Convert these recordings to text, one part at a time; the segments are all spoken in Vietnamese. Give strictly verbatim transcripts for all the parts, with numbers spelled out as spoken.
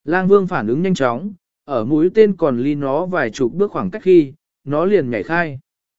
Lang Vương phản ứng nhanh chóng, ở mũi tên còn ly nó vài chục bước khoảng cách khi, nó liền nhảy khai.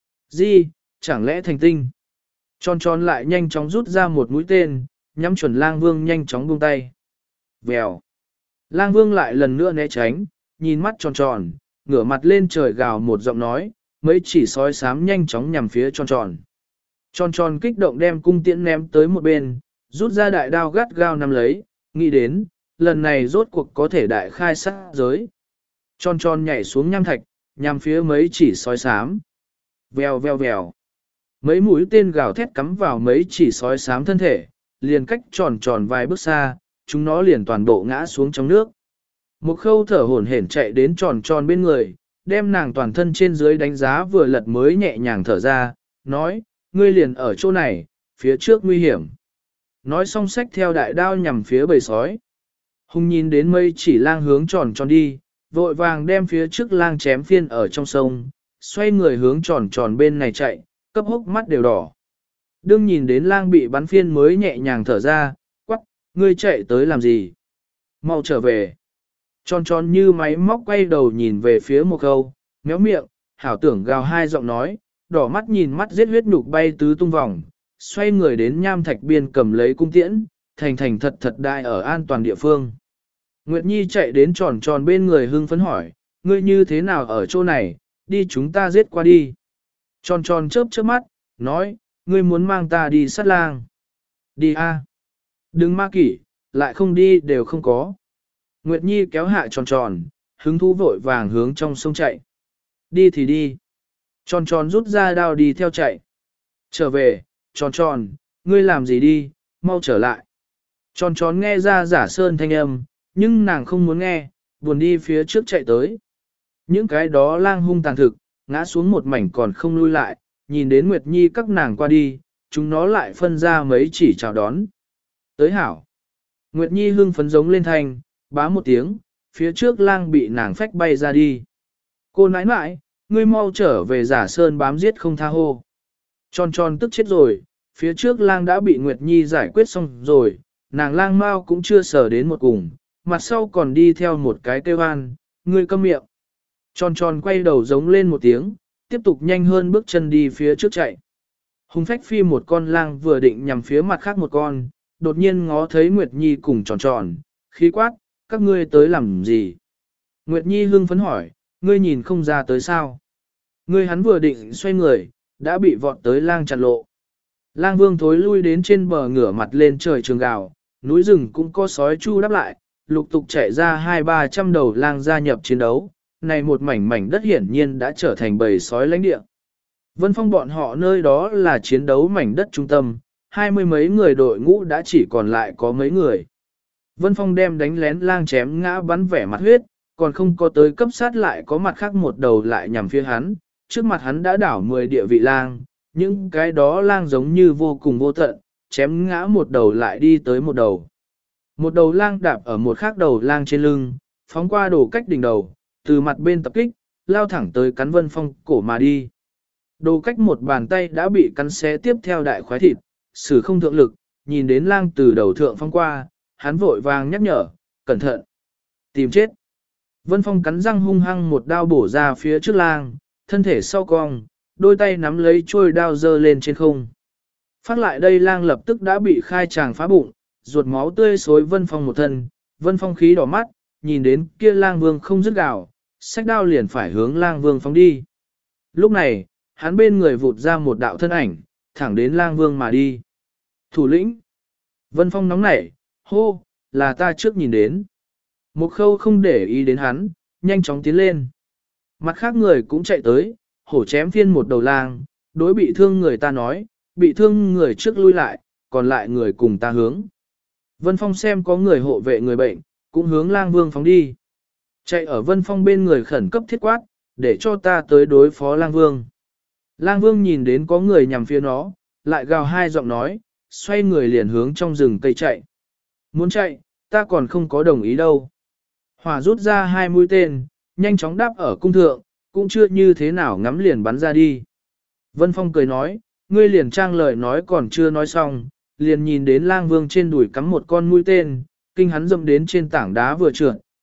Gì, chẳng lẽ thành tinh? Tròn tròn lại nhanh chóng rút ra một mũi tên, nhắm chuẩn Lang Vương nhanh chóng buông tay. Vèo. Lang Vương lại lần nữa né tránh, nhìn mắt tròn tròn, ngửa mặt lên trời gào một giọng nói, mấy chỉ sói xám nhanh chóng nhằm phía tròn tròn. Tròn tròn kích động đem cung tiễn ném tới một bên, rút ra đại đao gắt gao nắm lấy, nghĩ đến, lần này rốt cuộc có thể đại khai sát giới. Tròn tròn nhảy xuống nham thạch, nhằm phía mấy chỉ sói xám. Vèo vèo vèo. Mấy mũi tên gào thét cắm vào mấy chỉ sói xám thân thể, liền cách tròn tròn vài bước xa, chúng nó liền toàn bộ ngã xuống trong nước. Một khâu thở hổn hển chạy đến tròn tròn bên người, đem nàng toàn thân trên dưới đánh giá vừa lật mới nhẹ nhàng thở ra, nói, ngươi liền ở chỗ này, phía trước nguy hiểm. Nói xong xách theo đại đao nhằm phía bầy sói. Hùng nhìn đến mây chỉ lang hướng tròn tròn đi, vội vàng đem phía trước lang chém phiên ở trong sông, xoay người hướng tròn tròn bên này chạy, cấp hốc mắt đều đỏ. Đương nhìn đến lang bị bắn phiên mới nhẹ nhàng thở ra, quắc, ngươi chạy tới làm gì? Mau trở về. Tròn tròn như máy móc quay đầu nhìn về phía một câu, méo miệng, hảo tưởng gào hai giọng nói, đỏ mắt nhìn mắt giết huyết nhục bay tứ tung vòng, xoay người đến nham thạch biên cầm lấy cung tiễn, thành thành thật thật đại ở an toàn địa phương. Nguyệt Nhi chạy đến tròn tròn bên người hưng phấn hỏi, ngươi như thế nào ở chỗ này, đi chúng ta giết qua đi. Tròn tròn chớp chớp mắt, nói, ngươi muốn mang ta đi sát lang. Đi a, đừng ma kỷ, lại không đi đều không có. Nguyệt Nhi kéo hạ tròn tròn, hứng thú vội vàng hướng trong sông chạy. Đi thì đi. Tròn tròn rút ra đao đi theo chạy. Trở về, tròn tròn, ngươi làm gì đi, mau trở lại. Tròn tròn nghe ra giả sơn thanh âm, nhưng nàng không muốn nghe, buồn đi phía trước chạy tới. Những cái đó lang hung tàn thực, ngã xuống một mảnh còn không lui lại, nhìn đến Nguyệt Nhi các nàng qua đi, chúng nó lại phân ra mấy chỉ chào đón. Tới hảo. Nguyệt Nhi hưng phấn giống lên thanh, bá một tiếng, phía trước lang bị nàng phách bay ra đi. Cô nãi nãi, ngươi mau trở về giả sơn bám giết không tha hô. Tròn tròn tức chết rồi, phía trước lang đã bị Nguyệt Nhi giải quyết xong rồi, nàng lang mau cũng chưa sở đến một cùng, mặt sau còn đi theo một cái kêu an, ngươi câm miệng. Tròn tròn quay đầu giống lên một tiếng, tiếp tục nhanh hơn bước chân đi phía trước chạy. Hùng phách phi một con lang vừa định nhằm phía mặt khác một con, đột nhiên ngó thấy Nguyệt Nhi cùng tròn tròn, khí quát, các ngươi tới làm gì? Nguyệt Nhi hưng phấn hỏi, ngươi nhìn không ra tới sao? Ngươi hắn vừa định xoay người, đã bị vọt tới lang chặn lộ. Lang vương thối lui đến trên bờ ngửa mặt lên trời trường gào, núi rừng cũng có sói chu đáp lại, lục tục chạy ra hai ba trăm đầu lang gia nhập chiến đấu, này một mảnh mảnh đất hiển nhiên đã trở thành bầy sói lãnh địa. Vân Phong bọn họ nơi đó là chiến đấu mảnh đất trung tâm, hai mươi mấy người đội ngũ đã chỉ còn lại có mấy người. Vân Phong đem đánh lén lang chém ngã bắn vẻ mặt huyết, còn không có tới cấp sát lại có mặt khác một đầu lại nhằm phía hắn, trước mặt hắn đã đảo mười địa vị lang, những cái đó lang giống như vô cùng vô tận, chém ngã một đầu lại đi tới một đầu. Một đầu lang đạp ở một khác đầu lang trên lưng, phóng qua đổ cách đỉnh đầu, từ mặt bên tập kích, lao thẳng tới cắn Vân Phong cổ mà đi. Đồ cách một bàn tay đã bị cắn xé tiếp theo đại khoái thịt, sử không thượng lực, nhìn đến lang từ đầu thượng phong qua, hắn vội vàng nhắc nhở, cẩn thận, tìm chết. Vân Phong cắn răng hung hăng một đao bổ ra phía trước lang, thân thể sau cong, đôi tay nắm lấy chuôi đao giơ lên trên không. Phát lại đây lang lập tức đã bị khai tràng phá bụng, ruột máu tươi xối Vân Phong một thân, Vân Phong khí đỏ mắt, nhìn đến kia lang vương không dứt gào, xách đao liền phải hướng lang vương phóng đi. Lúc này, hắn bên người vụt ra một đạo thân ảnh, thẳng đến lang vương mà đi. Thủ lĩnh! Vân Phong nóng nảy, hô, là ta trước nhìn đến. Một khâu không để ý đến hắn, nhanh chóng tiến lên. Mặt khác người cũng chạy tới, hổ chém phiên một đầu lang, đối bị thương người ta nói, bị thương người trước lui lại, còn lại người cùng ta hướng. Vân Phong xem có người hộ vệ người bệnh, cũng hướng lang vương phóng đi. Chạy ở Vân Phong bên người khẩn cấp thiết quát, để cho ta tới đối phó lang vương. Lang vương nhìn đến có người nhằm phía nó, lại gào hai giọng nói, xoay người liền hướng trong rừng cây chạy. Muốn chạy, ta còn không có đồng ý đâu. Hỏa rút ra hai mũi tên, nhanh chóng đáp ở cung thượng, cũng chưa như thế nào ngắm liền bắn ra đi. Vân Phong cười nói, ngươi liền trang lời nói còn chưa nói xong, liền nhìn đến lang vương trên đùi cắm một con mũi tên, kinh hắn dâm đến trên tảng đá vừa trượt,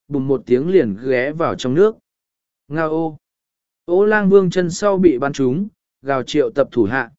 bùm một tiếng liền ghé vào trong nước. Nga ô! Ô lang vương chân sau bị bắn trúng, gào triệu tập thủ hạ.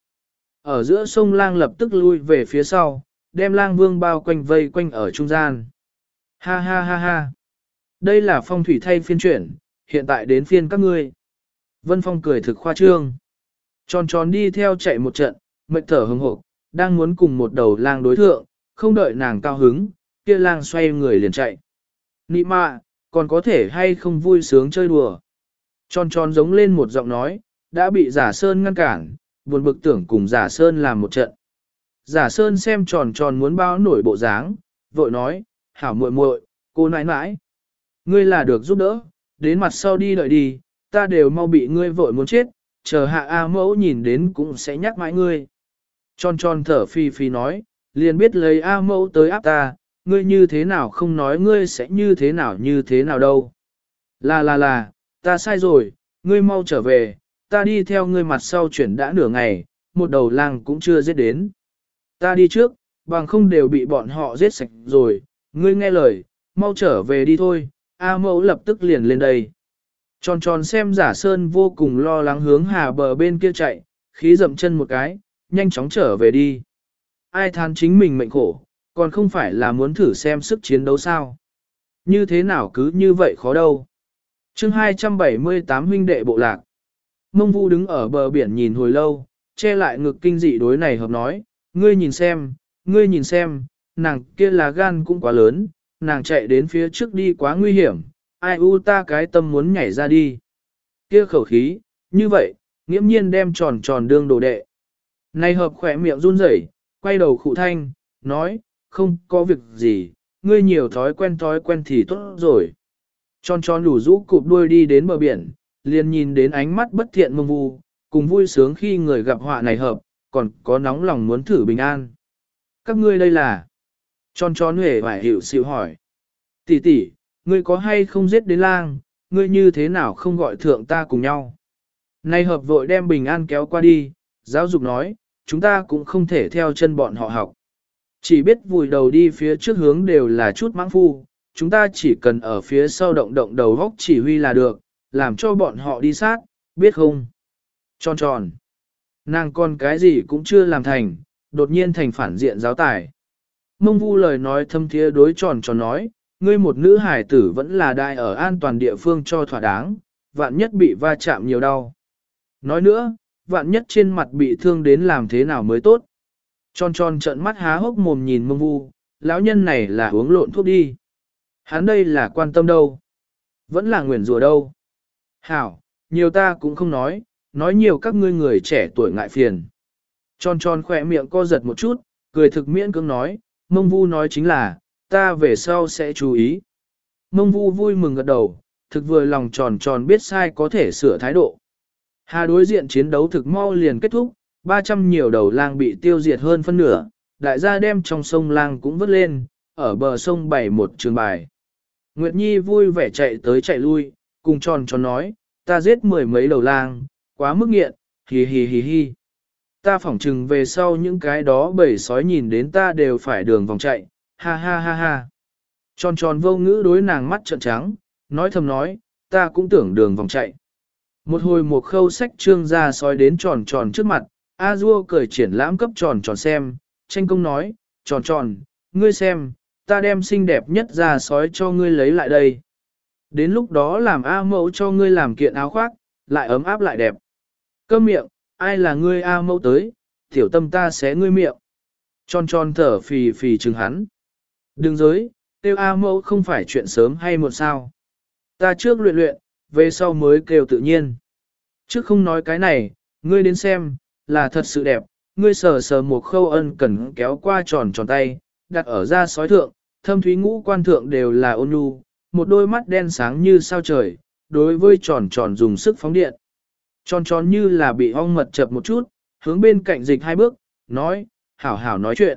Ở giữa sông lang lập tức lui về phía sau, đem lang vương bao quanh vây quanh ở trung gian. Ha ha ha ha! Đây là phong thủy thay phiên chuyển, hiện tại đến phiên các ngươi. Vân Phong cười thực khoa trương. Tròn tròn đi theo chạy một trận, mệt thở hừng hộp, đang muốn cùng một đầu lang đối thượng, không đợi nàng cao hứng, kia lang xoay người liền chạy. Nị mạ, còn có thể hay không vui sướng chơi đùa. Tròn tròn giống lên một giọng nói, đã bị giả sơn ngăn cản, buồn bực tưởng cùng giả sơn làm một trận. Giả sơn xem tròn tròn muốn bao nổi bộ dáng, vội nói, hảo muội muội, cô nãi nãi. Ngươi là được giúp đỡ, đến mặt sau đi đợi đi, ta đều mau bị ngươi vội muốn chết, chờ hạ A mẫu nhìn đến cũng sẽ nhắc mãi ngươi. Tròn tròn thở phi phi nói, liền biết lấy A mẫu tới áp ta, ngươi như thế nào không nói ngươi sẽ như thế nào như thế nào đâu. Là là là, ta sai rồi, ngươi mau trở về, ta đi theo ngươi mặt sau chuyển đã nửa ngày, một đầu lang cũng chưa giết đến. Ta đi trước, bằng không đều bị bọn họ giết sạch rồi, ngươi nghe lời, mau trở về đi thôi, A mẫu lập tức liền lên đây. Tròn tròn xem giả sơn vô cùng lo lắng hướng hà bờ bên kia chạy, khí dậm chân một cái, nhanh chóng trở về đi. Ai than chính mình mệnh khổ, còn không phải là muốn thử xem sức chiến đấu sao. Như thế nào cứ như vậy khó đâu. chương hai trăm bảy mươi tám huynh đệ bộ lạc. Mông Vu đứng ở bờ biển nhìn hồi lâu, che lại ngực kinh dị đối này hợp nói, ngươi nhìn xem, ngươi nhìn xem, nàng kia là gan cũng quá lớn, nàng chạy đến phía trước đi quá nguy hiểm, ai u ta cái tâm muốn nhảy ra đi. Kia khẩu khí, như vậy, nghiễm nhiên đem tròn tròn đương đồ đệ. Này hợp khỏe miệng run rẩy, quay đầu khụ thanh, nói, không có việc gì, ngươi nhiều thói quen thói quen thì tốt rồi. Tròn tròn đủ rũ cụp đuôi đi đến bờ biển, liền nhìn đến ánh mắt bất thiện Mông Vu, cùng vui sướng khi người gặp họa này hợp, còn có nóng lòng muốn thử bình an. Các ngươi đây là? Tròn tròn huệ phải hiểu xịu hỏi. Tỷ tỷ, ngươi có hay không giết đến lang, ngươi như thế nào không gọi thượng ta cùng nhau? Này hợp vội đem bình an kéo qua đi, giáo dục nói, chúng ta cũng không thể theo chân bọn họ học. Chỉ biết vùi đầu đi phía trước hướng đều là chút mãng phu, chúng ta chỉ cần ở phía sau động động đầu góc chỉ huy là được, làm cho bọn họ đi sát, biết không? Tròn tròn. Nàng còn cái gì cũng chưa làm thành, đột nhiên thành phản diện giáo tài. Mông Vu lời nói thâm thiế đối tròn tròn nói, ngươi một nữ hải tử vẫn là đại ở an toàn địa phương cho thỏa đáng, vạn nhất bị va chạm nhiều đau. Nói nữa, vạn nhất trên mặt bị thương đến làm thế nào mới tốt. Tròn tròn trợn mắt há hốc mồm nhìn Mông Vu, lão nhân này là uống lộn thuốc đi. Hắn đây là quan tâm đâu? Vẫn là nguyền rủa đâu? Hảo, nhiều ta cũng không nói, nói nhiều các ngươi người trẻ tuổi ngại phiền. Tròn tròn khỏe miệng co giật một chút, cười thực miễn cưỡng nói, Mông Vu nói chính là, ta về sau sẽ chú ý. Mông Vu vui mừng gật đầu, thực vừa lòng tròn tròn biết sai có thể sửa thái độ. Hà đối diện chiến đấu thực mau liền kết thúc, ba trăm nhiều đầu lang bị tiêu diệt hơn phân nửa, đại gia đem trong sông lang cũng vớt lên, ở bờ sông bày một trường bài. Nguyệt Nhi vui vẻ chạy tới chạy lui, cùng tròn tròn nói, ta giết mười mấy đầu lang, quá mức nghiện, hì hì hì hì. Ta phỏng chừng về sau những cái đó bầy sói nhìn đến ta đều phải đường vòng chạy, ha ha ha ha. Tròn tròn vô ngữ đối nàng mắt trợn trắng, nói thầm nói, ta cũng tưởng đường vòng chạy. Một hồi một khâu sách trương ra sói đến tròn tròn trước mặt, A Dua cởi triển lãm cấp tròn tròn xem, tranh công nói, tròn tròn, ngươi xem, ta đem xinh đẹp nhất ra sói cho ngươi lấy lại đây. Đến lúc đó làm A mẫu cho ngươi làm kiện áo khoác, lại ấm áp lại đẹp. Câm miệng, ai là ngươi A mẫu tới, tiểu tâm ta xé ngươi miệng. Tròn tròn thở phì phì chừng hắn. Đừng giới, kêu A mẫu không phải chuyện sớm hay muộn sao. Ta trước luyện luyện, về sau mới kêu tự nhiên. Trước không nói cái này, ngươi đến xem, là thật sự đẹp, ngươi sờ sờ một khâu ân cần kéo qua tròn tròn tay, đặt ở da sói thượng, thâm thúy ngũ quan thượng đều là ôn nhu, một đôi mắt đen sáng như sao trời, đối với tròn tròn dùng sức phóng điện. Tròn tròn như là bị ong mật chập một chút, hướng bên cạnh dịch hai bước, nói, hảo hảo nói chuyện.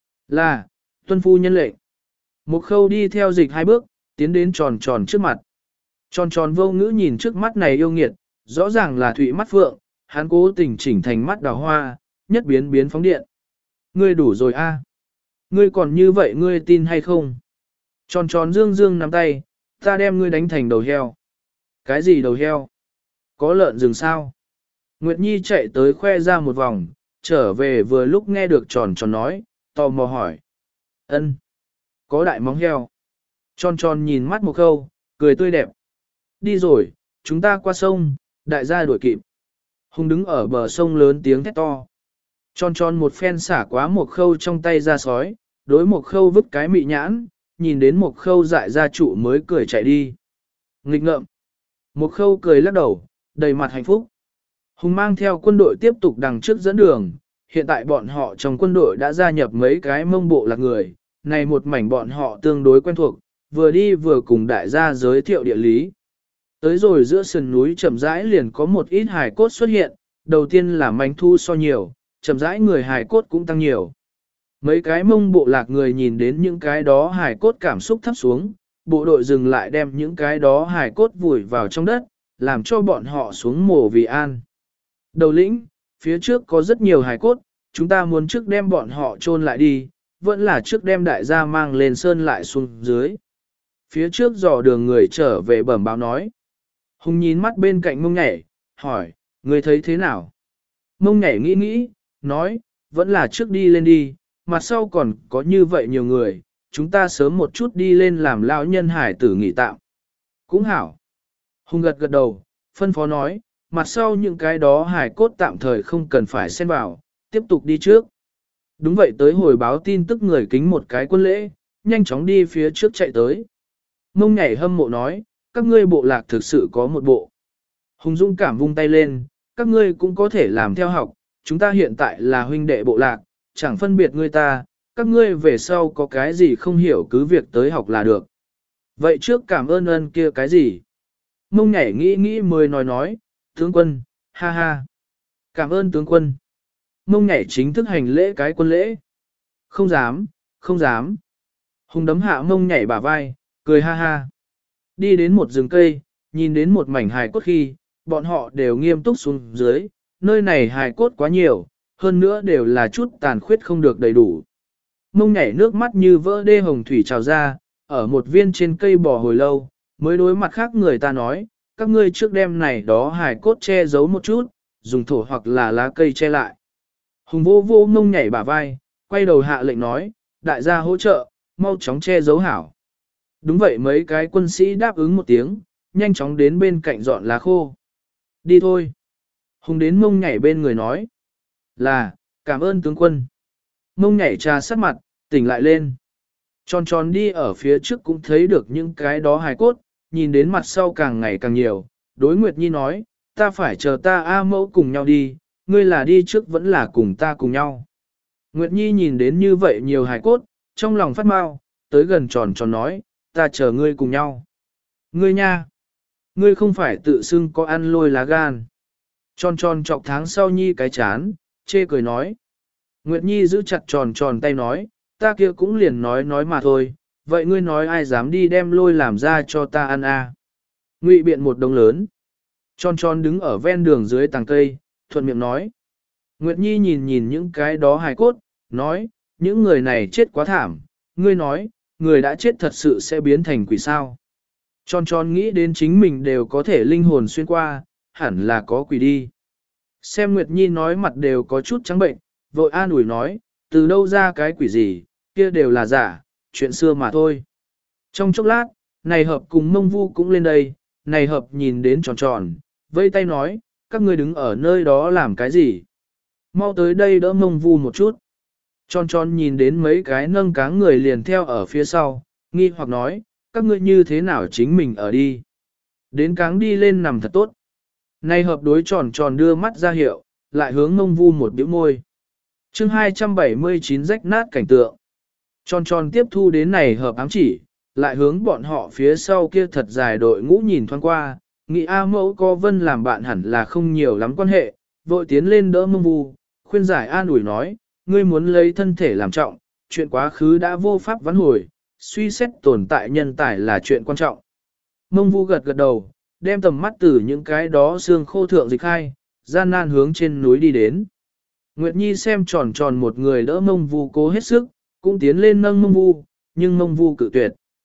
Là, tuân phu nhân lệnh. Một khâu đi theo dịch hai bước, tiến đến tròn tròn trước mặt. Tròn tròn vô ngữ nhìn trước mắt này yêu nghiệt, rõ ràng là thụy mắt phượng, hắn cố tình chỉnh thành mắt đào hoa, nhất biến biến phóng điện. Ngươi đủ rồi a, Ngươi còn như vậy ngươi tin hay không? Tròn tròn dương dương nắm tay, Ta đem ngươi đánh thành đầu heo. Cái gì đầu heo? Có lợn rừng sao? Nguyệt Nhi chạy tới khoe ra một vòng, trở về vừa lúc nghe được tròn tròn nói, tò mò hỏi. Ân, có đại móng heo. Tròn tròn nhìn mắt một khâu, cười tươi đẹp. Đi rồi, chúng ta qua sông, đại gia đuổi kịp. Hùng đứng ở bờ sông lớn tiếng thét to. Tròn tròn một phen xả quá một khâu trong tay ra sói, đối một khâu vứt cái mị nhãn, nhìn đến một khâu dại ra trụ mới cười chạy đi. Nghịch ngợm. Một khâu cười lắc đầu, đầy mặt hạnh phúc. Hùng mang theo quân đội tiếp tục đằng trước dẫn đường, hiện tại bọn họ trong quân đội đã gia nhập mấy cái mông bộ lạc người, này một mảnh bọn họ tương đối quen thuộc, vừa đi vừa cùng đại gia giới thiệu địa lý. Tới rồi giữa sườn núi chậm rãi liền có một ít hài cốt xuất hiện, đầu tiên là manh thu so nhiều, chậm rãi người hài cốt cũng tăng nhiều. Mấy cái mông bộ lạc người nhìn đến những cái đó hài cốt cảm xúc thấp xuống, bộ đội dừng lại đem những cái đó hài cốt vùi vào trong đất, làm cho bọn họ xuống mồ vì an. Đầu lĩnh, phía trước có rất nhiều hài cốt, chúng ta muốn trước đem bọn họ chôn lại đi, vẫn là trước đem đại gia mang lên sơn lại xuống dưới. Phía trước dò đường người trở về bẩm báo nói. Hùng nhìn mắt bên cạnh mông nhảy, hỏi, người thấy thế nào? Mông nhảy nghĩ nghĩ, nói, vẫn là trước đi lên đi, mặt sau còn có như vậy nhiều người, chúng ta sớm một chút đi lên làm lão nhân hải tử nghỉ tạm. Cũng hảo. Hùng gật gật đầu, phân phó nói, mặt sau những cái đó hải cốt tạm thời không cần phải xen vào, tiếp tục đi trước. Đúng vậy, tới hồi báo tin tức người kính một cái quân lễ, nhanh chóng đi phía trước chạy tới. Mông nhảy hâm mộ nói, các ngươi bộ lạc thực sự có một bộ. Hùng Dũng cảm vung tay lên, các ngươi cũng có thể làm theo học, chúng ta hiện tại là huynh đệ bộ lạc, chẳng phân biệt ngươi ta, các ngươi về sau có cái gì không hiểu cứ việc tới học là được. Vậy trước cảm ơn ơn kia cái gì? Mông nhảy nghĩ nghĩ mới nói nói, tướng quân, ha ha. Cảm ơn tướng quân. Mông nhảy chính thức hành lễ cái quân lễ. Không dám, không dám. Hùng đấm hạ mông nhảy bả vai, cười ha ha. Đi đến một rừng cây, nhìn đến một mảnh hài cốt khi, bọn họ đều nghiêm túc xuống dưới, nơi này hài cốt quá nhiều, hơn nữa đều là chút tàn khuyết không được đầy đủ. Mông nhảy nước mắt như vỡ đê hồng thủy trào ra, ở một viên trên cây bò hồi lâu, mới đối mặt khác người ta nói, các ngươi trước đêm này đó hài cốt che giấu một chút, dùng thổ hoặc là lá cây che lại. Hùng vô vô mông nhảy bả vai, quay đầu hạ lệnh nói, đại gia hỗ trợ, mau chóng che giấu hảo. Đúng vậy, mấy cái quân sĩ đáp ứng một tiếng, nhanh chóng đến bên cạnh dọn lá khô. Đi thôi. Hùng đến mông nhảy bên người nói. Là, cảm ơn tướng quân. Mông nhảy trà sát mặt, tỉnh lại lên. Tròn tròn đi ở phía trước cũng thấy được những cái đó hài cốt, nhìn đến mặt sau càng ngày càng nhiều. Đối Nguyệt Nhi nói, ta phải chờ ta A mẫu cùng nhau đi, ngươi là đi trước vẫn là cùng ta cùng nhau. Nguyệt Nhi nhìn đến như vậy nhiều hài cốt, trong lòng phát mau, tới gần tròn tròn nói, ta chờ ngươi cùng nhau. Ngươi nha, ngươi không phải tự xưng có ăn lôi lá gan. Tròn tròn chọc tháng sau Nhi cái chán, chê cười nói. Nguyệt Nhi giữ chặt tròn tròn tay nói, ta kia cũng liền nói nói mà thôi, vậy ngươi nói ai dám đi đem lôi làm ra cho ta ăn à? Ngụy biện một đống lớn. Tròn tròn đứng ở ven đường dưới tàng cây, thuận miệng nói. Nguyệt Nhi nhìn nhìn những cái đó hài cốt, nói, những người này chết quá thảm, ngươi nói, người đã chết thật sự sẽ biến thành quỷ sao. Tròn tròn nghĩ đến chính mình đều có thể linh hồn xuyên qua, hẳn là có quỷ đi. Xem Nguyệt Nhi nói mặt đều có chút trắng bệnh, vội an ủi nói, từ đâu ra cái quỷ gì, kia đều là giả, chuyện xưa mà thôi. Trong chốc lát, này hợp cùng mông vu cũng lên đây, này hợp nhìn đến tròn tròn, vây tay nói, các ngươi đứng ở nơi đó làm cái gì? Mau tới đây đỡ mông vu một chút. Tròn tròn nhìn đến mấy cái nâng cáng người liền theo ở phía sau, nghi hoặc nói, các ngươi như thế nào chính mình ở đi. Đến cáng đi lên nằm thật tốt. Này hợp đối tròn tròn đưa mắt ra hiệu, lại hướng mông vu một biểu môi. chương hai trăm bảy mươi chín rách nát cảnh tượng. Tròn tròn tiếp thu đến này hợp ám chỉ, lại hướng bọn họ phía sau kia thật dài đội ngũ nhìn thoáng qua, nghĩ A mẫu có vân làm bạn hẳn là không nhiều lắm quan hệ, vội tiến lên đỡ mông vu, khuyên giải an ủi nói, ngươi muốn lấy thân thể làm trọng, chuyện quá khứ đã vô pháp vãn hồi, suy xét tồn tại nhân tài là chuyện quan trọng. Mông vu gật gật đầu, đem tầm mắt từ những cái đó xương khô thượng dịch khai, gian nan hướng trên núi đi đến. Nguyệt Nhi xem tròn tròn một người đỡ mông vu cố hết sức, cũng tiến lên nâng mông vu, nhưng mông vu cự tuyệt.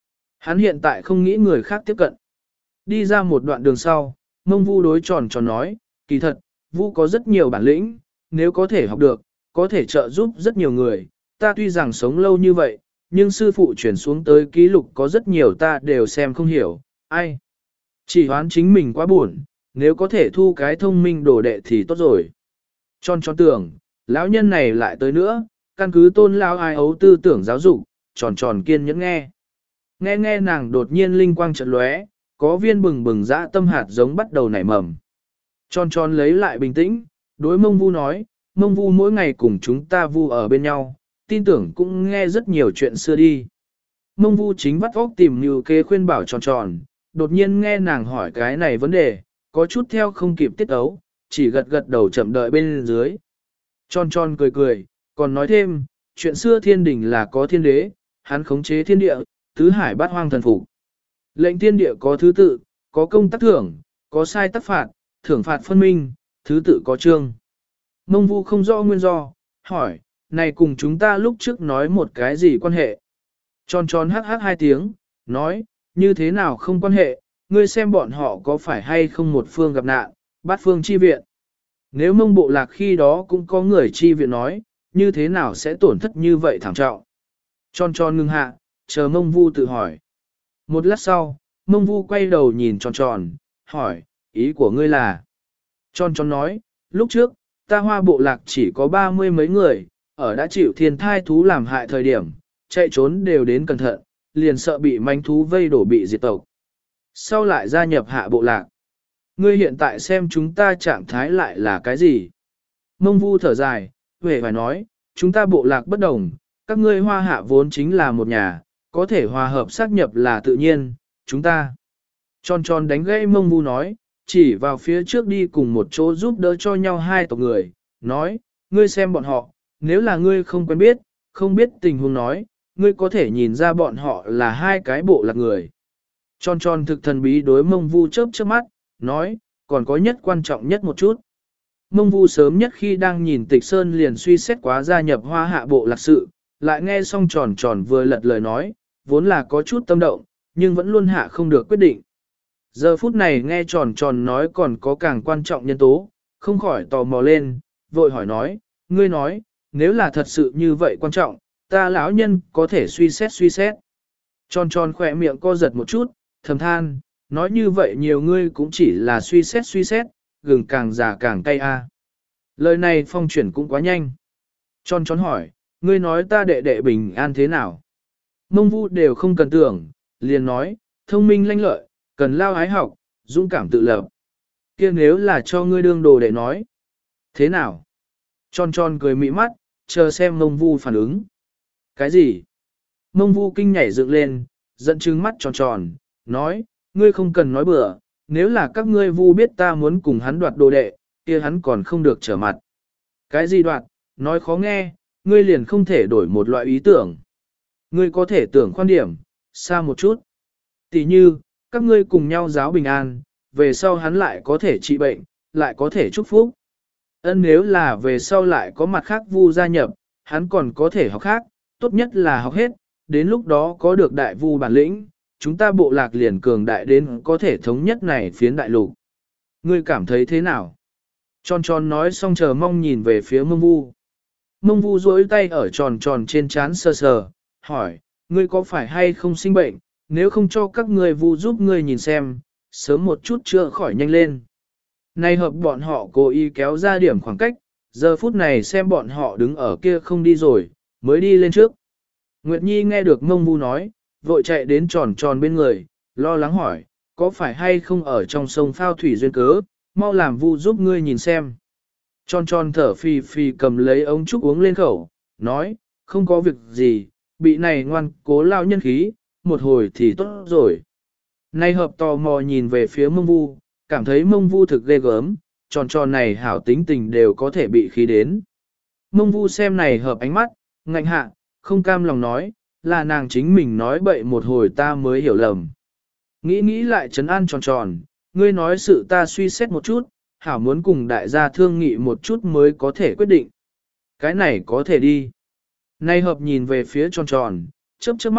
Hắn hiện tại không nghĩ người khác tiếp cận. Đi ra một đoạn đường sau, Mông Vu đối tròn tròn nói, kỳ thật, Vu có rất nhiều bản lĩnh, nếu có thể học được, có thể trợ giúp rất nhiều người. Ta tuy rằng sống lâu như vậy, nhưng sư phụ chuyển xuống tới ký lục có rất nhiều ta đều xem không hiểu, ai. Chỉ hoán chính mình quá buồn, nếu có thể thu cái thông minh đồ đệ thì tốt rồi. Tròn tròn tưởng, lão nhân này lại tới nữa, căn cứ tôn lao ai ấu tư tưởng giáo dục, tròn tròn kiên nhẫn nghe. Nghe nghe nàng đột nhiên linh quang trận lóe, có viên bừng bừng dã tâm hạt giống bắt đầu nảy mầm. Tròn tròn lấy lại bình tĩnh, đối Mông Vu nói, Mông Vu mỗi ngày cùng chúng ta Vu ở bên nhau, tin tưởng cũng nghe rất nhiều chuyện xưa đi. Mông Vu chính vắt óc tìm như kế khuyên bảo tròn tròn, đột nhiên nghe nàng hỏi cái này vấn đề, có chút theo không kịp tiết ấu, chỉ gật gật đầu chậm đợi bên dưới. Tròn tròn cười cười, còn nói thêm, chuyện xưa thiên đình là có thiên đế, hắn khống chế thiên địa, tứ hải bát hoang thần phục. Lệnh thiên địa có thứ tự, có công tác thưởng, có sai tác phạt, thưởng phạt phân minh, thứ tự có chương. Mông Vu không rõ nguyên do, hỏi, này cùng chúng ta lúc trước nói một cái gì quan hệ? Tròn tròn hắc hắc hai tiếng, nói, như thế nào không quan hệ, ngươi xem bọn họ có phải hay không một phương gặp nạn, bát phương chi viện. Nếu Mông bộ lạc khi đó cũng có người chi viện nói, như thế nào sẽ tổn thất như vậy thảm trọng? Tròn tròn ngưng hạ, chờ Mông Vu tự hỏi. Một lát sau, Mông Vu quay đầu nhìn tròn tròn, hỏi, ý của ngươi là? Tròn tròn nói, lúc trước, ta hoa bộ lạc chỉ có ba mươi mấy người, ở đã chịu thiên thai thú làm hại thời điểm, chạy trốn đều đến cẩn thận, liền sợ bị manh thú vây đổ bị diệt tộc. Sau lại gia nhập hạ bộ lạc. Ngươi hiện tại xem chúng ta trạng thái lại là cái gì? Mông Vu thở dài, huệ phải nói, chúng ta bộ lạc bất đồng, các ngươi hoa hạ vốn chính là một nhà, có thể hòa hợp xác nhập là tự nhiên, chúng ta. Tròn tròn đánh gãy Mông Vu nói, chỉ vào phía trước đi cùng một chỗ giúp đỡ cho nhau hai tộc người, nói, ngươi xem bọn họ, nếu là ngươi không quen biết, không biết tình huống nói, ngươi có thể nhìn ra bọn họ là hai cái bộ lạc người. Tròn tròn thực thần bí đối Mông Vu chớp chớp mắt, nói, còn có nhất quan trọng nhất một chút. Mông Vu sớm nhất khi đang nhìn Tịch Sơn liền suy xét quá gia nhập hoa hạ bộ lạc sự, lại nghe xong tròn tròn vừa lật lời nói, vốn là có chút tâm động, nhưng vẫn luôn hạ không được quyết định. Giờ phút này nghe tròn tròn nói còn có càng quan trọng nhân tố, không khỏi tò mò lên, vội hỏi nói, ngươi nói, nếu là thật sự như vậy quan trọng, ta lão nhân có thể suy xét suy xét. Tròn tròn khỏe miệng co giật một chút, thầm than, nói như vậy nhiều ngươi cũng chỉ là suy xét suy xét, gừng càng già càng cay a. Lời này phong chuyển cũng quá nhanh. Tròn tròn hỏi, ngươi nói ta đệ đệ bình an thế nào? Mông Vu đều không cần tưởng, liền nói, thông minh lanh lợi, cần lao ái học, dũng cảm tự lập. Kia nếu là cho ngươi đương đồ đệ nói. Thế nào? Tròn tròn cười mị mắt, chờ xem Mông Vu phản ứng. Cái gì? Mông Vu kinh nhảy dựng lên, giận trừng mắt tròn tròn, nói, ngươi không cần nói bừa, nếu là các ngươi Vu biết ta muốn cùng hắn đoạt đồ đệ, kia hắn còn không được trở mặt. Cái gì đoạt, nói khó nghe, ngươi liền không thể đổi một loại ý tưởng. Ngươi có thể tưởng khoan điểm, xa một chút. Tỷ như, các ngươi cùng nhau giáo bình an, về sau hắn lại có thể trị bệnh, lại có thể chúc phúc. Ân nếu là về sau lại có mặt khác Vu gia nhập, hắn còn có thể học khác, tốt nhất là học hết, đến lúc đó có được đại Vu bản lĩnh, chúng ta bộ lạc liền cường đại đến có thể thống nhất này phiến đại lục. Ngươi cảm thấy thế nào? Tròn tròn nói xong chờ mong nhìn về phía Mông Vu. Mông Vu duỗi tay ở tròn tròn trên trán sờ sờ, hỏi, ngươi có phải hay không sinh bệnh, nếu không cho các ngươi Vu giúp ngươi nhìn xem, sớm một chút chữa khỏi nhanh lên. Này hợp bọn họ cố ý kéo ra điểm khoảng cách, giờ phút này xem bọn họ đứng ở kia không đi rồi, mới đi lên trước. Nguyệt Nhi nghe được Mông Vu nói, vội chạy đến tròn tròn bên người, lo lắng hỏi, có phải hay không ở trong sông phao thủy duyên cớ, mau làm Vu giúp ngươi nhìn xem. Tròn tròn thở phì phì cầm lấy ống trúc uống lên khẩu, nói, không có việc gì, bị này ngoan cố lao nhân khí, một hồi thì tốt rồi. Nay hợp tò mò nhìn về phía Mông Vu, cảm thấy Mông Vu thực ghê gớm, tròn tròn này hảo tính tình đều có thể bị khí đến. Mông Vu xem này hợp ánh mắt, ngạnh hạ, không cam lòng nói, là nàng chính mình nói bậy một hồi ta mới hiểu lầm. Nghĩ nghĩ lại trấn an tròn tròn, ngươi nói sự ta suy xét một chút, hảo muốn cùng đại gia thương nghị một chút mới có thể quyết định. Cái này có thể đi. Nay hợp nhìn về phía tròn tròn, chớp chớp mắt,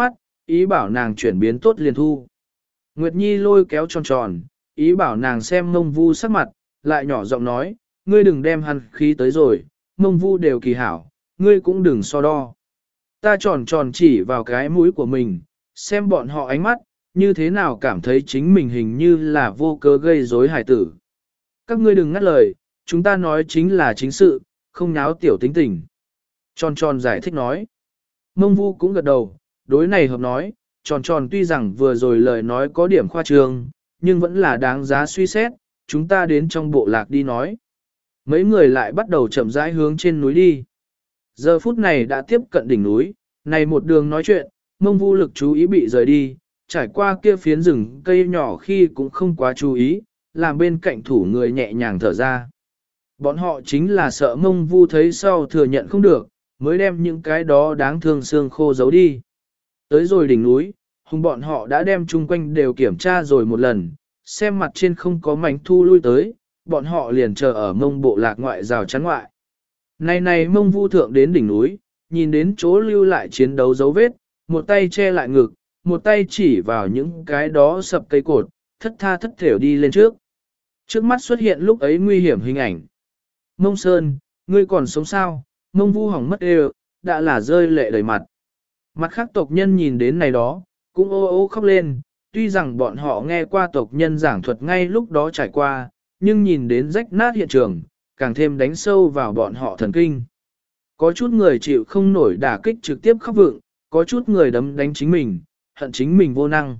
ý bảo nàng chuyển biến tốt liền thu. Nguyệt Nhi lôi kéo tròn tròn, ý bảo nàng xem mông vu sắc mặt, lại nhỏ giọng nói, ngươi đừng đem hắn khí tới rồi, mông vu đều kỳ hảo, ngươi cũng đừng so đo. Ta tròn tròn chỉ vào cái mũi của mình, xem bọn họ ánh mắt, như thế nào cảm thấy chính mình hình như là vô cớ gây rối hài tử. Các ngươi đừng ngắt lời, chúng ta nói chính là chính sự, không náo tiểu tính tình. Tròn tròn giải thích nói. Mông vu cũng gật đầu, đối này hợp nói, tròn tròn tuy rằng vừa rồi lời nói có điểm khoa trương, nhưng vẫn là đáng giá suy xét, chúng ta đến trong bộ lạc đi nói. Mấy người lại bắt đầu chậm rãi hướng trên núi đi. Giờ phút này đã tiếp cận đỉnh núi, này một đường nói chuyện, mông vu lực chú ý bị rời đi, trải qua kia phiến rừng cây nhỏ khi cũng không quá chú ý, làm bên cạnh thủ người nhẹ nhàng thở ra. Bọn họ chính là sợ mông vu thấy sau thừa nhận không được, mới đem những cái đó đáng thương xương khô giấu đi. Tới rồi đỉnh núi, hùng bọn họ đã đem chung quanh đều kiểm tra rồi một lần, xem mặt trên không có mảnh thu lui tới, bọn họ liền chờ ở mông bộ lạc ngoại rào chắn ngoại. Này này mông vu thượng đến đỉnh núi, nhìn đến chỗ lưu lại chiến đấu dấu vết, một tay che lại ngực, một tay chỉ vào những cái đó sập cây cột, thất tha thất thểu đi lên trước. Trước mắt xuất hiện lúc ấy nguy hiểm hình ảnh. Mông Sơn, ngươi còn sống sao? Mông vu hỏng mất đều, đã là rơi lệ đầy mặt. Mặt khác tộc nhân nhìn đến này đó, cũng ô ô khóc lên, tuy rằng bọn họ nghe qua tộc nhân giảng thuật ngay lúc đó trải qua, nhưng nhìn đến rách nát hiện trường, càng thêm đánh sâu vào bọn họ thần kinh. Có chút người chịu không nổi đả kích trực tiếp khóc vượng, có chút người đấm đánh chính mình, hận chính mình vô năng.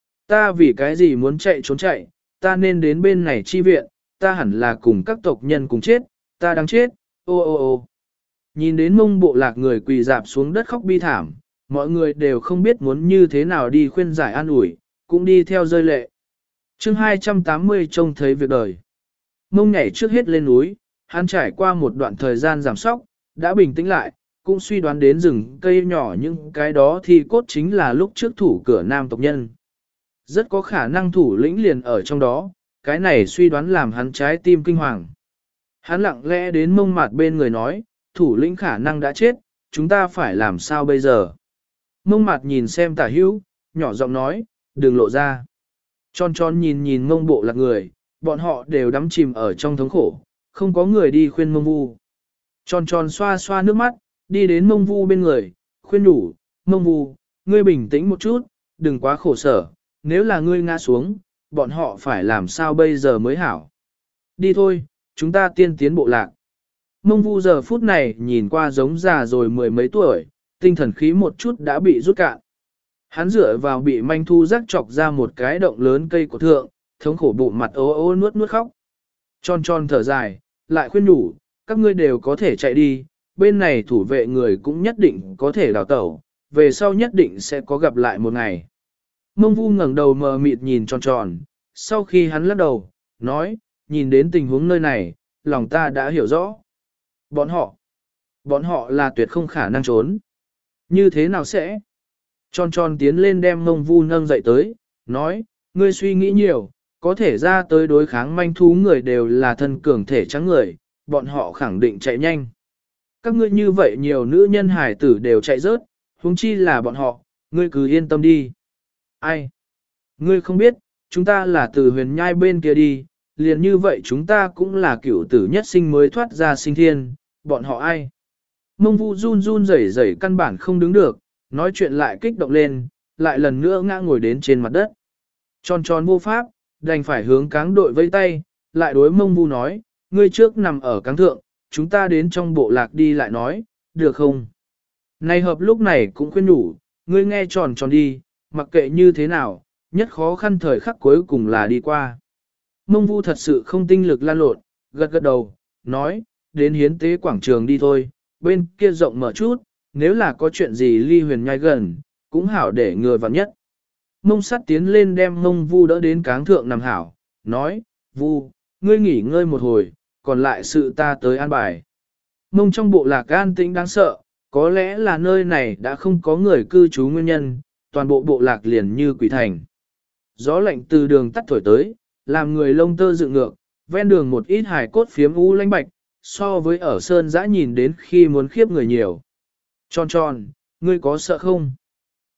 Ta vì cái gì muốn chạy trốn chạy, ta nên đến bên này chi viện, ta hẳn là cùng các tộc nhân cùng chết, ta đang chết, ô ô ô. Nhìn đến mông bộ lạc người quỳ dạp xuống đất khóc bi thảm, mọi người đều không biết muốn như thế nào đi khuyên giải an ủi, cũng đi theo rơi lệ. chương hai trăm tám mươi trông thấy việc đời. Mông nhảy trước hết lên núi, hắn trải qua một đoạn thời gian giảm sóc, đã bình tĩnh lại, cũng suy đoán đến rừng cây nhỏ những cái đó thì cốt chính là lúc trước thủ cửa nam tộc nhân. Rất có khả năng thủ lĩnh liền ở trong đó, cái này suy đoán làm hắn trái tim kinh hoàng. Hắn lặng lẽ đến mông mặt bên người nói, thủ lĩnh khả năng đã chết, chúng ta phải làm sao bây giờ? Mông mặt nhìn xem tả hữu, nhỏ giọng nói, đừng lộ ra. Tròn tròn nhìn nhìn mông bộ lạc người, bọn họ đều đắm chìm ở trong thống khổ, không có người đi khuyên mông vu. Tròn tròn xoa xoa nước mắt, đi đến mông vu bên người, khuyên đủ, mông vu, ngươi bình tĩnh một chút, đừng quá khổ sở, nếu là ngươi ngã xuống, bọn họ phải làm sao bây giờ mới hảo. Đi thôi, chúng ta tiên tiến bộ lạc. Mông vu giờ phút này nhìn qua giống già rồi mười mấy tuổi, tinh thần khí một chút đã bị rút cạn. Hắn dựa vào bị manh thu rắc chọc ra một cái động lớn cây của thượng, thống khổ bụng mặt ố ố nuốt nuốt khóc. Tròn tròn thở dài, lại khuyên nhủ, các ngươi đều có thể chạy đi, bên này thủ vệ người cũng nhất định có thể đào tẩu, về sau nhất định sẽ có gặp lại một ngày. Mông vu ngẩng đầu mờ mịt nhìn tròn tròn, sau khi hắn lắc đầu, nói, nhìn đến tình huống nơi này, lòng ta đã hiểu rõ. Bọn họ, bọn họ là tuyệt không khả năng trốn. Như thế nào sẽ? Tròn tròn tiến lên đem mông vu nâng dậy tới, nói, ngươi suy nghĩ nhiều, có thể ra tới đối kháng manh thú người đều là thân cường thể trắng người, bọn họ khẳng định chạy nhanh. Các ngươi như vậy nhiều nữ nhân hải tử đều chạy rớt, huống chi là bọn họ, ngươi cứ yên tâm đi. Ai? Ngươi không biết, chúng ta là từ huyền nhai bên kia đi, liền như vậy chúng ta cũng là cửu tử nhất sinh mới thoát ra sinh thiên, bọn họ ai? Mông vu run run rẩy rẩy căn bản không đứng được, nói chuyện lại kích động lên, lại lần nữa ngã ngồi đến trên mặt đất. Tròn tròn vô pháp, đành phải hướng cáng đội vây tay, lại đối mông vu nói, ngươi trước nằm ở cáng thượng, chúng ta đến trong bộ lạc đi lại nói, được không? Này hợp lúc này cũng khuyên nhủ, ngươi nghe tròn tròn đi, mặc kệ như thế nào, nhất khó khăn thời khắc cuối cùng là đi qua. Mông vu thật sự không tinh lực lan lộn, gật gật đầu, nói, đến hiến tế quảng trường đi thôi, bên kia rộng mở chút, nếu là có chuyện gì ly huyền nhai gần, cũng hảo để người vào nhất. Mông sắt tiến lên đem mông vu đỡ đến cáng thượng nằm hảo, nói, vu, ngươi nghỉ ngơi một hồi, còn lại sự ta tới an bài. Mông trong bộ lạc an tĩnh đáng sợ, có lẽ là nơi này đã không có người cư trú nguyên nhân, toàn bộ bộ lạc liền như quỷ thành. Gió lạnh từ đường tắt thổi tới, làm người lông tơ dựng ngược, ven đường một ít hài cốt phiếm u lanh bạch, so với ở sơn dã nhìn đến khi muốn khiếp người nhiều. Tròn tròn, ngươi có sợ không?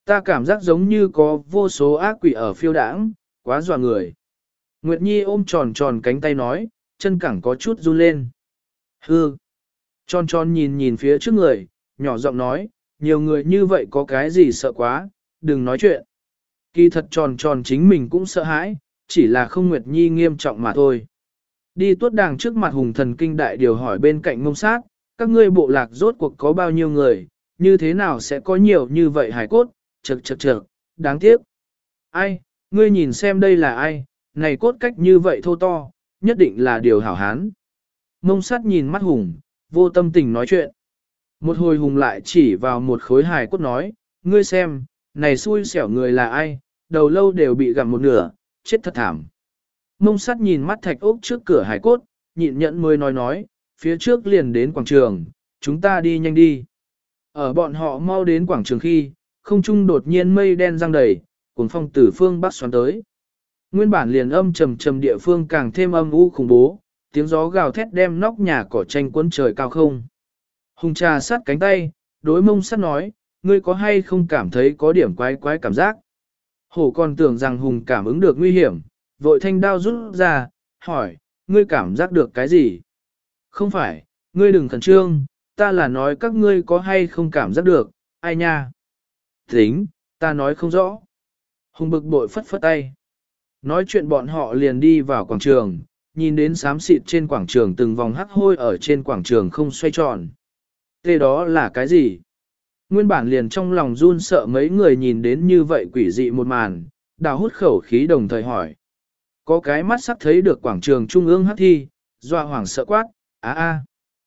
Ta cảm giác giống như có vô số ác quỷ ở phiêu đãng, quá dọa người. Nguyệt Nhi ôm tròn tròn cánh tay nói, chân cẳng có chút run lên. Hư! Tròn tròn nhìn nhìn phía trước người, nhỏ giọng nói, nhiều người như vậy có cái gì sợ quá, đừng nói chuyện. Kỳ thật tròn tròn chính mình cũng sợ hãi, chỉ là không Nguyệt Nhi nghiêm trọng mà thôi. Đi tuốt đàng trước mặt hùng thần kinh đại điều hỏi bên cạnh mông sát, các ngươi bộ lạc rốt cuộc có bao nhiêu người, như thế nào sẽ có nhiều như vậy hải cốt, chật chật chật, đáng tiếc. Ai, ngươi nhìn xem đây là ai, này cốt cách như vậy thô to, nhất định là điều hảo hán. Mông sát nhìn mắt hùng, vô tâm tình nói chuyện. Một hồi hùng lại chỉ vào một khối hài cốt nói, ngươi xem, này xui xẻo người là ai, đầu lâu đều bị gặm một nửa, chết thật thảm. Mông sắt nhìn mắt thạch ốc trước cửa hài cốt, nhịn nhẫn mới nói nói, phía trước liền đến quảng trường, chúng ta đi nhanh đi. Ở bọn họ mau đến quảng trường khi, không trung đột nhiên mây đen giăng đầy, cuồng phong từ phương bắc xoắn tới. Nguyên bản liền âm trầm trầm địa phương càng thêm âm u khủng bố, tiếng gió gào thét đem nóc nhà cỏ tranh cuốn trời cao không. Hùng trà sát cánh tay, đối mông sắt nói, ngươi có hay không cảm thấy có điểm quái quái cảm giác. Hổ còn tưởng rằng Hùng cảm ứng được nguy hiểm, vội thanh đao rút ra, hỏi, ngươi cảm giác được cái gì? Không phải, ngươi đừng khẩn trương, ta là nói các ngươi có hay không cảm giác được, ai nha? Tính, ta nói không rõ. Hùng bực bội phất phất tay. Nói chuyện bọn họ liền đi vào quảng trường, nhìn đến xám xịt trên quảng trường từng vòng hắc hôi ở trên quảng trường không xoay tròn. Thế đó là cái gì? Nguyên bản liền trong lòng run sợ mấy người nhìn đến như vậy quỷ dị một màn, đào hút khẩu khí đồng thời hỏi. Có cái mắt sắp thấy được quảng trường trung ương hắc thi, doa hoảng sợ quát, á á.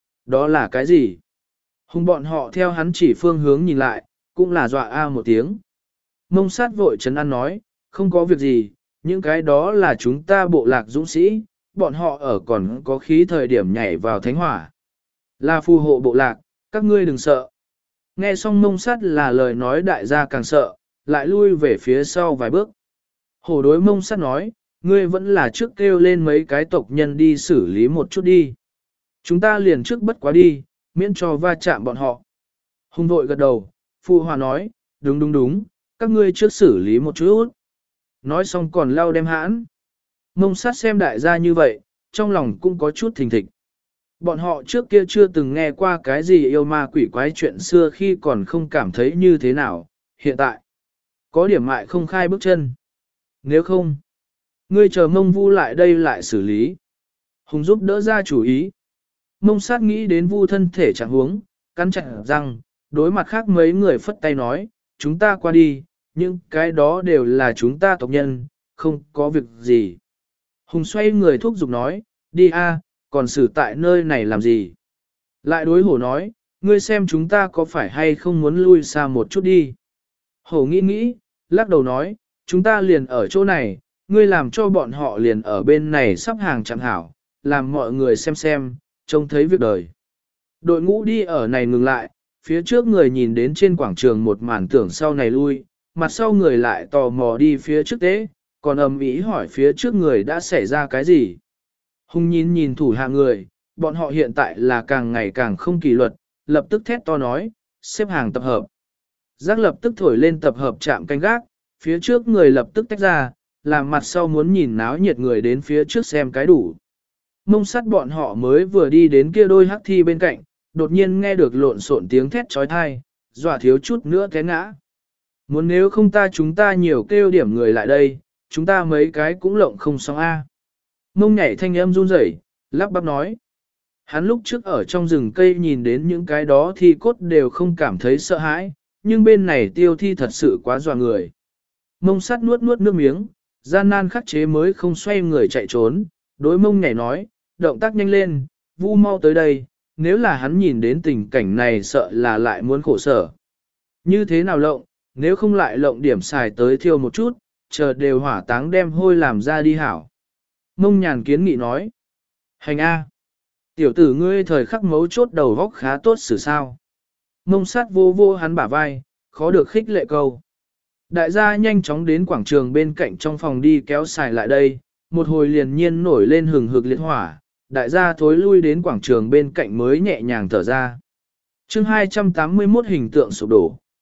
Đó là cái gì? Hùng bọn họ theo hắn chỉ phương hướng nhìn lại, cũng là dọa a một tiếng. Mông sát vội trấn an nói, không có việc gì, những cái đó là chúng ta bộ lạc dũng sĩ, bọn họ ở còn có khí thời điểm nhảy vào thánh hỏa. Là phù hộ bộ lạc, các ngươi đừng sợ. Nghe xong mông sát là lời nói đại gia càng sợ, lại lui về phía sau vài bước. Hổ đối mông sát nói, ngươi vẫn là trước kêu lên mấy cái tộc nhân đi xử lý một chút đi. Chúng ta liền trước bất quá đi, miễn cho va chạm bọn họ. Hùng vội gật đầu, phụ hòa nói, đúng đúng đúng, các ngươi trước xử lý một chút. Nói xong còn lau đem hãn. Mông sát xem đại gia như vậy, trong lòng cũng có chút thình thịch. Bọn họ trước kia chưa từng nghe qua cái gì yêu ma quỷ quái chuyện xưa khi còn không cảm thấy như thế nào, hiện tại. Có điểm mại không khai bước chân. Nếu không, ngươi chờ mông vu lại đây lại xử lý. Hùng giúp đỡ ra chủ ý. Mông sát nghĩ đến vu thân thể trạng huống, cắn chặt răng, đối mặt khác mấy người phất tay nói, chúng ta qua đi, nhưng cái đó đều là chúng ta tộc nhân, không có việc gì. Hùng xoay người thúc giục nói, đi a, còn xử tại nơi này làm gì? Lại đối hổ nói, ngươi xem chúng ta có phải hay không muốn lui xa một chút đi. Hổ nghĩ nghĩ, lắc đầu nói, chúng ta liền ở chỗ này, ngươi làm cho bọn họ liền ở bên này sắp hàng chẳng hảo, làm mọi người xem xem, trông thấy việc đời. Đội ngũ đi ở này ngừng lại, phía trước người nhìn đến trên quảng trường một màn tưởng sau này lui, mặt sau người lại tò mò đi phía trước tế, còn ầm ĩ hỏi phía trước người đã xảy ra cái gì. Hùng nhìn nhìn thủ hạ người, bọn họ hiện tại là càng ngày càng không kỷ luật, lập tức thét to nói, xếp hàng tập hợp. Giác lập tức thổi lên tập hợp chạm canh gác, phía trước người lập tức tách ra, làm mặt sau muốn nhìn náo nhiệt người đến phía trước xem cái đủ. Mông sắt bọn họ mới vừa đi đến kia đôi hắc thi bên cạnh, đột nhiên nghe được lộn xộn tiếng thét trói thai, dọa thiếu chút nữa té ngã. Muốn nếu không ta chúng ta nhiều kêu điểm người lại đây, chúng ta mấy cái cũng lộng không xong a. Mông nhảy thanh âm run rẩy, lắp bắp nói. Hắn lúc trước ở trong rừng cây nhìn đến những cái đó thi cốt đều không cảm thấy sợ hãi, nhưng bên này tiêu thi thật sự quá dọa người. Mông sắt nuốt nuốt nước miếng, gian nan khắc chế mới không xoay người chạy trốn, đối mông nhảy nói, động tác nhanh lên, vu mau tới đây, nếu là hắn nhìn đến tình cảnh này sợ là lại muốn khổ sở. Như thế nào lộng, nếu không lại lộng điểm xài tới thiêu một chút, chờ đều hỏa táng đem hôi làm ra đi hảo. Mông nhàn kiến nghị nói, hành A. Tiểu tử ngươi thời khắc mấu chốt đầu góc khá tốt xử sao. Mông sát vô vô hắn bả vai, khó được khích lệ câu. Đại gia nhanh chóng đến quảng trường bên cạnh trong phòng đi kéo xài lại đây, một hồi liền nhiên nổi lên hừng hực liệt hỏa, đại gia thối lui đến quảng trường bên cạnh mới nhẹ nhàng thở ra. chương hai trăm tám mươi mốt hình tượng sụp đổ.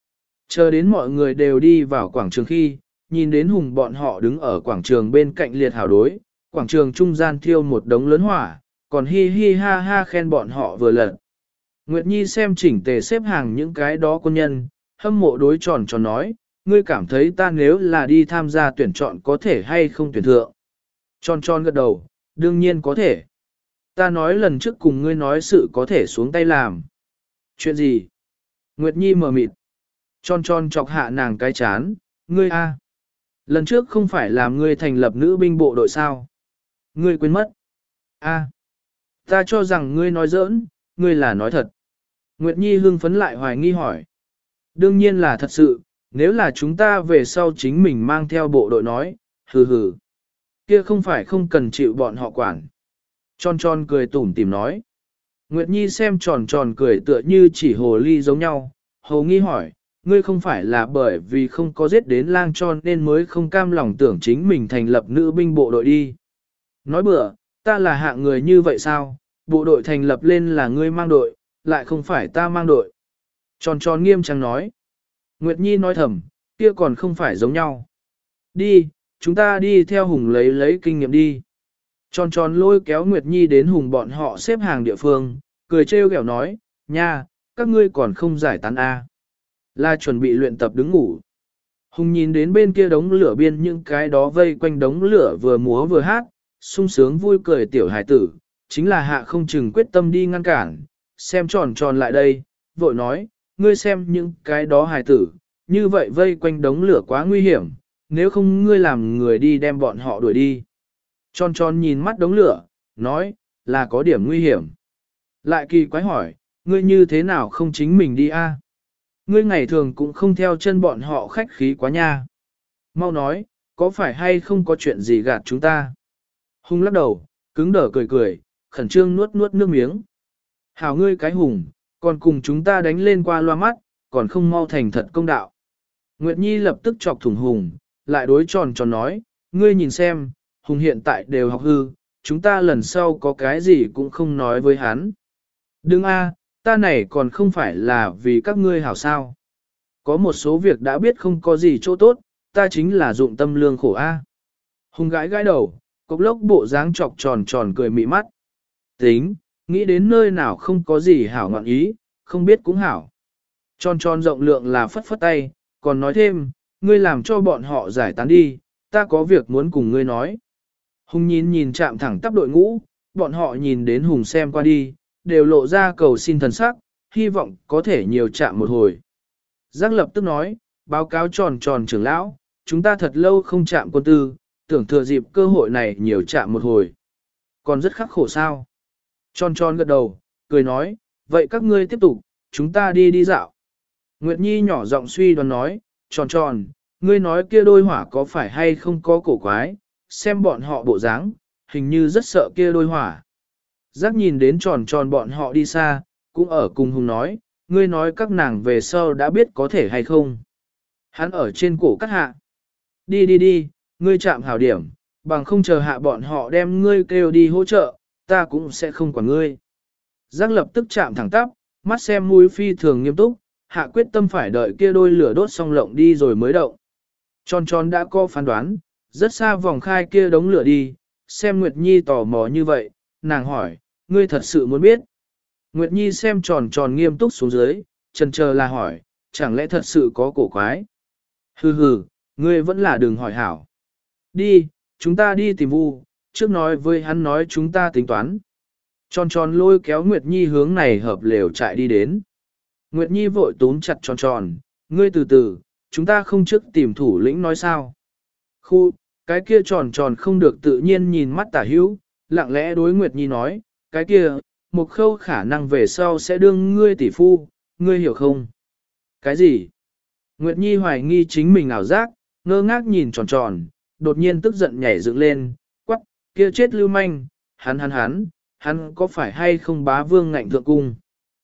Chờ đến mọi người đều đi vào quảng trường khi, nhìn đến hùng bọn họ đứng ở quảng trường bên cạnh liệt hảo đối, quảng trường trung gian thiêu một đống lớn hỏa, còn hi hi ha ha khen bọn họ vừa lật. Nguyệt Nhi xem chỉnh tề xếp hàng những cái đó quân nhân, hâm mộ đối tròn tròn nói, ngươi cảm thấy ta nếu là đi tham gia tuyển chọn có thể hay không tuyển thượng. Tròn tròn gật đầu, đương nhiên có thể. Ta nói lần trước cùng ngươi nói sự có thể xuống tay làm. Chuyện gì? Nguyệt Nhi mờ mịt. Tròn tròn chọc hạ nàng cái chán, ngươi a, lần trước không phải làm ngươi thành lập nữ binh bộ đội sao? Ngươi quên mất. A, ta cho rằng ngươi nói giỡn, ngươi là nói thật. Nguyệt Nhi hưng phấn lại hoài nghi hỏi. Đương nhiên là thật sự, nếu là chúng ta về sau chính mình mang theo bộ đội nói, hừ hừ. Kia không phải không cần chịu bọn họ quản. Tròn tròn cười tủm tỉm nói. Nguyệt Nhi xem tròn tròn cười tựa như chỉ hồ ly giống nhau, hồ nghi hỏi, ngươi không phải là bởi vì không có giết đến lang cho nên mới không cam lòng tưởng chính mình thành lập nữ binh bộ đội đi. Nói bừa, ta là hạng người như vậy sao, bộ đội thành lập lên là ngươi mang đội, lại không phải ta mang đội. Tròn tròn nghiêm trang nói. Nguyệt Nhi nói thầm, kia còn không phải giống nhau. Đi, chúng ta đi theo Hùng lấy lấy kinh nghiệm đi. Tròn tròn lôi kéo Nguyệt Nhi đến Hùng bọn họ xếp hàng địa phương, cười trêu ghẹo nói, nha, các ngươi còn không giải tán A. Là chuẩn bị luyện tập đứng ngủ. Hùng nhìn đến bên kia đống lửa biên những cái đó vây quanh đống lửa vừa múa vừa hát, sung sướng vui cười tiểu hải tử, chính là hạ không chừng quyết tâm đi ngăn cản, xem tròn tròn lại đây, vội nói, ngươi xem những cái đó hải tử, như vậy vây quanh đống lửa quá nguy hiểm, nếu không ngươi làm người đi đem bọn họ đuổi đi. Tròn tròn nhìn mắt đống lửa, nói, là có điểm nguy hiểm. Lại kỳ quái hỏi, ngươi như thế nào không chính mình đi a? Ngươi ngày thường cũng không theo chân bọn họ khách khí quá nha. Mau nói, có phải hay không có chuyện gì gạt chúng ta? Hùng lắc đầu, cứng đờ cười cười, khẩn trương nuốt nuốt nước miếng. Hảo ngươi cái Hùng, còn cùng chúng ta đánh lên qua loa mắt, còn không mau thành thật công đạo. Nguyệt Nhi lập tức chọc thủng Hùng, lại đối tròn tròn nói, ngươi nhìn xem, Hùng hiện tại đều học hư, chúng ta lần sau có cái gì cũng không nói với hắn. Đừng a, ta này còn không phải là vì các ngươi hảo sao. Có một số việc đã biết không có gì chỗ tốt, ta chính là dụng tâm lương khổ a. Hùng gãi gãi đầu, cốc lốc bộ dáng chọc tròn tròn cười mị mắt. Tính, nghĩ đến nơi nào không có gì hảo ngọn ý, không biết cũng hảo. Tròn tròn rộng lượng là phất phất tay, còn nói thêm, ngươi làm cho bọn họ giải tán đi, ta có việc muốn cùng ngươi nói. Hùng nhìn nhìn chạm thẳng tắp đội ngũ, bọn họ nhìn đến Hùng xem qua đi, đều lộ ra cầu xin thần sắc, hy vọng có thể nhiều chạm một hồi. Giác lập tức nói, báo cáo tròn tròn trưởng lão, chúng ta thật lâu không chạm quân tư, tưởng thừa dịp cơ hội này nhiều chạm một hồi. Còn rất khắc khổ sao? Tròn tròn gật đầu, cười nói, vậy các ngươi tiếp tục, chúng ta đi đi dạo. Nguyệt Nhi nhỏ giọng suy đoán nói, tròn tròn, ngươi nói kia đôi hỏa có phải hay không có cổ quái, xem bọn họ bộ dáng, hình như rất sợ kia đôi hỏa. Giác nhìn đến tròn tròn bọn họ đi xa, cũng ở cùng Hùng nói, ngươi nói các nàng về sau đã biết có thể hay không. Hắn ở trên cổ cắt hạ. Đi đi đi, ngươi chạm hảo điểm, bằng không chờ hạ bọn họ đem ngươi kêu đi hỗ trợ, ta cũng sẽ không quản ngươi. Giác lập tức chạm thẳng tắp, mắt xem mũi phi thường nghiêm túc, hạ quyết tâm phải đợi kia đôi lửa đốt xong lộng đi rồi mới động. Tròn tròn đã có phán đoán, rất xa vòng khai kia đống lửa đi, xem Nguyệt Nhi tò mò như vậy, nàng hỏi, ngươi thật sự muốn biết. Nguyệt Nhi xem tròn tròn nghiêm túc xuống dưới, chần chờ là hỏi, chẳng lẽ thật sự có cổ quái? Hừ hừ, ngươi vẫn là đừng hỏi hảo. Đi, chúng ta đi tìm Vu, trước nói với hắn nói chúng ta tính toán. Tròn tròn lôi kéo Nguyệt Nhi hướng này hợp lều chạy đi đến. Nguyệt Nhi vội túm chặt tròn tròn, ngươi từ từ, chúng ta không trước tìm thủ lĩnh nói sao. Khu, cái kia tròn tròn không được tự nhiên nhìn mắt tả hữu, lặng lẽ đối Nguyệt Nhi nói, cái kia, một khâu khả năng về sau sẽ đương ngươi tỷ phu, ngươi hiểu không? Cái gì? Nguyệt Nhi hoài nghi chính mình ảo giác, ngơ ngác nhìn tròn tròn, đột nhiên tức giận nhảy dựng lên, quắc, kia chết lưu manh, hắn hắn hắn, hắn có phải hay không bá vương ngạnh thượng cung?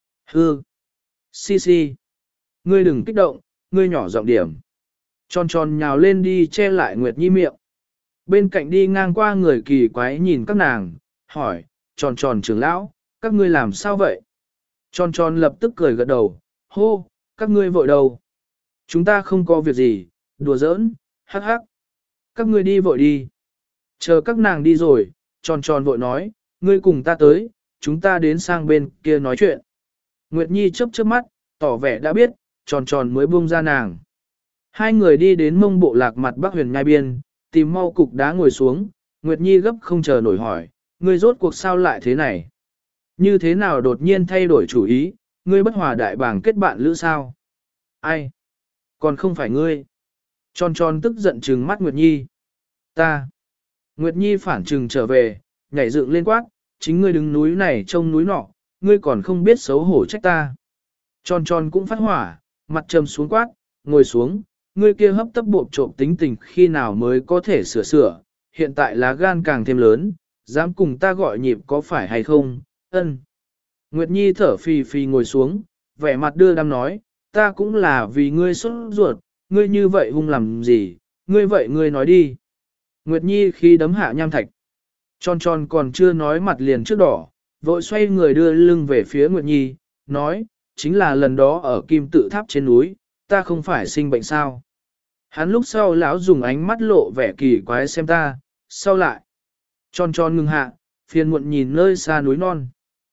Hư! Si si! Ngươi đừng kích động, ngươi nhỏ giọng điểm. Tròn tròn nhào lên đi che lại Nguyệt Nhi miệng. Bên cạnh đi ngang qua người kỳ quái nhìn các nàng, hỏi, tròn tròn trưởng lão, các ngươi làm sao vậy? Tròn tròn lập tức cười gật đầu, hô, các ngươi vội đâu? Chúng ta không có việc gì, đùa giỡn, hắc hắc. Các ngươi đi vội đi. Chờ các nàng đi rồi, tròn tròn vội nói, ngươi cùng ta tới, chúng ta đến sang bên kia nói chuyện. Nguyệt Nhi chớp chớp mắt, tỏ vẻ đã biết, tròn tròn mới buông ra nàng. Hai người đi đến mông bộ lạc mặt Bắc Huyền Nhai biên, tìm mau cục đá ngồi xuống, Nguyệt Nhi gấp không chờ nổi hỏi, ngươi rốt cuộc sao lại thế này? Như thế nào đột nhiên thay đổi chủ ý, ngươi bất hòa đại bàng kết bạn lữ sao? Ai? Còn không phải ngươi. Tròn tròn tức giận trừng mắt Nguyệt Nhi. Ta. Nguyệt Nhi phản trừng trở về, nhảy dựng lên quát, chính ngươi đứng núi này trông núi nọ, ngươi còn không biết xấu hổ trách ta. Tròn tròn cũng phát hỏa, mặt trầm xuống quát, ngồi xuống, ngươi kia hấp tấp bộp trộm tính tình khi nào mới có thể sửa sửa, hiện tại lá gan càng thêm lớn, dám cùng ta gọi nhịp có phải hay không, ân. Nguyệt Nhi thở phì phì ngồi xuống, vẻ mặt đưa đám nói, ta cũng là vì ngươi sốt ruột, ngươi như vậy hung làm gì, ngươi vậy ngươi nói đi. Nguyệt Nhi khi đấm hạ nham thạch, tròn tròn còn chưa nói mặt liền trước đỏ, vội xoay người đưa lưng về phía Nguyệt Nhi, nói, chính là lần đó ở kim tự tháp trên núi, ta không phải sinh bệnh sao. Hắn lúc sau lão dùng ánh mắt lộ vẻ kỳ quái xem ta, sau lại. Tròn tròn ngừng hạ, phiền muộn nhìn nơi xa núi non.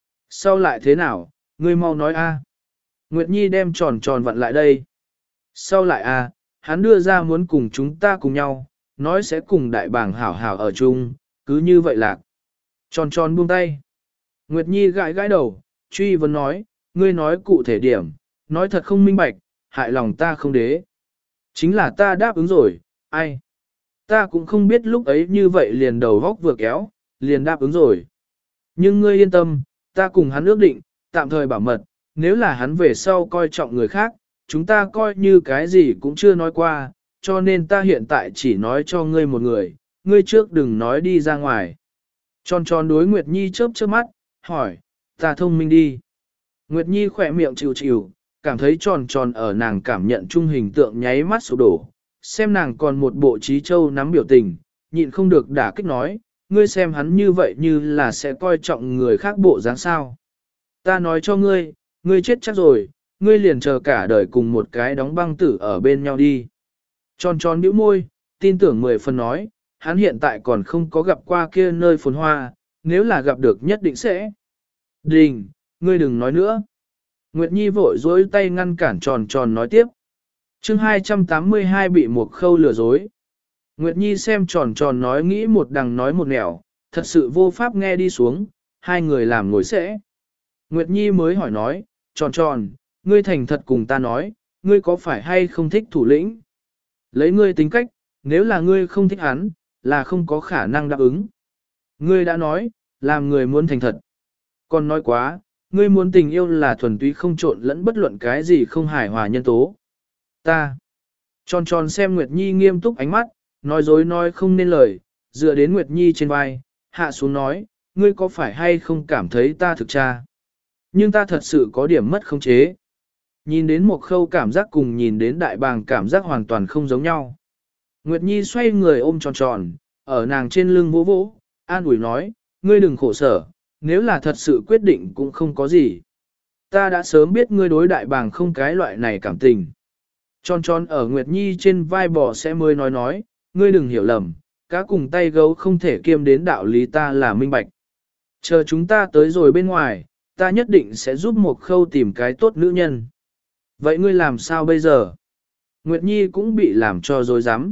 Sau lại thế nào, ngươi mau nói a. Nguyệt Nhi đem tròn tròn vặn lại đây. Sau lại a, hắn đưa ra muốn cùng chúng ta cùng nhau, nói sẽ cùng đại bàng hảo hảo ở chung, cứ như vậy lạc. Tròn tròn buông tay. Nguyệt Nhi gãi gãi đầu, truy vấn nói, ngươi nói cụ thể điểm, nói thật không minh bạch, hại lòng ta không đế. Chính là ta đáp ứng rồi, ai? Ta cũng không biết lúc ấy như vậy liền đầu góc vừa kéo, liền đáp ứng rồi. Nhưng ngươi yên tâm, ta cùng hắn ước định, tạm thời bảo mật, nếu là hắn về sau coi trọng người khác, chúng ta coi như cái gì cũng chưa nói qua, cho nên ta hiện tại chỉ nói cho ngươi một người, ngươi trước đừng nói đi ra ngoài. Tròn tròn đối Nguyệt Nhi chớp chớp mắt, hỏi, ta thông minh đi. Nguyệt Nhi khỏe miệng chịu chịu, cảm thấy tròn tròn ở nàng cảm nhận trung hình tượng nháy mắt sụp đổ, xem nàng còn một bộ trí châu nắm biểu tình, nhịn không được đả kích nói, ngươi xem hắn như vậy như là sẽ coi trọng người khác bộ dáng sao. Ta nói cho ngươi, ngươi chết chắc rồi, ngươi liền chờ cả đời cùng một cái đóng băng tử ở bên nhau đi. Tròn tròn bĩu môi, tin tưởng mười phần nói, hắn hiện tại còn không có gặp qua kia nơi phồn hoa, nếu là gặp được nhất định sẽ. Đình, ngươi đừng nói nữa. Nguyệt Nhi vội dối tay ngăn cản tròn tròn nói tiếp. chương hai trăm tám mươi hai bị một khâu lừa dối. Nguyệt Nhi xem tròn tròn nói nghĩ một đằng nói một nẻo, thật sự vô pháp nghe đi xuống, hai người làm ngồi sẽ. Nguyệt Nhi mới hỏi nói, tròn tròn, ngươi thành thật cùng ta nói, ngươi có phải hay không thích thủ lĩnh? Lấy ngươi tính cách, nếu là ngươi không thích hắn, là không có khả năng đáp ứng. Ngươi đã nói, làm người muốn thành thật. Còn nói quá, ngươi muốn tình yêu là thuần túy không trộn lẫn bất luận cái gì không hài hòa nhân tố. Ta. Tròn tròn xem Nguyệt Nhi nghiêm túc ánh mắt, nói dối nói không nên lời, dựa đến Nguyệt Nhi trên vai, hạ xuống nói, ngươi có phải hay không cảm thấy ta thực cha? Nhưng ta thật sự có điểm mất khống chế. Nhìn đến một khâu cảm giác cùng nhìn đến đại bàng cảm giác hoàn toàn không giống nhau. Nguyệt Nhi xoay người ôm tròn tròn, ở nàng trên lưng vỗ vỗ, an ủi nói, ngươi đừng khổ sở, nếu là thật sự quyết định cũng không có gì. Ta đã sớm biết ngươi đối đại bàng không cái loại này cảm tình. Tròn tròn ở Nguyệt Nhi trên vai bò sẽ mới nói nói, ngươi đừng hiểu lầm, cá cùng tay gấu không thể kiêm đến đạo lý ta là minh bạch. Chờ chúng ta tới rồi bên ngoài, ta nhất định sẽ giúp một khâu tìm cái tốt nữ nhân. Vậy ngươi làm sao bây giờ? Nguyệt Nhi cũng bị làm cho dối rắm.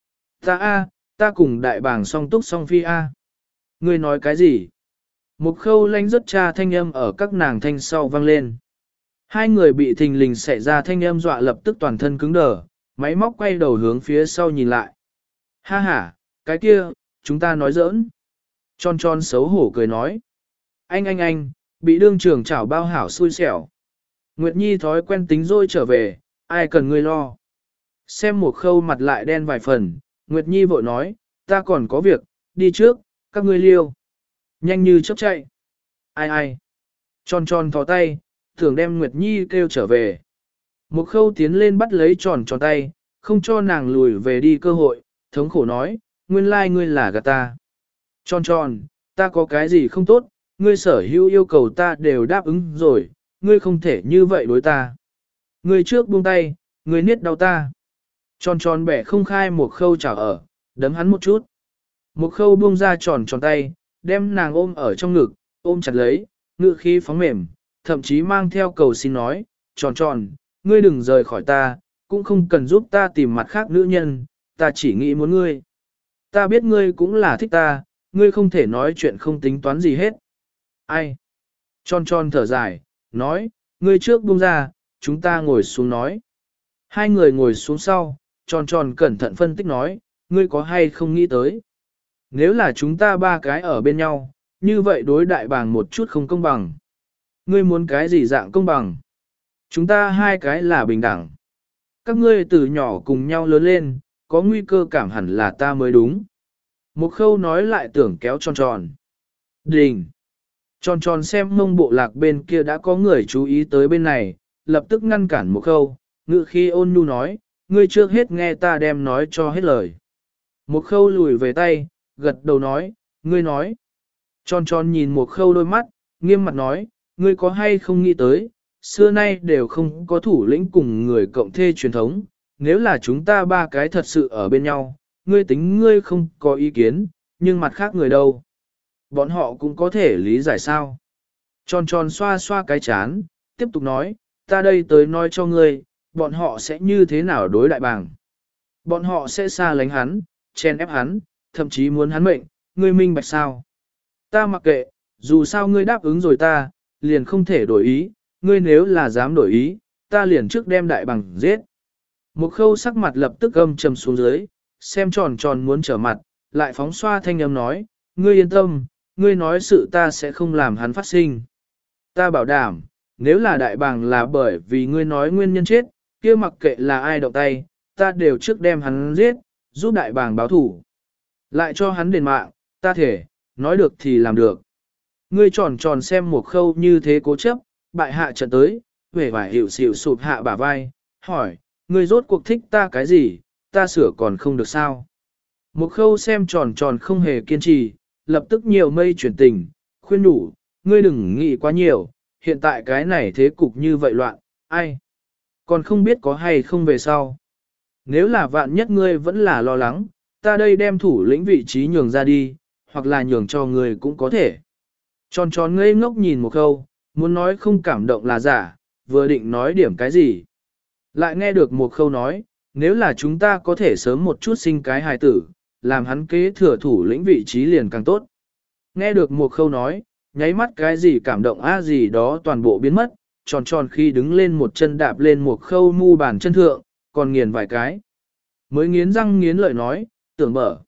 Ta a, ta cùng đại bàng song túc song phi a. Ngươi nói cái gì? Một khâu lanh rất cha thanh âm ở các nàng thanh sau vang lên. Hai người bị thình lình xảy ra thanh âm dọa lập tức toàn thân cứng đờ, máy móc quay đầu hướng phía sau nhìn lại. Ha ha, cái kia, chúng ta nói giỡn. Tròn tròn xấu hổ cười nói. Anh anh anh, bị đương trưởng chảo bao hảo xui xẻo. Nguyệt Nhi thói quen tính rồi trở về, ai cần ngươi lo. Xem một khâu mặt lại đen vài phần, Nguyệt Nhi vội nói, ta còn có việc, đi trước, các ngươi liêu. Nhanh như chớp chạy. Ai ai. Tròn tròn thò tay, tưởng đem Nguyệt Nhi kêu trở về. Một khâu tiến lên bắt lấy tròn tròn tay, không cho nàng lùi về đi cơ hội, thống khổ nói, nguyên lai ngươi là gạt ta. Tròn tròn, ta có cái gì không tốt, ngươi sở hữu yêu cầu ta đều đáp ứng rồi, ngươi không thể như vậy đối ta. Ngươi trước buông tay, Ngươi niết đau ta. Tròn tròn bẻ không khai một khâu chảo ở, đấm hắn một chút. Một khâu buông ra tròn tròn tay, đem nàng ôm ở trong ngực, ôm chặt lấy, ngự khí phóng mềm, thậm chí mang theo cầu xin nói, tròn tròn, ngươi đừng rời khỏi ta, cũng không cần giúp ta tìm mặt khác nữ nhân, ta chỉ nghĩ muốn ngươi. Ta biết ngươi cũng là thích ta, ngươi không thể nói chuyện không tính toán gì hết. Ai? Tròn tròn thở dài, nói, ngươi trước buông ra, chúng ta ngồi xuống nói. Hai người ngồi xuống sau, tròn tròn cẩn thận phân tích nói, ngươi có hay không nghĩ tới. Nếu là chúng ta ba cái ở bên nhau, như vậy đối đại bàng một chút không công bằng. Ngươi muốn cái gì dạng công bằng? Chúng ta hai cái là bình đẳng. Các ngươi từ nhỏ cùng nhau lớn lên, có nguy cơ cảm hẳn là ta mới đúng. Một khâu nói lại tưởng kéo tròn tròn. Đình! Tròn tròn xem mông bộ lạc bên kia đã có người chú ý tới bên này, lập tức ngăn cản một khâu, ngự khi ôn nhu nói, ngươi trước hết nghe ta đem nói cho hết lời. Một khâu lùi về tay, gật đầu nói, ngươi nói. Tròn tròn nhìn một khâu đôi mắt, nghiêm mặt nói, ngươi có hay không nghĩ tới, xưa nay đều không có thủ lĩnh cùng người cộng thê truyền thống, nếu là chúng ta ba cái thật sự ở bên nhau, ngươi tính ngươi không có ý kiến, nhưng mặt khác người đâu. Bọn họ cũng có thể lý giải sao. Tròn tròn xoa xoa cái chán, tiếp tục nói, ta đây tới nói cho ngươi, bọn họ sẽ như thế nào đối đại bàng. Bọn họ sẽ xa lánh hắn, chen ép hắn, thậm chí muốn hắn mệnh, ngươi minh bạch sao. Ta mặc kệ, dù sao ngươi đáp ứng rồi ta, liền không thể đổi ý, ngươi nếu là dám đổi ý, ta liền trước đem đại bàng giết. Một khâu sắc mặt lập tức âm trầm xuống dưới, xem tròn tròn muốn trở mặt, lại phóng xoa thanh âm nói, ngươi yên tâm, ngươi nói sự ta sẽ không làm hắn phát sinh. Ta bảo đảm, nếu là đại bàng là bởi vì ngươi nói nguyên nhân chết, kia mặc kệ là ai động tay, ta đều trước đem hắn giết, giúp đại bàng báo thủ. Lại cho hắn đền mạng, ta thể, nói được thì làm được. Ngươi tròn tròn xem một khâu như thế cố chấp, bại hạ trận tới, vẻ vải hiệu xỉu sụp hạ bả vai, hỏi, ngươi rốt cuộc thích ta cái gì, ta sửa còn không được sao. Một khâu xem tròn tròn không hề kiên trì, lập tức nhiều mây chuyển tình, khuyên đủ, ngươi đừng nghĩ quá nhiều, hiện tại cái này thế cục như vậy loạn, ai? Còn không biết có hay không về sau. Nếu là vạn nhất ngươi vẫn là lo lắng, ta đây đem thủ lĩnh vị trí nhường ra đi, hoặc là nhường cho ngươi cũng có thể. Tròn tròn ngây ngốc nhìn một câu, muốn nói không cảm động là giả, vừa định nói điểm cái gì. Lại nghe được một câu nói, nếu là chúng ta có thể sớm một chút sinh cái hài tử, làm hắn kế thừa thủ lĩnh vị trí liền càng tốt. Nghe được một câu nói, nháy mắt cái gì cảm động á gì đó toàn bộ biến mất, tròn tròn khi đứng lên một chân đạp lên một khâu mu bàn chân thượng, còn nghiền vài cái. Mới nghiến răng nghiến lợi nói, tưởng mở.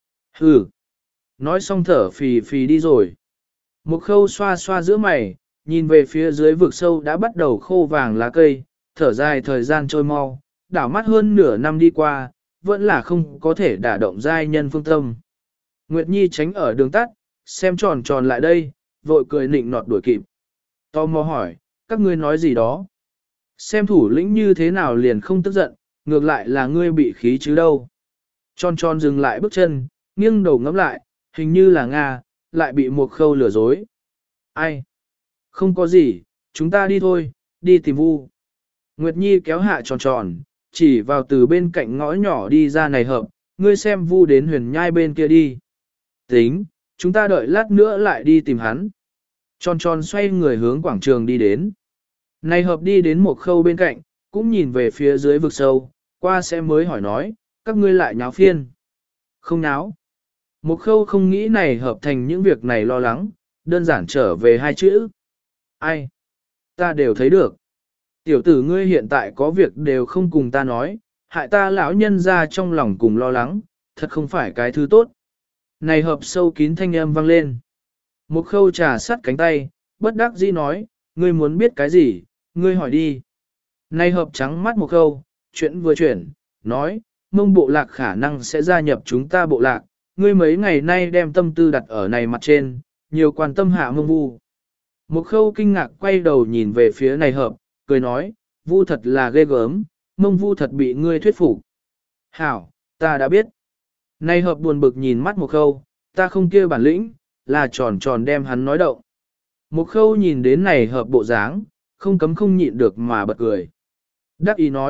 Hừ. Nói xong thở phì phì đi rồi. Một khâu xoa xoa giữa mày, nhìn về phía dưới vực sâu đã bắt đầu khô vàng lá cây, thở dài thời gian trôi mau, đảo mắt hơn nửa năm đi qua, vẫn là không có thể đả động giai nhân phương tâm. Nguyệt Nhi tránh ở đường tắt, xem tròn tròn lại đây, vội cười nịnh nọt đuổi kịp. Tò mò hỏi, các ngươi nói gì đó? Xem thủ lĩnh như thế nào liền không tức giận, ngược lại là ngươi bị khí chứ đâu. Tròn tròn dừng lại bước chân, nghiêng đầu ngắm lại, hình như là Nga, lại bị một khâu lừa dối. Ai? Không có gì, chúng ta đi thôi, đi tìm Vu. Nguyệt Nhi kéo hạ tròn tròn, chỉ vào từ bên cạnh ngõ nhỏ đi ra này hợp, ngươi xem Vu đến huyền nhai bên kia đi. Tính, chúng ta đợi lát nữa lại đi tìm hắn. Tròn tròn xoay người hướng quảng trường đi đến. Này hợp đi đến một khâu bên cạnh, cũng nhìn về phía dưới vực sâu, qua sẽ mới hỏi nói, các ngươi lại nháo phiên. Không nháo. Một khâu không nghĩ này hợp thành những việc này lo lắng, đơn giản trở về hai chữ. Ai? Ta đều thấy được. Tiểu tử ngươi hiện tại có việc đều không cùng ta nói, hại ta lão nhân ra trong lòng cùng lo lắng, thật không phải cái thứ tốt. Này hợp sâu kín thanh âm vang lên. Một khâu trà sắt cánh tay, bất đắc dĩ nói, ngươi muốn biết cái gì, ngươi hỏi đi. Này hợp trắng mắt một khâu, chuyện vừa chuyển, nói, mông bộ lạc khả năng sẽ gia nhập chúng ta bộ lạc, ngươi mấy ngày nay đem tâm tư đặt ở này mặt trên, nhiều quan tâm hạ mông vu. Một khâu kinh ngạc quay đầu nhìn về phía này hợp, cười nói, vu thật là ghê gớm, mông vu thật bị ngươi thuyết phục. Hảo, ta đã biết. Này hợp buồn bực nhìn mắt một khâu, ta không kia bản lĩnh, là tròn tròn đem hắn nói động. Một khâu nhìn đến này hợp bộ dáng, không cấm không nhịn được mà bật cười. Đắc ý nói,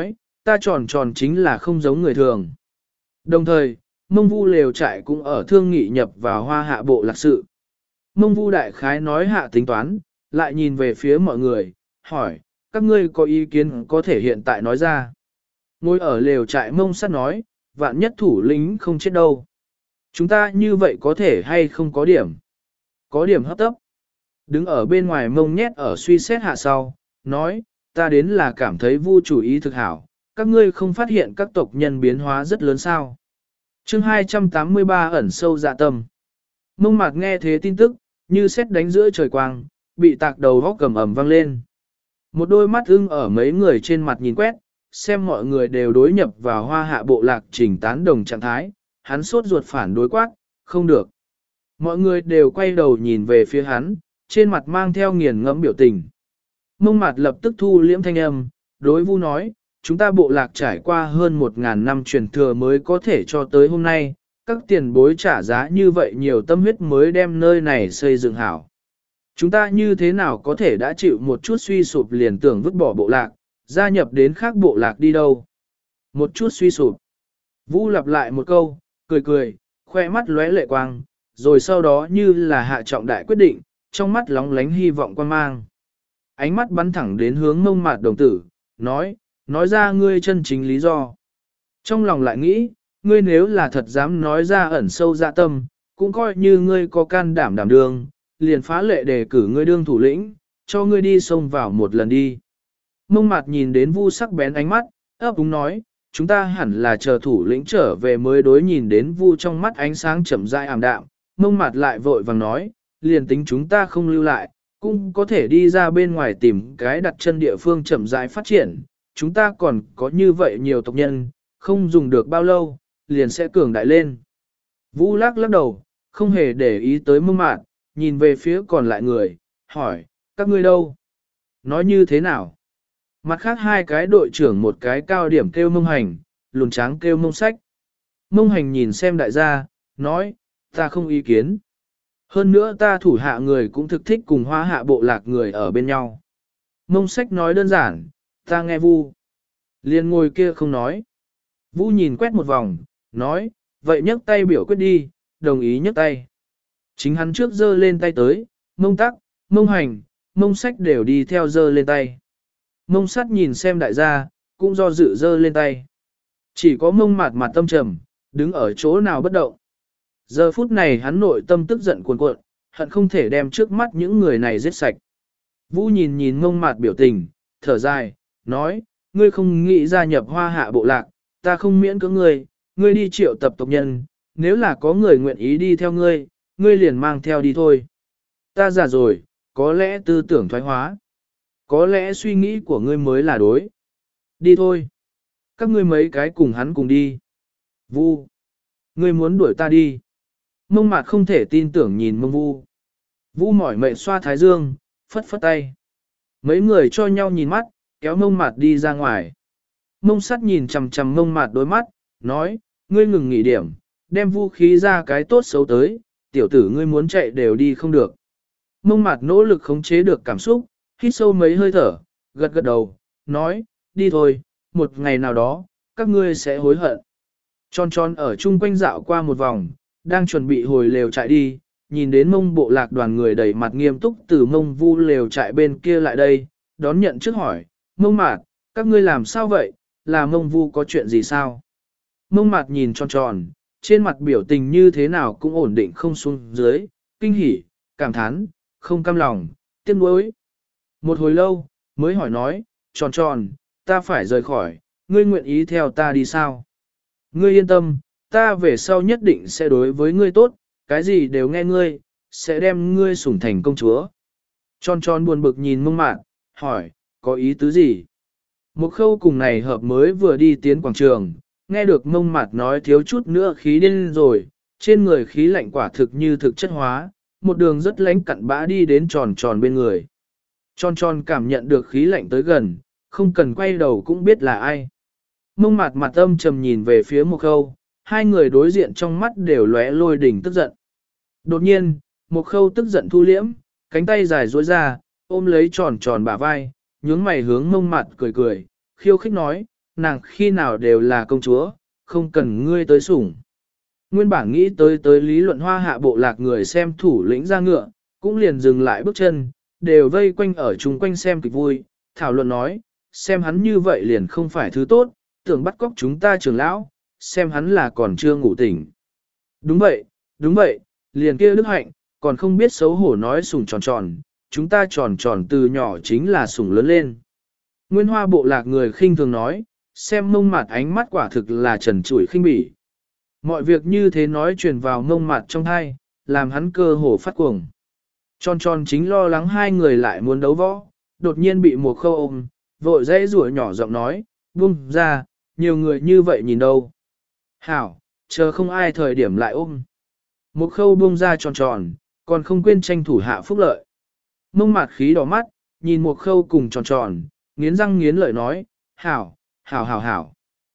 ta tròn tròn chính là không giống người thường. Đồng thời, mông vu lều trại cũng ở thương nghị nhập vào hoa hạ bộ lạc sự. Mông vu đại khái nói hạ tính toán, lại nhìn về phía mọi người, hỏi, các ngươi có ý kiến có thể hiện tại nói ra. Ngồi ở lều trại mông sắt nói, vạn nhất thủ lĩnh không chết đâu. Chúng ta như vậy có thể hay không có điểm? Có điểm hấp tấp. Đứng ở bên ngoài mông nhét ở suy xét hạ sau, nói, ta đến là cảm thấy vu chủ ý thực hảo, các ngươi không phát hiện các tộc nhân biến hóa rất lớn sao. chương hai trăm tám mươi ba ẩn sâu dạ tâm. Mông mạc nghe thế tin tức, như sét đánh giữa trời quang, bị tạc đầu góc cầm ẩm vang lên. Một đôi mắt ưng ở mấy người trên mặt nhìn quét, xem mọi người đều đối nhập vào hoa hạ bộ lạc trình tán đồng trạng thái, hắn sốt ruột phản đối quát, không được. Mọi người đều quay đầu nhìn về phía hắn, trên mặt mang theo nghiền ngẫm biểu tình. Mông mạt lập tức thu liễm thanh âm, đối vu nói, chúng ta bộ lạc trải qua hơn một ngàn năm truyền thừa mới có thể cho tới hôm nay, các tiền bối trả giá như vậy nhiều tâm huyết mới đem nơi này xây dựng hảo. Chúng ta như thế nào có thể đã chịu một chút suy sụp liền tưởng vứt bỏ bộ lạc, gia nhập đến khác bộ lạc đi đâu. Một chút suy sụp. Vũ lặp lại một câu, cười cười, khoe mắt lóe lệ quang, rồi sau đó như là hạ trọng đại quyết định, trong mắt lóng lánh hy vọng quan mang. Ánh mắt bắn thẳng đến hướng mông mạt đồng tử, nói, nói ra ngươi chân chính lý do. Trong lòng lại nghĩ, ngươi nếu là thật dám nói ra ẩn sâu dạ tâm, cũng coi như ngươi có can đảm đảm đường, liền phá lệ đề cử ngươi đương thủ lĩnh, cho ngươi đi xông vào một lần đi. Mông mạt nhìn đến vu sắc bén ánh mắt, ấp úng nói, chúng ta hẳn là chờ thủ lĩnh trở về mới đối nhìn đến vu trong mắt ánh sáng chậm rãi ảm đạm. Mông mạt lại vội vàng nói, liền tính chúng ta không lưu lại, cũng có thể đi ra bên ngoài tìm cái đặt chân địa phương chậm rãi phát triển. Chúng ta còn có như vậy nhiều tộc nhân, không dùng được bao lâu, liền sẽ cường đại lên. Vũ lắc lắc đầu, không hề để ý tới mông mạt, nhìn về phía còn lại người, hỏi, các ngươi đâu? Nói như thế nào? Mặt khác hai cái đội trưởng một cái cao điểm kêu mông hành, lùn tráng kêu mông sách. Mông hành nhìn xem đại gia, nói, ta không ý kiến. Hơn nữa ta thủ hạ người cũng thực thích cùng hoa hạ bộ lạc người ở bên nhau. Mông sách nói đơn giản, ta nghe vu. Liên ngồi kia không nói. Vu nhìn quét một vòng, nói, vậy nhấc tay biểu quyết đi, đồng ý nhấc tay. Chính hắn trước giơ lên tay tới, mông tắc, mông hành, mông sách đều đi theo giơ lên tay. Mông sắt nhìn xem đại gia, cũng do dự giơ lên tay. Chỉ có mông mạt mặt tâm trầm, đứng ở chỗ nào bất động. Giờ phút này hắn nội tâm tức giận cuồn cuộn, hận không thể đem trước mắt những người này giết sạch. Vũ nhìn nhìn mông mạt biểu tình, thở dài, nói, ngươi không nghĩ gia nhập hoa hạ bộ lạc, ta không miễn cưỡng ngươi, ngươi đi triệu tập tộc nhân, nếu là có người nguyện ý đi theo ngươi, ngươi liền mang theo đi thôi. Ta già rồi, có lẽ tư tưởng thoái hóa. Có lẽ suy nghĩ của ngươi mới là đối. Đi thôi. Các ngươi mấy cái cùng hắn cùng đi. Vu. Ngươi muốn đuổi ta đi. Mông mạt không thể tin tưởng nhìn mông vu. Vu mỏi mệt xoa thái dương, phất phất tay. Mấy người cho nhau nhìn mắt, kéo mông mạt đi ra ngoài. Mông sắt nhìn chằm chằm mông mạt đôi mắt, nói, ngươi ngừng nghỉ điểm, đem vũ khí ra cái tốt xấu tới, tiểu tử ngươi muốn chạy đều đi không được. Mông mạt nỗ lực khống chế được cảm xúc, hít sâu mấy hơi thở, gật gật đầu, nói, đi thôi, một ngày nào đó, các ngươi sẽ hối hận. Tròn tròn ở chung quanh dạo qua một vòng, đang chuẩn bị hồi lều trại đi, nhìn đến mông bộ lạc đoàn người đầy mặt nghiêm túc từ mông vu lều trại bên kia lại đây, đón nhận trước hỏi, mông mạt, các ngươi làm sao vậy, là mông vu có chuyện gì sao? Mông mạt nhìn tròn tròn, trên mặt biểu tình như thế nào cũng ổn định không xuống dưới, kinh hỉ, cảm thán, không cam lòng, tiếc nuối. Một hồi lâu, mới hỏi nói, tròn tròn, ta phải rời khỏi, ngươi nguyện ý theo ta đi sao? Ngươi yên tâm, ta về sau nhất định sẽ đối với ngươi tốt, cái gì đều nghe ngươi, sẽ đem ngươi sủng thành công chúa. Tròn tròn buồn bực nhìn mông mạn, hỏi, có ý tứ gì? Một khâu cùng này hợp mới vừa đi tiến quảng trường, nghe được mông mạt nói thiếu chút nữa khí điên rồi, trên người khí lạnh quả thực như thực chất hóa, một đường rất lánh cặn bã đi đến tròn tròn bên người. Tròn tròn cảm nhận được khí lạnh tới gần, không cần quay đầu cũng biết là ai. Mông mạt mặt âm trầm nhìn về phía một khâu, hai người đối diện trong mắt đều lóe lôi đỉnh tức giận. Đột nhiên, một khâu tức giận thu liễm, cánh tay dài duỗi ra, ôm lấy tròn tròn bả vai, nhướng mày hướng mông mạt cười cười, khiêu khích nói, nàng khi nào đều là công chúa, không cần ngươi tới sủng. Nguyên bản nghĩ tới tới lý luận hoa hạ bộ lạc người xem thủ lĩnh ra ngựa, cũng liền dừng lại bước chân, đều vây quanh ở chung quanh xem kịch vui, thảo luận nói, xem hắn như vậy liền không phải thứ tốt, tưởng bắt cóc chúng ta trưởng lão, xem hắn là còn chưa ngủ tỉnh. Đúng vậy, đúng vậy, liền kia đức hạnh, còn không biết xấu hổ nói sủng tròn tròn, chúng ta tròn tròn từ nhỏ chính là sủng lớn lên. Nguyên hoa bộ lạc người khinh thường nói, xem mông mặt ánh mắt quả thực là trần trụi khinh bỉ. Mọi việc như thế nói truyền vào mông mặt trong hai, làm hắn cơ hồ phát cuồng. Tròn tròn chính lo lắng hai người lại muốn đấu võ, đột nhiên bị một khâu ôm, vội dãy rủa nhỏ giọng nói, buông ra, nhiều người như vậy nhìn đâu. Hảo, chờ không ai thời điểm lại ôm. Một khâu buông ra tròn tròn, còn không quên tranh thủ hạ phúc lợi. Mông mặt khí đỏ mắt, nhìn một khâu cùng tròn tròn, nghiến răng nghiến lợi nói, hảo, hảo hảo hảo.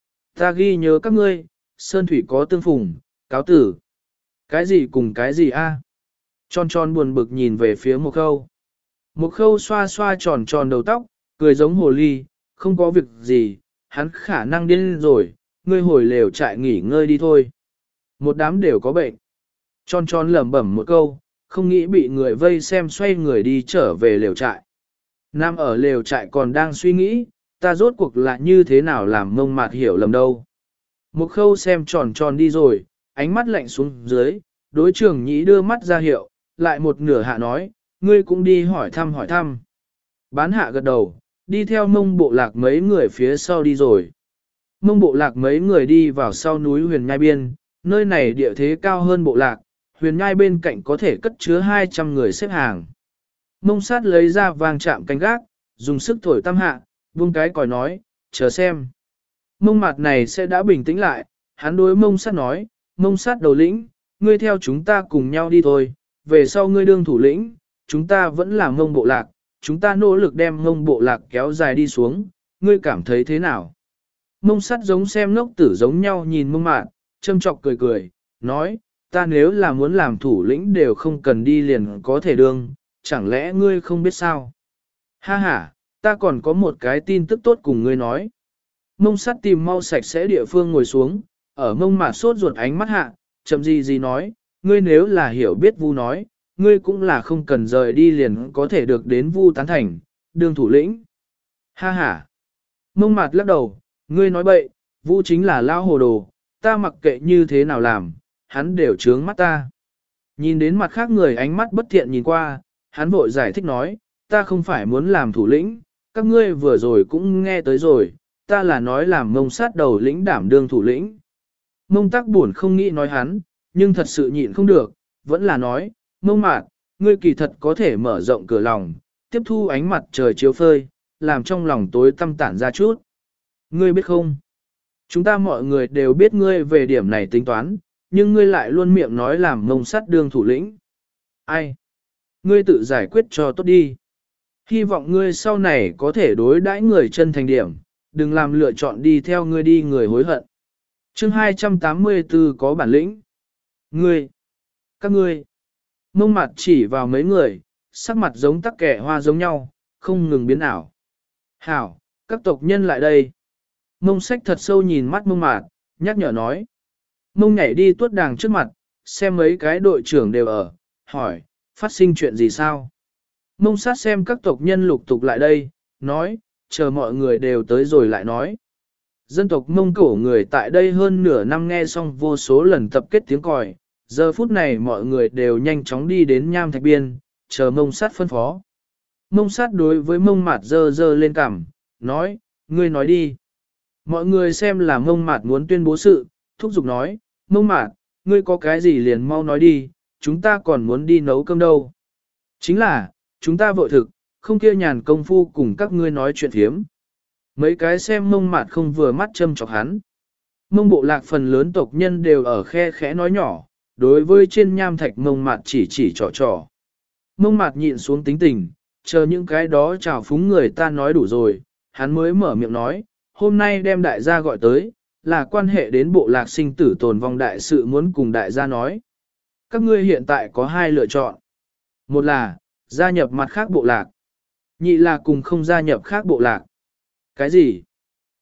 Ta ghi nhớ các ngươi, sơn thủy có tương phùng, cáo tử. Cái gì cùng cái gì a? Tròn tròn buồn bực nhìn về phía một khâu. Một khâu xoa xoa tròn tròn đầu tóc, cười giống hồ ly, không có việc gì, hắn khả năng điên rồi, ngươi hồi lều trại nghỉ ngơi đi thôi. Một đám đều có bệnh. Tròn tròn lẩm bẩm một câu, không nghĩ bị người vây xem xoay người đi trở về lều trại. Nam ở lều trại còn đang suy nghĩ, ta rốt cuộc là như thế nào làm mông mạt hiểu lầm đâu. Một khâu xem tròn tròn đi rồi, ánh mắt lạnh xuống dưới, đối trưởng nhĩ đưa mắt ra hiệu, lại một nửa hạ nói, ngươi cũng đi hỏi thăm hỏi thăm. Bán hạ gật đầu, đi theo mông bộ lạc mấy người phía sau đi rồi. Mông bộ lạc mấy người đi vào sau núi huyền nhai biên, nơi này địa thế cao hơn bộ lạc, huyền nhai bên cạnh có thể cất chứa hai trăm người xếp hàng. Mông sát lấy ra vàng chạm canh gác, dùng sức thổi tam hạ, buông cái còi nói, chờ xem. Mông mặt này sẽ đã bình tĩnh lại, hắn đối mông sát nói, mông sát đầu lĩnh, ngươi theo chúng ta cùng nhau đi thôi, về sau ngươi đương thủ lĩnh, chúng ta vẫn là mông bộ lạc, chúng ta nỗ lực đem mông bộ lạc kéo dài đi xuống, ngươi cảm thấy thế nào? Mông sát giống xem ngốc tử giống nhau nhìn mông mạt, châm chọc cười cười, nói, ta nếu là muốn làm thủ lĩnh đều không cần đi liền có thể đương, chẳng lẽ ngươi không biết sao? Ha ha, ta còn có một cái tin tức tốt cùng ngươi nói. Mông sát tìm mau sạch sẽ địa phương ngồi xuống, ở mông mạt sốt ruột ánh mắt hạ, chậm gì gì nói, ngươi nếu là hiểu biết vu nói, ngươi cũng là không cần rời đi liền có thể được đến vu tán thành, đương thủ lĩnh. Ha ha. Mông mạt lắc đầu, ngươi nói bậy, vu chính là lao hồ đồ, ta mặc kệ như thế nào làm, hắn đều trướng mắt ta. Nhìn đến mặt khác người ánh mắt bất thiện nhìn qua, hắn vội giải thích nói, ta không phải muốn làm thủ lĩnh, các ngươi vừa rồi cũng nghe tới rồi, ta là nói làm mông sát đầu lĩnh đảm đương thủ lĩnh. Mông tắc buồn không nghĩ nói hắn, nhưng thật sự nhịn không được, vẫn là nói, mông mạt, ngươi kỳ thật có thể mở rộng cửa lòng, tiếp thu ánh mặt trời chiếu phơi, làm trong lòng tối tăm tản ra chút. Ngươi biết không? Chúng ta mọi người đều biết ngươi về điểm này tính toán, nhưng ngươi lại luôn miệng nói làm mông sát đương thủ lĩnh. Ai? Ngươi tự giải quyết cho tốt đi. Hy vọng ngươi sau này có thể đối đãi người chân thành điểm, đừng làm lựa chọn đi theo ngươi đi người hối hận. Chương hai trăm tám mươi tư có bản lĩnh. Ngươi, các ngươi, mông mặt chỉ vào mấy người, sắc mặt giống tắc kẻ hoa giống nhau, không ngừng biến ảo. Hảo, các tộc nhân lại đây. Mông sách thật sâu nhìn mắt mông mạt, nhắc nhở nói. Mông nhảy đi tuốt đàng trước mặt, xem mấy cái đội trưởng đều ở, hỏi, phát sinh chuyện gì sao? Mông sát xem các tộc nhân lục tục lại đây, nói, chờ mọi người đều tới rồi lại nói. Dân tộc Mông Cổ người tại đây hơn nửa năm nghe xong vô số lần tập kết tiếng còi, giờ phút này mọi người đều nhanh chóng đi đến nham thạch biên, chờ Mông sát phân phó. Mông sát đối với Mông Mạt dơ dơ lên cằm, nói, ngươi nói đi. Mọi người xem là Mông Mạt muốn tuyên bố sự, thúc giục nói, Mông Mạt, ngươi có cái gì liền mau nói đi, chúng ta còn muốn đi nấu cơm đâu. Chính là, chúng ta vội thực, không kia nhàn công phu cùng các ngươi nói chuyện thiếm. Mấy cái xem Mông Mạt không vừa mắt châm chọc hắn. Mông bộ lạc phần lớn tộc nhân đều ở khe khẽ nói nhỏ, đối với trên nham thạch Mông Mạt chỉ chỉ trò trò. Mông Mạt nhịn xuống tính tình, chờ những cái đó chào phúng người ta nói đủ rồi, hắn mới mở miệng nói, hôm nay đem đại gia gọi tới, là quan hệ đến bộ lạc sinh tử tồn vong đại sự muốn cùng đại gia nói. Các ngươi hiện tại có hai lựa chọn. Một là, gia nhập mặt khác bộ lạc. Nhị là cùng không gia nhập khác bộ lạc. Cái gì?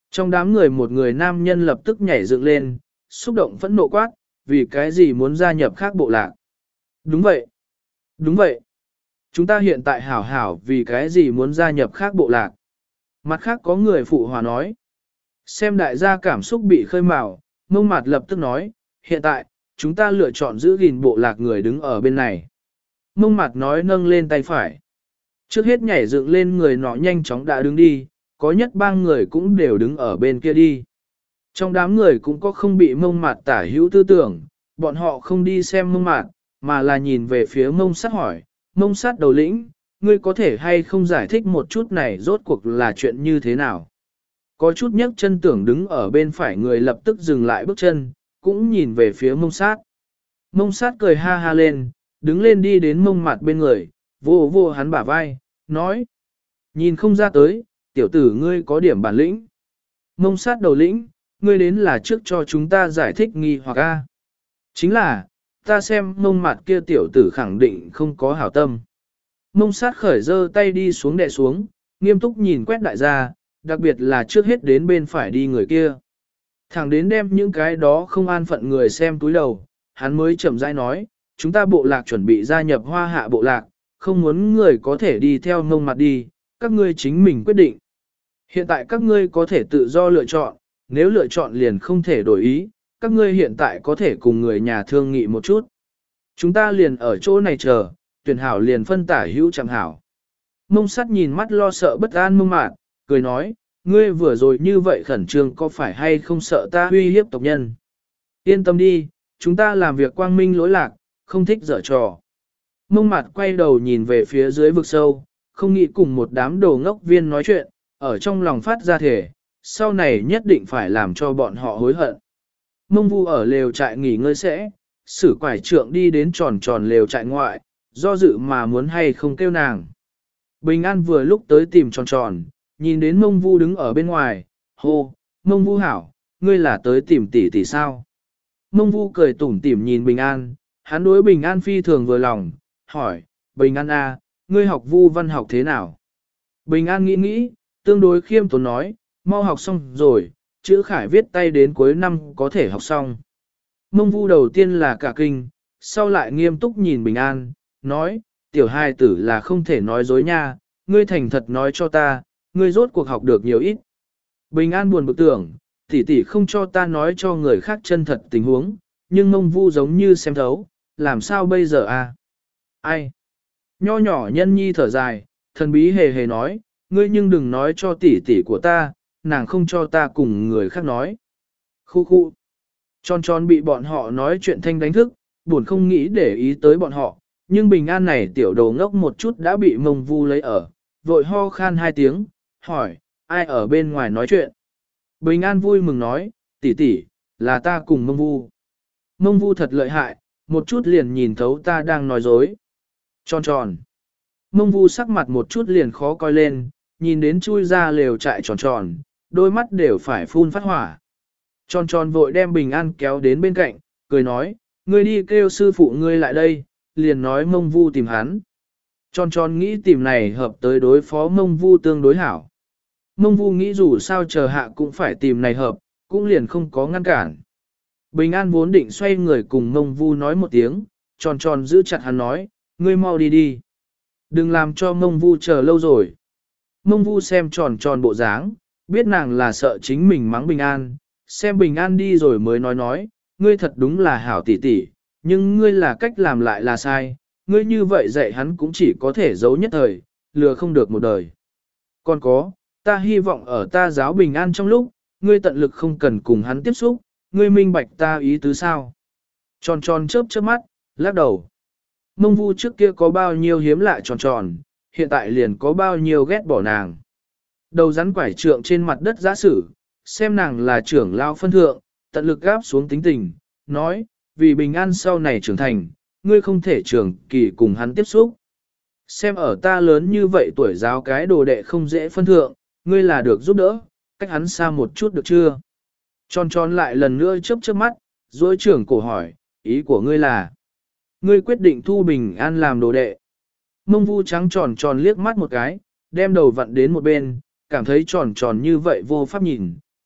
Trong đám người một người nam nhân lập tức nhảy dựng lên, xúc động phẫn nộ quát, vì cái gì muốn gia nhập khác bộ lạc. Đúng vậy, đúng vậy. Chúng ta hiện tại hảo hảo vì cái gì muốn gia nhập khác bộ lạc. Mặt khác có người phụ hòa nói. Xem đại gia cảm xúc bị khơi mào, mông mặt lập tức nói, hiện tại, chúng ta lựa chọn giữ gìn bộ lạc người đứng ở bên này. Mông mặt nói nâng lên tay phải. Trước hết nhảy dựng lên người nọ nhanh chóng đã đứng đi, có nhất ba người cũng đều đứng ở bên kia đi. Trong đám người cũng có không bị mông mặt tả hữu tư tưởng, bọn họ không đi xem mông mặt, mà là nhìn về phía mông sát hỏi, mông sát đầu lĩnh, ngươi có thể hay không giải thích một chút này rốt cuộc là chuyện như thế nào. Có chút nhấc chân tưởng đứng ở bên phải người lập tức dừng lại bước chân, cũng nhìn về phía mông sát. Mông sát cười ha ha lên, đứng lên đi đến mông mặt bên người, vô vô hắn bả vai, nói. Nhìn không ra tới, tiểu tử ngươi có điểm bản lĩnh. Mông sát đầu lĩnh, ngươi đến là trước cho chúng ta giải thích nghi hoặc a. Chính là, ta xem mông mặt kia tiểu tử khẳng định không có hảo tâm. Mông sát khởi giơ tay đi xuống đè xuống, nghiêm túc nhìn quét đại gia, đặc biệt là trước hết đến bên phải đi người kia. Thẳng đến đem những cái đó không an phận người xem túi đầu, hắn mới chậm rãi nói, chúng ta bộ lạc chuẩn bị gia nhập hoa hạ bộ lạc, không muốn người có thể đi theo mông mặt đi, các ngươi chính mình quyết định. Hiện tại các ngươi có thể tự do lựa chọn, nếu lựa chọn liền không thể đổi ý, các ngươi hiện tại có thể cùng người nhà thương nghị một chút. Chúng ta liền ở chỗ này chờ, tuyển hảo liền phân tả hữu chẳng hảo. Mông sắt nhìn mắt lo sợ bất an mông mạn, cười nói, ngươi vừa rồi như vậy khẩn trương có phải hay không sợ ta uy hiếp tộc nhân. Yên tâm đi, chúng ta làm việc quang minh lỗi lạc, không thích dở trò. Mông mặt quay đầu nhìn về phía dưới vực sâu, không nghĩ cùng một đám đồ ngốc viên nói chuyện, ở trong lòng phát ra thể, sau này nhất định phải làm cho bọn họ hối hận. Mông vu ở lều trại nghỉ ngơi sẽ, sử quải trượng đi đến tròn tròn lều trại ngoại, do dự mà muốn hay không kêu nàng. Bình An vừa lúc tới tìm tròn tròn, nhìn đến mông vu đứng ở bên ngoài, hô, mông vu hảo, ngươi là tới tìm tỷ tỷ sao. Mông vu cười tủm tỉm nhìn Bình An, hắn đối Bình An phi thường vừa lòng, hỏi, Bình An a, à, ngươi học vu văn học thế nào? Bình An nghĩ nghĩ, tương đối khiêm tốn nói, mau học xong rồi, chữ khải viết tay đến cuối năm có thể học xong. Mông vu đầu tiên là cả kinh, sau lại nghiêm túc nhìn Bình An, nói, tiểu hài tử là không thể nói dối nha, ngươi thành thật nói cho ta, ngươi rốt cuộc học được nhiều ít. Bình An buồn bực tưởng, tỷ tỷ không cho ta nói cho người khác chân thật tình huống, nhưng mông vu giống như xem thấu, làm sao bây giờ à? Ai? Nho nhỏ nhân nhi thở dài, thần bí hề hề nói, ngươi nhưng đừng nói cho tỷ tỷ của ta, nàng không cho ta cùng người khác nói. Khu khu. Tròn tròn bị bọn họ nói chuyện thanh đánh thức, buồn không nghĩ để ý tới bọn họ, nhưng Bình An này tiểu đồ ngốc một chút đã bị mông vu lấy ở, vội ho khan hai tiếng, hỏi, ai ở bên ngoài nói chuyện? Bình An vui mừng nói, tỷ tỷ, là ta cùng mông vu. Mông vu thật lợi hại, một chút liền nhìn thấu ta đang nói dối. Tròn tròn. Mông vu sắc mặt một chút liền khó coi lên, nhìn đến chui ra lều trại tròn tròn, đôi mắt đều phải phun phát hỏa. Tròn tròn vội đem Bình An kéo đến bên cạnh, cười nói, ngươi đi kêu sư phụ ngươi lại đây, liền nói mông vu tìm hắn. Tròn tròn nghĩ tìm này hợp tới đối phó mông vu tương đối hảo. Mông vu nghĩ dù sao chờ hạ cũng phải tìm này hợp, cũng liền không có ngăn cản. Bình An vốn định xoay người cùng mông vu nói một tiếng, tròn tròn giữ chặt hắn nói, ngươi mau đi đi. Đừng làm cho mông vu chờ lâu rồi. Mông vu xem tròn tròn bộ dáng, biết nàng là sợ chính mình mắng Bình An, xem Bình An đi rồi mới nói nói, ngươi thật đúng là hảo tỷ tỷ, nhưng ngươi là cách làm lại là sai, ngươi như vậy dạy hắn cũng chỉ có thể giấu nhất thời, lừa không được một đời. Còn có, ta hy vọng ở ta giáo Bình An trong lúc, ngươi tận lực không cần cùng hắn tiếp xúc, ngươi minh bạch ta ý tứ sao. Tròn tròn chớp chớp mắt, lắc đầu. Mông vu trước kia có bao nhiêu hiếm lạ tròn tròn, hiện tại liền có bao nhiêu ghét bỏ nàng. Đầu rắn quải trượng trên mặt đất giã sử, xem nàng là trưởng lao phân thượng, tận lực gáp xuống tính tình, nói, vì Bình An sau này trưởng thành, ngươi không thể trưởng kỳ cùng hắn tiếp xúc. Xem ở ta lớn như vậy tuổi giáo cái đồ đệ không dễ phân thượng, ngươi là được giúp đỡ, cách hắn xa một chút được chưa? Tròn tròn lại lần nữa chớp chớp mắt, dối trưởng cổ hỏi, ý của ngươi là, ngươi quyết định thu Bình An làm đồ đệ. Mông vu trắng tròn tròn liếc mắt một cái, đem đầu vặn đến một bên, cảm thấy tròn tròn như vậy vô pháp nhìn,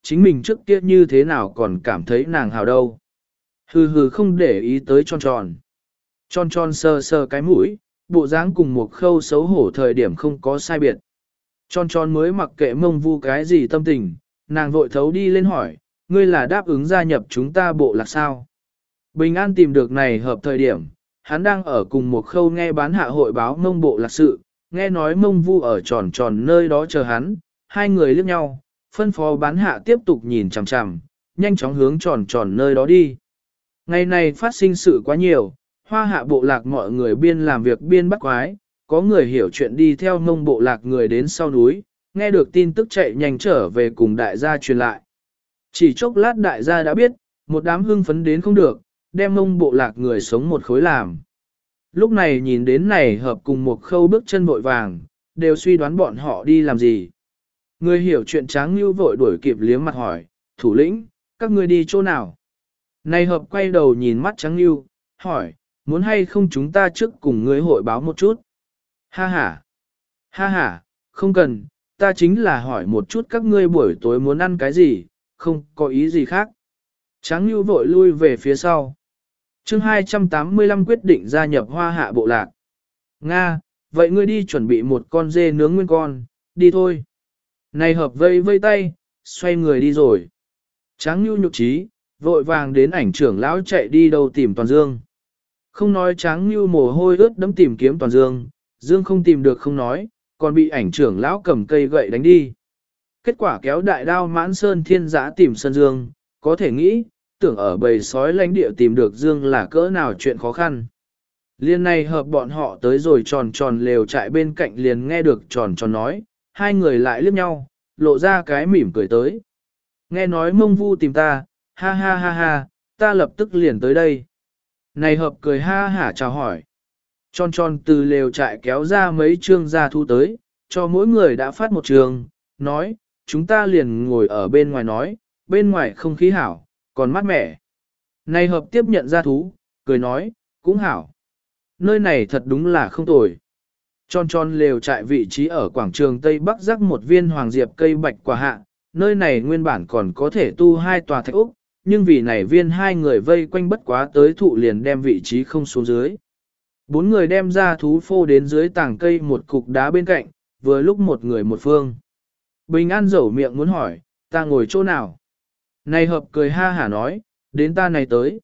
chính mình trước kia như thế nào còn cảm thấy nàng hào đâu. Hừ hừ không để ý tới tròn tròn. Tròn tròn sờ sờ cái mũi, bộ dáng cùng một khâu xấu hổ thời điểm không có sai biệt. Tròn tròn mới mặc kệ mông vu cái gì tâm tình, nàng vội thấu đi lên hỏi, ngươi là đáp ứng gia nhập chúng ta bộ lạc sao? Bình An tìm được này hợp thời điểm, hắn đang ở cùng một khâu nghe bán hạ hội báo mông bộ lạc sự, nghe nói mông vu ở tròn tròn nơi đó chờ hắn, hai người liếc nhau, phân phó bán hạ tiếp tục nhìn chằm chằm, nhanh chóng hướng tròn tròn nơi đó đi. Ngày này phát sinh sự quá nhiều, hoa hạ bộ lạc mọi người biên làm việc biên bắt quái, có người hiểu chuyện đi theo mông bộ lạc người đến sau núi, nghe được tin tức chạy nhanh trở về cùng đại gia truyền lại. Chỉ chốc lát đại gia đã biết, một đám hưng phấn đến không được, đem mông bộ lạc người sống một khối làm. Lúc này nhìn đến này hợp cùng một khâu bước chân vội vàng, đều suy đoán bọn họ đi làm gì. Người hiểu chuyện Tráng Nưu vội đuổi kịp liếm mặt hỏi, thủ lĩnh, các ngươi đi chỗ nào? Này hợp quay đầu nhìn mắt Tráng Nưu, hỏi, muốn hay không chúng ta trước cùng ngươi hội báo một chút? Ha ha, ha ha, không cần, ta chính là hỏi một chút các ngươi buổi tối muốn ăn cái gì, không có ý gì khác. Tráng Nưu vội lui về phía sau. Chương hai trăm tám mươi lăm quyết định gia nhập hoa hạ bộ lạc. Nga, vậy ngươi đi chuẩn bị một con dê nướng nguyên con, đi thôi. Này hợp vây vây tay, xoay người đi rồi. Tráng Nưu nhục trí, vội vàng đến ảnh trưởng lão chạy đi đâu tìm Toàn Dương. Không nói Tráng Nưu mồ hôi ướt đẫm tìm kiếm Toàn Dương, Dương không tìm được không nói, còn bị ảnh trưởng lão cầm cây gậy đánh đi. Kết quả kéo đại đao mãn sơn thiên giã tìm Sơn Dương, có thể nghĩ, tưởng ở bầy sói lãnh địa tìm được Dương là cỡ nào chuyện khó khăn. Liên này hợp bọn họ tới rồi tròn tròn lều trại bên cạnh liền nghe được tròn tròn nói, hai người lại liếc nhau, lộ ra cái mỉm cười tới. Nghe nói mông vu tìm ta, ha ha ha ha, ta lập tức liền tới đây. Này hợp cười ha hả chào hỏi. Tròn tròn từ lều trại kéo ra mấy trương gia thu tới, cho mỗi người đã phát một trường, nói, chúng ta liền ngồi ở bên ngoài nói, bên ngoài không khí hảo, còn mát mẻ. Này hợp tiếp nhận gia thú, cười nói, cũng hảo. Nơi này thật đúng là không tồi. Tròn tròn lều trại vị trí ở quảng trường Tây Bắc rắc một viên hoàng diệp cây bạch quả hạ, nơi này nguyên bản còn có thể tu hai tòa thạch úc, nhưng vì này viên hai người vây quanh bất quá tới thụ liền đem vị trí không xuống dưới. Bốn người đem ra thú phô đến dưới tảng cây một cục đá bên cạnh, vừa lúc một người một phương. Bình An dẩu miệng muốn hỏi, ta ngồi chỗ nào? Này hợp cười ha hả nói, đến ta này tới.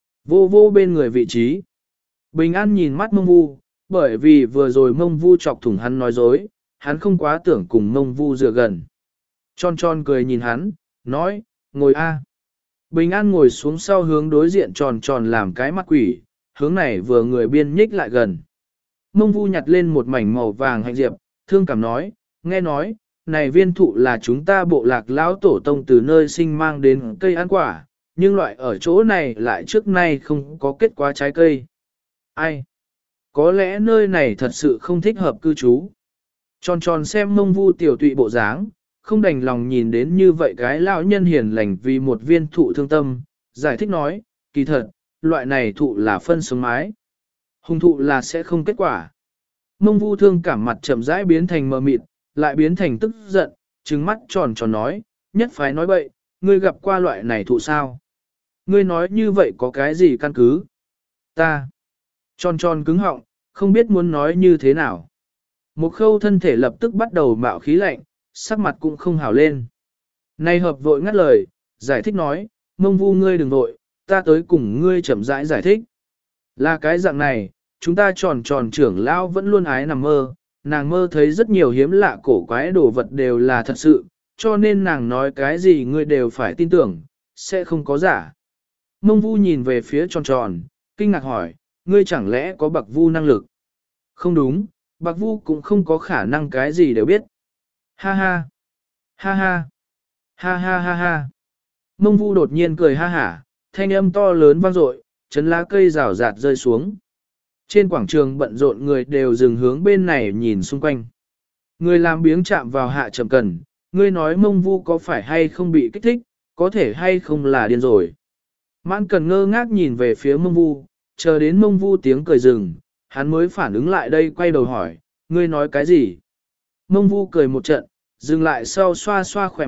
Vô vô bên người vị trí. Bình An nhìn mắt mông vu, bởi vì vừa rồi mông vu chọc thủng hắn nói dối, hắn không quá tưởng cùng mông vu dựa gần. Tròn tròn cười nhìn hắn, nói, ngồi a. Bình An ngồi xuống sau hướng đối diện tròn tròn làm cái mặt quỷ, hướng này vừa người biên nhích lại gần. Mông vu nhặt lên một mảnh màu vàng hạnh diệp, thương cảm nói, nghe nói, này viên thụ là chúng ta bộ lạc lão tổ tông từ nơi sinh mang đến cây ăn quả, nhưng loại ở chỗ này lại trước nay không có kết quả trái cây. Ai? Có lẽ nơi này thật sự không thích hợp cư trú. Tròn tròn xem mông vu tiểu tụy bộ dáng, không đành lòng nhìn đến như vậy cái lão nhân hiền lành vì một viên thụ thương tâm, giải thích nói, kỳ thật, loại này thụ là phân sống mái. Hùng thụ là sẽ không kết quả. Mông vu thương cảm mặt chậm rãi biến thành mờ mịt, lại biến thành tức giận, trừng mắt tròn tròn nói, nhất phái nói bậy, ngươi gặp qua loại này thụ sao? Ngươi nói như vậy có cái gì căn cứ? Ta. Tròn tròn cứng họng, không biết muốn nói như thế nào. Một khâu thân thể lập tức bắt đầu mạo khí lạnh, sắc mặt cũng không hào lên. Này hợp vội ngắt lời, giải thích nói, mông vu ngươi đừng vội, ta tới cùng ngươi chậm rãi giải, giải thích. Là cái dạng này, chúng ta tròn tròn trưởng lão vẫn luôn ái nằm mơ, nàng mơ thấy rất nhiều hiếm lạ cổ quái đồ vật đều là thật sự, cho nên nàng nói cái gì ngươi đều phải tin tưởng, sẽ không có giả. Mông vu nhìn về phía tròn tròn, kinh ngạc hỏi, ngươi chẳng lẽ có bạc vu năng lực? Không đúng, bạc vu cũng không có khả năng cái gì đều biết. Ha ha, ha ha, ha ha ha ha. Mông vu đột nhiên cười ha hả, thanh âm to lớn vang dội, chấn lá cây rào rạt rơi xuống. Trên quảng trường bận rộn người đều dừng hướng bên này nhìn xung quanh. Người làm biếng chạm vào hạ trầm cần, ngươi nói mông vu có phải hay không bị kích thích, có thể hay không là điên rồi. Mãn cần ngơ ngác nhìn về phía mông vu, chờ đến mông vu tiếng cười rừng, hắn mới phản ứng lại đây quay đầu hỏi, ngươi nói cái gì? Mông vu cười một trận, dừng lại sau xoa xoa khỏe mắt,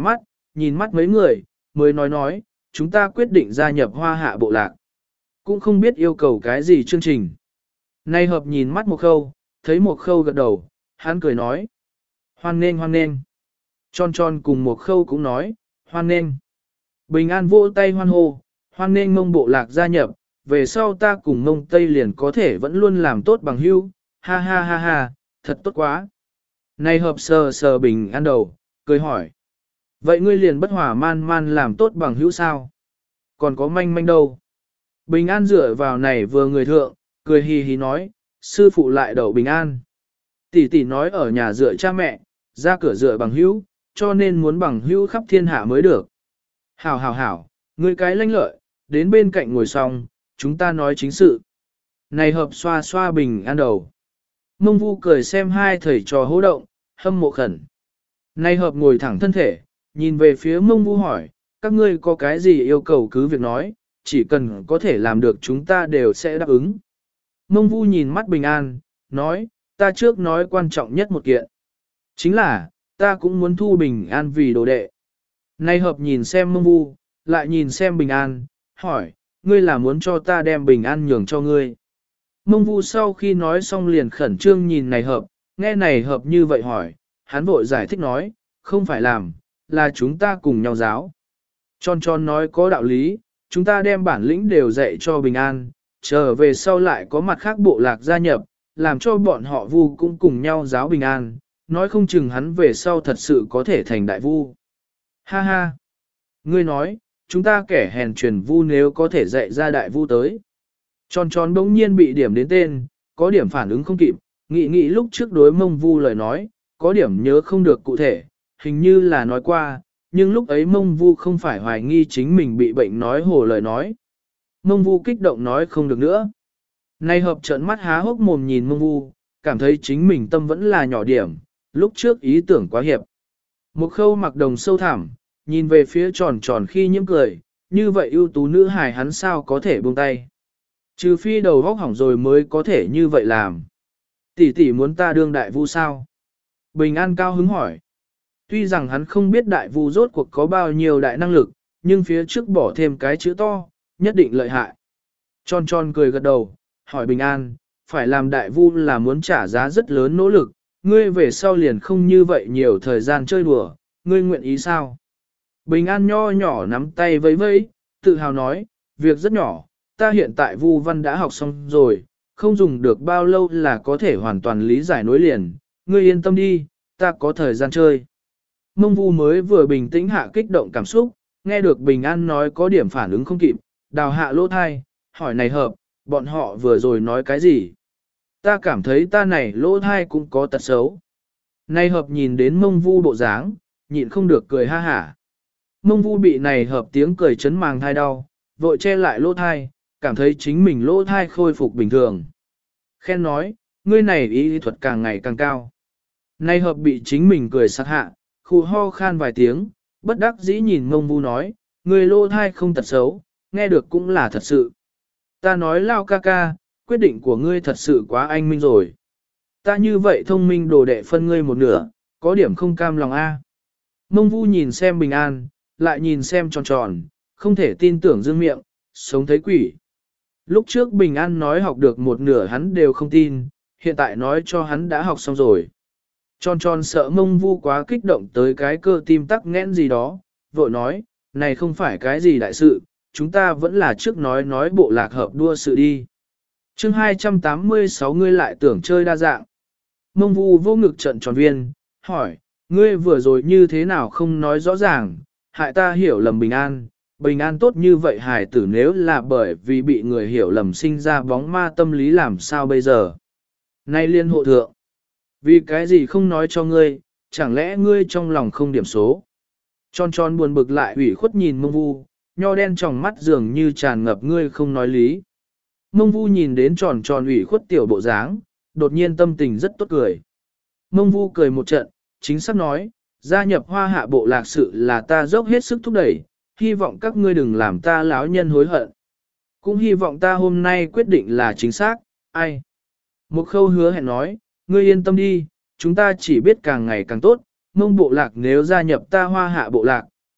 nhìn mắt mấy người, mới nói nói, chúng ta quyết định gia nhập hoa hạ bộ lạc. Cũng không biết yêu cầu cái gì chương trình. Nay hợp nhìn mắt một khâu, thấy một khâu gật đầu, hắn cười nói. Hoan nghênh hoan nghênh. Tròn tròn cùng một khâu cũng nói, hoan nghênh. Bình An vỗ tay hoan hô, hoan nghênh Mông bộ lạc gia nhập, về sau ta cùng Mông Tây liền có thể vẫn luôn làm tốt bằng hữu, ha ha ha ha, thật tốt quá. Này hợp sờ sờ Bình An đầu, cười hỏi. Vậy ngươi liền bất hỏa man man làm tốt bằng hữu sao? Còn có manh manh đâu? Bình An dựa vào này vừa người thượng, cười hì hì nói, sư phụ lại đậu Bình An. Tỷ tỷ nói ở nhà dựa cha mẹ, ra cửa dựa bằng hữu, cho nên muốn bằng hữu khắp thiên hạ mới được. Hảo hảo hảo, ngươi cái lanh lợi, đến bên cạnh ngồi xong, chúng ta nói chính sự. Này hợp xoa xoa Bình An đầu. Mông Vu cười xem hai thầy trò hô động, hâm mộ khẩn. Này hợp ngồi thẳng thân thể, nhìn về phía Mông Vu hỏi, các ngươi có cái gì yêu cầu cứ việc nói, chỉ cần có thể làm được chúng ta đều sẽ đáp ứng. Mông Vu nhìn mắt Bình An, nói, ta trước nói quan trọng nhất một kiện. Chính là, ta cũng muốn thu Bình An vì đồ đệ. Nay hợp nhìn xem Mông Vu, lại nhìn xem Bình An, hỏi, ngươi là muốn cho ta đem Bình An nhường cho ngươi. Mông Vu sau khi nói xong liền khẩn trương nhìn này hợp, nghe này hợp như vậy hỏi, hắn vội giải thích nói, không phải làm, là chúng ta cùng nhau giáo. Tròn tròn nói có đạo lý, chúng ta đem bản lĩnh đều dạy cho Bình An, trở về sau lại có mặt khác bộ lạc gia nhập, làm cho bọn họ Vu cũng cùng nhau giáo Bình An, nói không chừng hắn về sau thật sự có thể thành đại Vu. Ha ha! Ngươi nói, chúng ta kẻ hèn truyền Vu nếu có thể dạy ra đại Vu tới. Tròn tròn bỗng nhiên bị điểm đến tên, có điểm phản ứng không kịp, nghĩ nghĩ lúc trước đối Mông Vu lời nói, có điểm nhớ không được cụ thể, hình như là nói qua, nhưng lúc ấy Mông Vu không phải hoài nghi chính mình bị bệnh nói hồ lời nói. Mông Vu kích động nói không được nữa. Nay hợp trợn mắt há hốc mồm nhìn Mông Vu, cảm thấy chính mình tâm vẫn là nhỏ điểm, lúc trước ý tưởng quá hiệp. Một khâu mặc đồng sâu thẳm, nhìn về phía tròn tròn khi nhiễm cười, như vậy ưu tú nữ hài hắn sao có thể buông tay. Trừ phi đầu vóc hỏng rồi mới có thể như vậy làm. Tỷ tỷ muốn ta đương đại vu sao? Bình An cao hứng hỏi. Tuy rằng hắn không biết đại vu rốt cuộc có bao nhiêu đại năng lực, nhưng phía trước bỏ thêm cái chữ to, nhất định lợi hại. Tròn tròn cười gật đầu, hỏi Bình An, phải làm đại vu là muốn trả giá rất lớn nỗ lực, ngươi về sau liền không như vậy nhiều thời gian chơi đùa, ngươi nguyện ý sao? Bình An nho nhỏ nắm tay vẫy vẫy, tự hào nói, việc rất nhỏ, ta hiện tại vu văn đã học xong rồi, không dùng được bao lâu là có thể hoàn toàn lý giải nối liền, ngươi yên tâm đi, ta có thời gian chơi. Mông Vu mới vừa bình tĩnh hạ kích động cảm xúc, nghe được Bình An nói có điểm phản ứng không kịp, đào hạ lỗ thai, hỏi này hợp, bọn họ vừa rồi nói cái gì? Ta cảm thấy ta này lỗ thai cũng có tật xấu. Này hợp nhìn đến Mông Vu bộ dáng, nhịn không được cười ha hả. Mông Vu bị này hợp tiếng cười chấn màng thai đau, vội che lại lỗ thai, cảm thấy chính mình lỗ thai khôi phục bình thường. Khen nói, ngươi này ý thuật càng ngày càng cao. Này hợp bị chính mình cười sắc hạ, khu ho khan vài tiếng, bất đắc dĩ nhìn Mông Vu nói, ngươi lỗ thai không tật xấu, nghe được cũng là thật sự. Ta nói lao ca ca, quyết định của ngươi thật sự quá anh minh rồi. Ta như vậy thông minh đồ đệ phân ngươi một nửa, có điểm không cam lòng a. Mông Vu nhìn xem Bình An, lại nhìn xem tròn tròn, không thể tin tưởng dương miệng, sống thấy quỷ. Lúc trước Bình An nói học được một nửa hắn đều không tin, hiện tại nói cho hắn đã học xong rồi. Tròn tròn sợ Mông Vu quá kích động tới cái cơ tim tắc nghẽn gì đó, vội nói, này không phải cái gì đại sự, chúng ta vẫn là trước nói nói bộ lạc hợp đua sự đi. chương hai trăm tám mươi sáu ngươi lại tưởng chơi đa dạng. Mông Vu vô ngực trận tròn viên, hỏi, ngươi vừa rồi như thế nào không nói rõ ràng, hại ta hiểu lầm Bình An. Bình An tốt như vậy hài tử nếu là bởi vì bị người hiểu lầm sinh ra bóng ma tâm lý làm sao bây giờ. Nay liên hộ thượng, vì cái gì không nói cho ngươi, chẳng lẽ ngươi trong lòng không điểm số. Tròn tròn buồn bực lại ủy khuất nhìn Mông Vu, nho đen trong mắt dường như tràn ngập ngươi không nói lý. Mông Vu nhìn đến tròn tròn ủy khuất tiểu bộ dáng, đột nhiên tâm tình rất tốt cười. Mông Vu cười một trận, chính xác nói, gia nhập hoa hạ bộ lạc sự là ta dốc hết sức thúc đẩy, hy vọng các ngươi đừng làm ta láo nhân hối hận. Cũng hy vọng ta hôm nay quyết định là chính xác, ai. Một khâu hứa hẹn nói, ngươi yên tâm đi, chúng ta chỉ biết càng ngày càng tốt, Mông bộ lạc nếu gia nhập ta hoa hạ bộ lạc,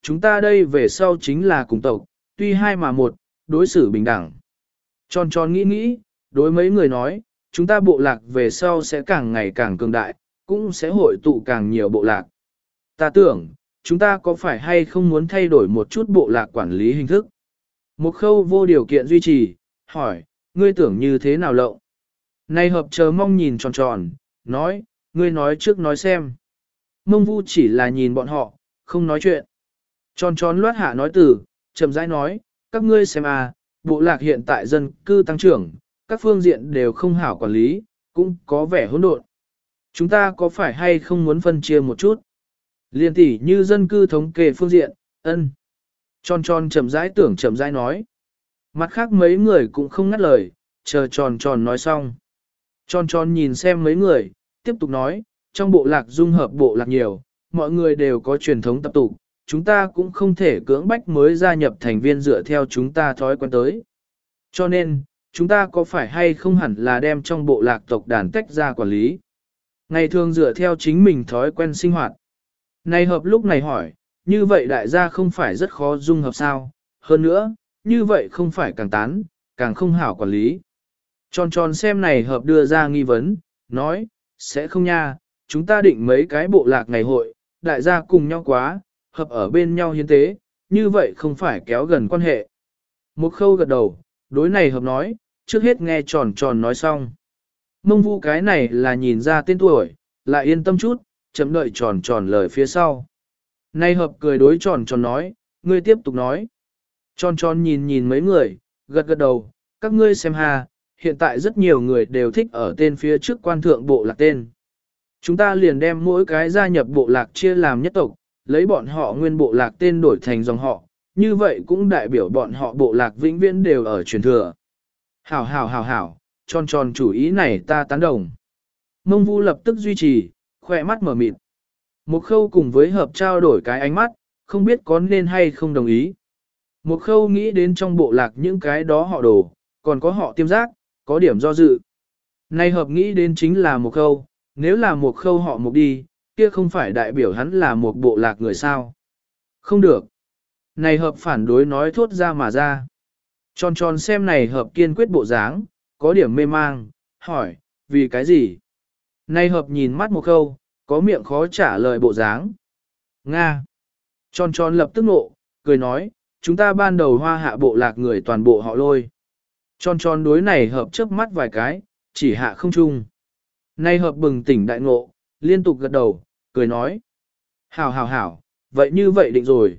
chúng ta đây về sau chính là cùng tộc, tuy hai mà một, đối xử bình đẳng. Tròn tròn nghĩ nghĩ, đối mấy người nói, chúng ta bộ lạc về sau sẽ càng ngày càng cường đại, cũng sẽ hội tụ càng nhiều bộ lạc. Ta tưởng, chúng ta có phải hay không muốn thay đổi một chút bộ lạc quản lý hình thức? Một khâu vô điều kiện duy trì, hỏi, ngươi tưởng như thế nào lộng? Này hợp chờ mong nhìn tròn tròn, nói, ngươi nói trước nói xem. Mông vu chỉ là nhìn bọn họ, không nói chuyện. Tròn tròn loát hạ nói từ, chậm rãi nói, các ngươi xem à, bộ lạc hiện tại dân cư tăng trưởng, các phương diện đều không hảo quản lý, cũng có vẻ hỗn độn. Chúng ta có phải hay không muốn phân chia một chút? Liên tỷ như dân cư thống kê phương diện, ân. Tròn tròn chậm rãi tưởng chậm rãi nói. Mặt khác mấy người cũng không ngắt lời, chờ tròn tròn nói xong. Tròn tròn nhìn xem mấy người, tiếp tục nói, trong bộ lạc dung hợp bộ lạc nhiều, mọi người đều có truyền thống tập tục, chúng ta cũng không thể cưỡng bách mới gia nhập thành viên dựa theo chúng ta thói quen tới. Cho nên, chúng ta có phải hay không hẳn là đem trong bộ lạc tộc đàn tách ra quản lý. Ngày thường dựa theo chính mình thói quen sinh hoạt. Này hợp lúc này hỏi, như vậy đại gia không phải rất khó dung hợp sao, hơn nữa, như vậy không phải càng tán, càng không hảo quản lý. Tròn tròn xem này hợp đưa ra nghi vấn, nói, sẽ không nha, chúng ta định mấy cái bộ lạc ngày hội, đại gia cùng nhau quá, hợp ở bên nhau hiến tế, như vậy không phải kéo gần quan hệ. Một khâu gật đầu, đối này hợp nói, trước hết nghe tròn tròn nói xong. Mông vu cái này là nhìn ra tên tuổi, lại yên tâm chút, chấm đợi tròn tròn lời phía sau. Nay hợp cười đối tròn tròn nói, ngươi tiếp tục nói. Tròn tròn nhìn nhìn mấy người, gật gật đầu, các ngươi xem ha, hiện tại rất nhiều người đều thích ở tên phía trước quan thượng bộ lạc tên. Chúng ta liền đem mỗi cái gia nhập bộ lạc chia làm nhất tộc, lấy bọn họ nguyên bộ lạc tên đổi thành dòng họ, như vậy cũng đại biểu bọn họ bộ lạc vĩnh viễn đều ở truyền thừa. Hảo hảo hảo hảo, tròn tròn chủ ý này ta tán đồng. Mông vu lập tức duy trì, khỏe mắt mở mịt. Một khâu cùng với hợp trao đổi cái ánh mắt, không biết có nên hay không đồng ý. Một khâu nghĩ đến trong bộ lạc những cái đó họ đồ, còn có họ tiêm giác, có điểm do dự. Nay hợp nghĩ đến chính là một khâu, nếu là một khâu họ một đi, kia không phải đại biểu hắn là một bộ lạc người sao. Không được. Này hợp phản đối nói thốt ra mà ra. Tròn tròn xem này hợp kiên quyết bộ dáng, có điểm mê mang, hỏi, vì cái gì? Này hợp nhìn mắt một khâu, có miệng khó trả lời bộ dáng. Nga. Tròn tròn lập tức nộ, cười nói, chúng ta ban đầu hoa hạ bộ lạc người toàn bộ họ lôi. Tròn tròn đối này hợp trước mắt vài cái, chỉ hạ không chung. Này hợp bừng tỉnh đại ngộ, liên tục gật đầu, cười nói. Hảo hảo hảo, vậy như vậy định rồi.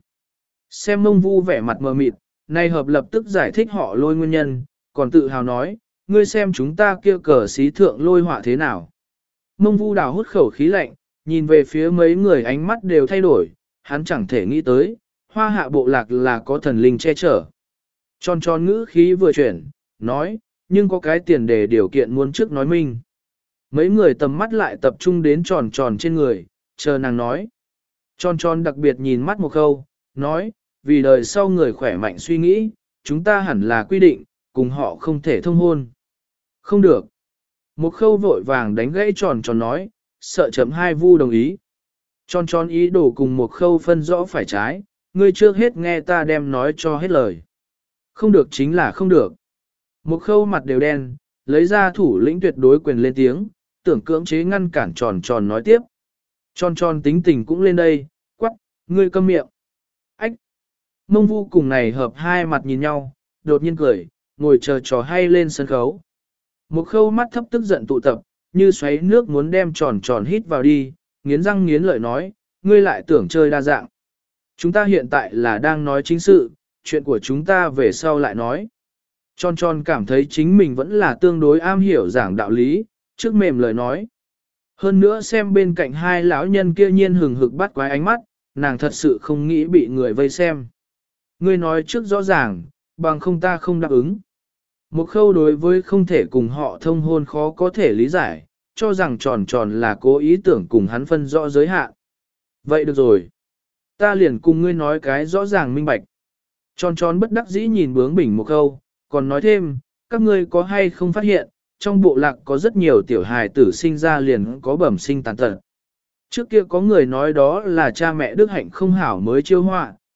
Xem mông vu vẻ mặt mờ mịt, này hợp lập tức giải thích họ lôi nguyên nhân, còn tự hào nói, ngươi xem chúng ta kia cờ xí thượng lôi họa thế nào. Mông vu đào hút khẩu khí lạnh, nhìn về phía mấy người ánh mắt đều thay đổi, hắn chẳng thể nghĩ tới, hoa hạ bộ lạc là có thần linh che chở. Tròn tròn ngữ khí vừa chuyển, nói, nhưng có cái tiền đề điều kiện muốn trước nói minh. Mấy người tầm mắt lại tập trung đến tròn tròn trên người, chờ nàng nói. Tròn tròn đặc biệt nhìn mắt một khâu, nói, vì đời sau người khỏe mạnh suy nghĩ, chúng ta hẳn là quy định, cùng họ không thể thông hôn. Không được. Một khâu vội vàng đánh gãy tròn tròn nói, sợ chấm hai vu đồng ý. Tròn tròn ý đồ cùng một khâu phân rõ phải trái, ngươi trước hết nghe ta đem nói cho hết lời. Không được chính là không được. Một khâu mặt đều đen, lấy ra thủ lĩnh tuyệt đối quyền lên tiếng, tưởng cưỡng chế ngăn cản tròn tròn nói tiếp. Tròn tròn tính tình cũng lên đây, quắc, ngươi câm miệng. Ách! Mông vu cùng này hợp hai mặt nhìn nhau, đột nhiên cười, ngồi chờ trò hay lên sân khấu. Một khâu mắt thấp tức giận tụ tập, như xoáy nước muốn đem tròn tròn hít vào đi, nghiến răng nghiến lợi nói, ngươi lại tưởng chơi đa dạng. Chúng ta hiện tại là đang nói chính sự, chuyện của chúng ta về sau lại nói. Tròn tròn cảm thấy chính mình vẫn là tương đối am hiểu giảng đạo lý, trước mềm lời nói. Hơn nữa xem bên cạnh hai lão nhân kia nhiên hừng hực bắt quái ánh mắt, nàng thật sự không nghĩ bị người vây xem. Ngươi nói trước rõ ràng, bằng không ta không đáp ứng. Một khâu đối với không thể cùng họ thông hôn khó có thể lý giải, cho rằng tròn tròn là cố ý tưởng cùng hắn phân rõ giới hạn. Vậy được rồi. Ta liền cùng ngươi nói cái rõ ràng minh bạch. Tròn tròn bất đắc dĩ nhìn bướng bỉnh một khâu, còn nói thêm, các ngươi có hay không phát hiện, trong bộ lạc có rất nhiều tiểu hài tử sinh ra liền có bẩm sinh tàn tật. Trước kia có người nói đó là cha mẹ đức hạnh không hảo mới chiêu họa,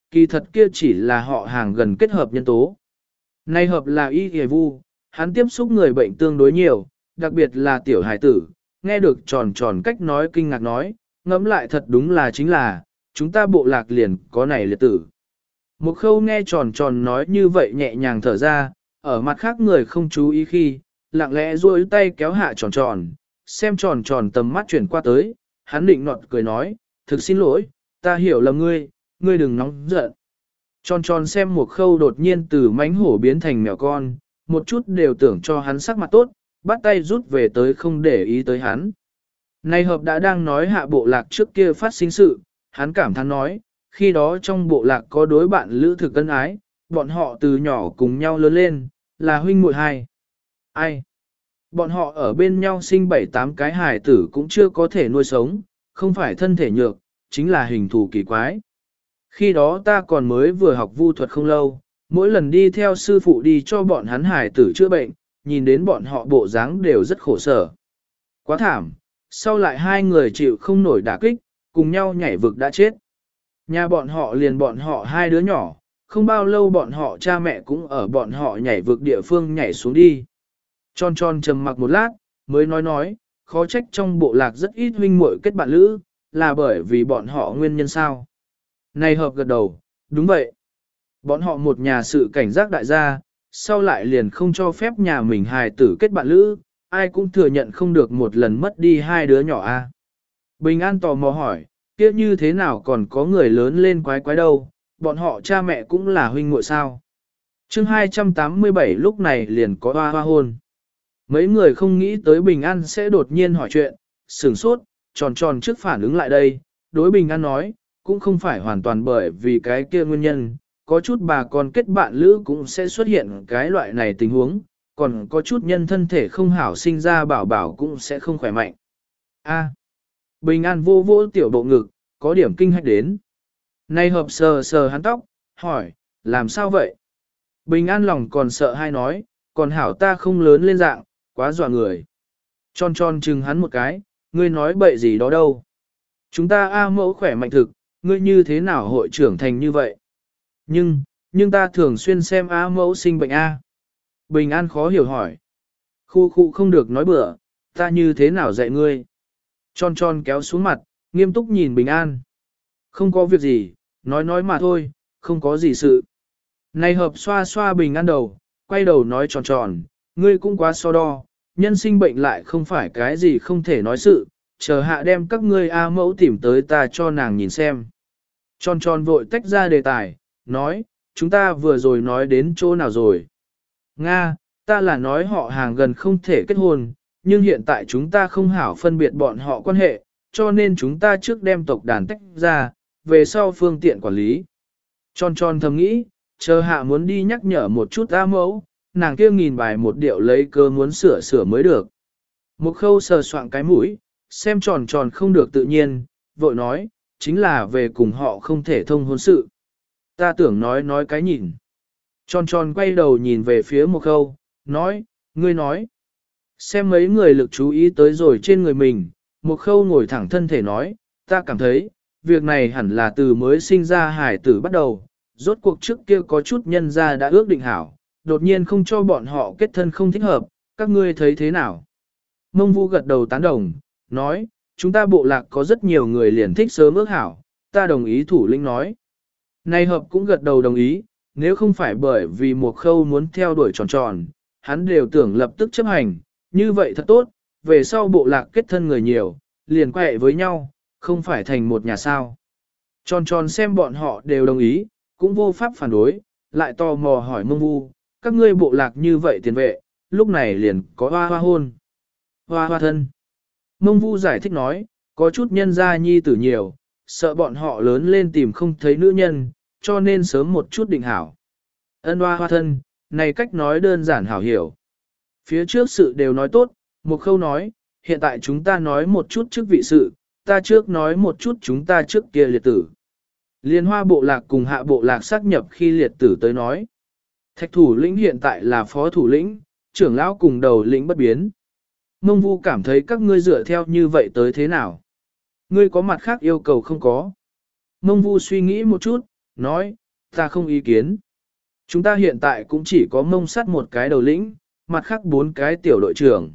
kỳ thật kia chỉ là họ hàng gần kết hợp nhân tố. Nay hợp là y hề vu, hắn tiếp xúc người bệnh tương đối nhiều, đặc biệt là tiểu hải tử, nghe được tròn tròn cách nói kinh ngạc nói, ngẫm lại thật đúng là chính là, chúng ta bộ lạc liền có này liệt tử. Một khâu nghe tròn tròn nói như vậy nhẹ nhàng thở ra, ở mặt khác người không chú ý khi, lặng lẽ duỗi tay kéo hạ tròn tròn, xem tròn tròn tầm mắt chuyển qua tới, hắn định nọt cười nói, thực xin lỗi, ta hiểu lầm ngươi, ngươi đừng nóng giận. Tròn tròn xem một khâu đột nhiên từ mánh hổ biến thành mèo con, một chút đều tưởng cho hắn sắc mặt tốt, bắt tay rút về tới không để ý tới hắn. Này hợp đã đang nói hạ bộ lạc trước kia phát sinh sự, hắn cảm thán nói, khi đó trong bộ lạc có đối bạn lữ thực cân ái, bọn họ từ nhỏ cùng nhau lớn lên, là huynh muội hai. Ai? Bọn họ ở bên nhau sinh bảy tám cái hài tử cũng chưa có thể nuôi sống, không phải thân thể nhược, chính là hình thù kỳ quái. Khi đó ta còn mới vừa học vu thuật không lâu, mỗi lần đi theo sư phụ đi cho bọn hắn hài tử chữa bệnh, nhìn đến bọn họ bộ dáng đều rất khổ sở. Quá thảm, sau lại hai người chịu không nổi đả kích, cùng nhau nhảy vực đã chết. Nhà bọn họ liền bọn họ hai đứa nhỏ, không bao lâu bọn họ cha mẹ cũng ở bọn họ nhảy vực địa phương nhảy xuống đi. Tròn tròn trầm mặc một lát, mới nói nói, khó trách trong bộ lạc rất ít huynh muội kết bạn lữ, là bởi vì bọn họ nguyên nhân sao. Này hợp gật đầu, đúng vậy. Bọn họ một nhà sự cảnh giác đại gia, sau lại liền không cho phép nhà mình hài tử kết bạn lữ, ai cũng thừa nhận không được một lần mất đi hai đứa nhỏ a. Bình An tò mò hỏi, kia như thế nào còn có người lớn lên quái quái đâu, bọn họ cha mẹ cũng là huynh muội sao. Chương hai trăm tám mươi bảy lúc này liền có hoa hoa hôn. Mấy người không nghĩ tới Bình An sẽ đột nhiên hỏi chuyện, sửng sốt, tròn tròn trước phản ứng lại đây, đối Bình An nói, cũng không phải hoàn toàn bởi vì cái kia nguyên nhân, có chút bà con kết bạn lữ cũng sẽ xuất hiện cái loại này tình huống, còn có chút nhân thân thể không hảo sinh ra bảo bảo cũng sẽ không khỏe mạnh. A. Bình An vô vô tiểu bộ ngực, có điểm kinh hách đến. Nay hợp sờ sờ hắn tóc, hỏi, làm sao vậy? Bình An lòng còn sợ hay nói, còn hảo ta không lớn lên dạng, quá dọa người. Tròn tròn chừng hắn một cái, ngươi nói bậy gì đó đâu. Chúng ta A mẫu khỏe mạnh thực, ngươi như thế nào hội trưởng thành như vậy? Nhưng, nhưng ta thường xuyên xem A mẫu sinh bệnh A. Bình An khó hiểu hỏi. Khu khu không được nói bừa, ta như thế nào dạy ngươi? Tròn tròn kéo xuống mặt, nghiêm túc nhìn Bình An. Không có việc gì, nói nói mà thôi, không có gì sự. Này hợp xoa xoa Bình An đầu, quay đầu nói tròn tròn, ngươi cũng quá so đo, nhân sinh bệnh lại không phải cái gì không thể nói sự, chờ hạ đem các ngươi A mẫu tìm tới ta cho nàng nhìn xem. Tròn tròn vội tách ra đề tài, nói, chúng ta vừa rồi nói đến chỗ nào rồi. Nga, ta là nói họ hàng gần không thể kết hôn, nhưng hiện tại chúng ta không hảo phân biệt bọn họ quan hệ, cho nên chúng ta trước đem tộc đàn tách ra, về sau phương tiện quản lý. Tròn tròn thầm nghĩ, chờ hạ muốn đi nhắc nhở một chút A mẫu, nàng kia nghìn bài một điệu lấy cơ muốn sửa sửa mới được. Một khâu sờ soạn cái mũi, xem tròn tròn không được tự nhiên, vội nói, chính là về cùng họ không thể thông hôn sự. Ta tưởng nói nói cái nhìn. Tròn tròn quay đầu nhìn về phía một khâu, nói, ngươi nói. Xem mấy người lực chú ý tới rồi trên người mình, một khâu ngồi thẳng thân thể nói, ta cảm thấy, việc này hẳn là từ mới sinh ra hải tử bắt đầu, rốt cuộc trước kia có chút nhân gia đã ước định hảo, đột nhiên không cho bọn họ kết thân không thích hợp, các ngươi thấy thế nào? Mông Vu gật đầu tán đồng, nói, chúng ta bộ lạc có rất nhiều người liền thích sớm ước hảo, ta đồng ý thủ lĩnh nói. Này hợp cũng gật đầu đồng ý, nếu không phải bởi vì một khâu muốn theo đuổi tròn tròn, hắn đều tưởng lập tức chấp hành, như vậy thật tốt, về sau bộ lạc kết thân người nhiều, liền quẹ với nhau, không phải thành một nhà sao. Tròn tròn xem bọn họ đều đồng ý, cũng vô pháp phản đối, lại tò mò hỏi Mông Vu, các ngươi bộ lạc như vậy tiền vệ, lúc này liền có hoa hoa hôn. Hoa hoa thân. Mông Vu giải thích nói, có chút nhân gia nhi tử nhiều, sợ bọn họ lớn lên tìm không thấy nữ nhân, cho nên sớm một chút định hảo. Ân hoa hoa thân, này cách nói đơn giản hảo hiểu. Phía trước sự đều nói tốt, một khâu nói, hiện tại chúng ta nói một chút trước vị sự, ta trước nói một chút chúng ta trước kia liệt tử. Liên hoa bộ lạc cùng hạ bộ lạc xác nhập khi liệt tử tới nói. Thạch thủ lĩnh hiện tại là phó thủ lĩnh, trưởng lão cùng đầu lĩnh bất biến. Mông Vu cảm thấy các ngươi dựa theo như vậy tới thế nào? Ngươi có mặt khác yêu cầu không có? Mông Vu suy nghĩ một chút, nói, ta không ý kiến. Chúng ta hiện tại cũng chỉ có mông sắt một cái đầu lĩnh, mặt khác bốn cái tiểu đội trưởng.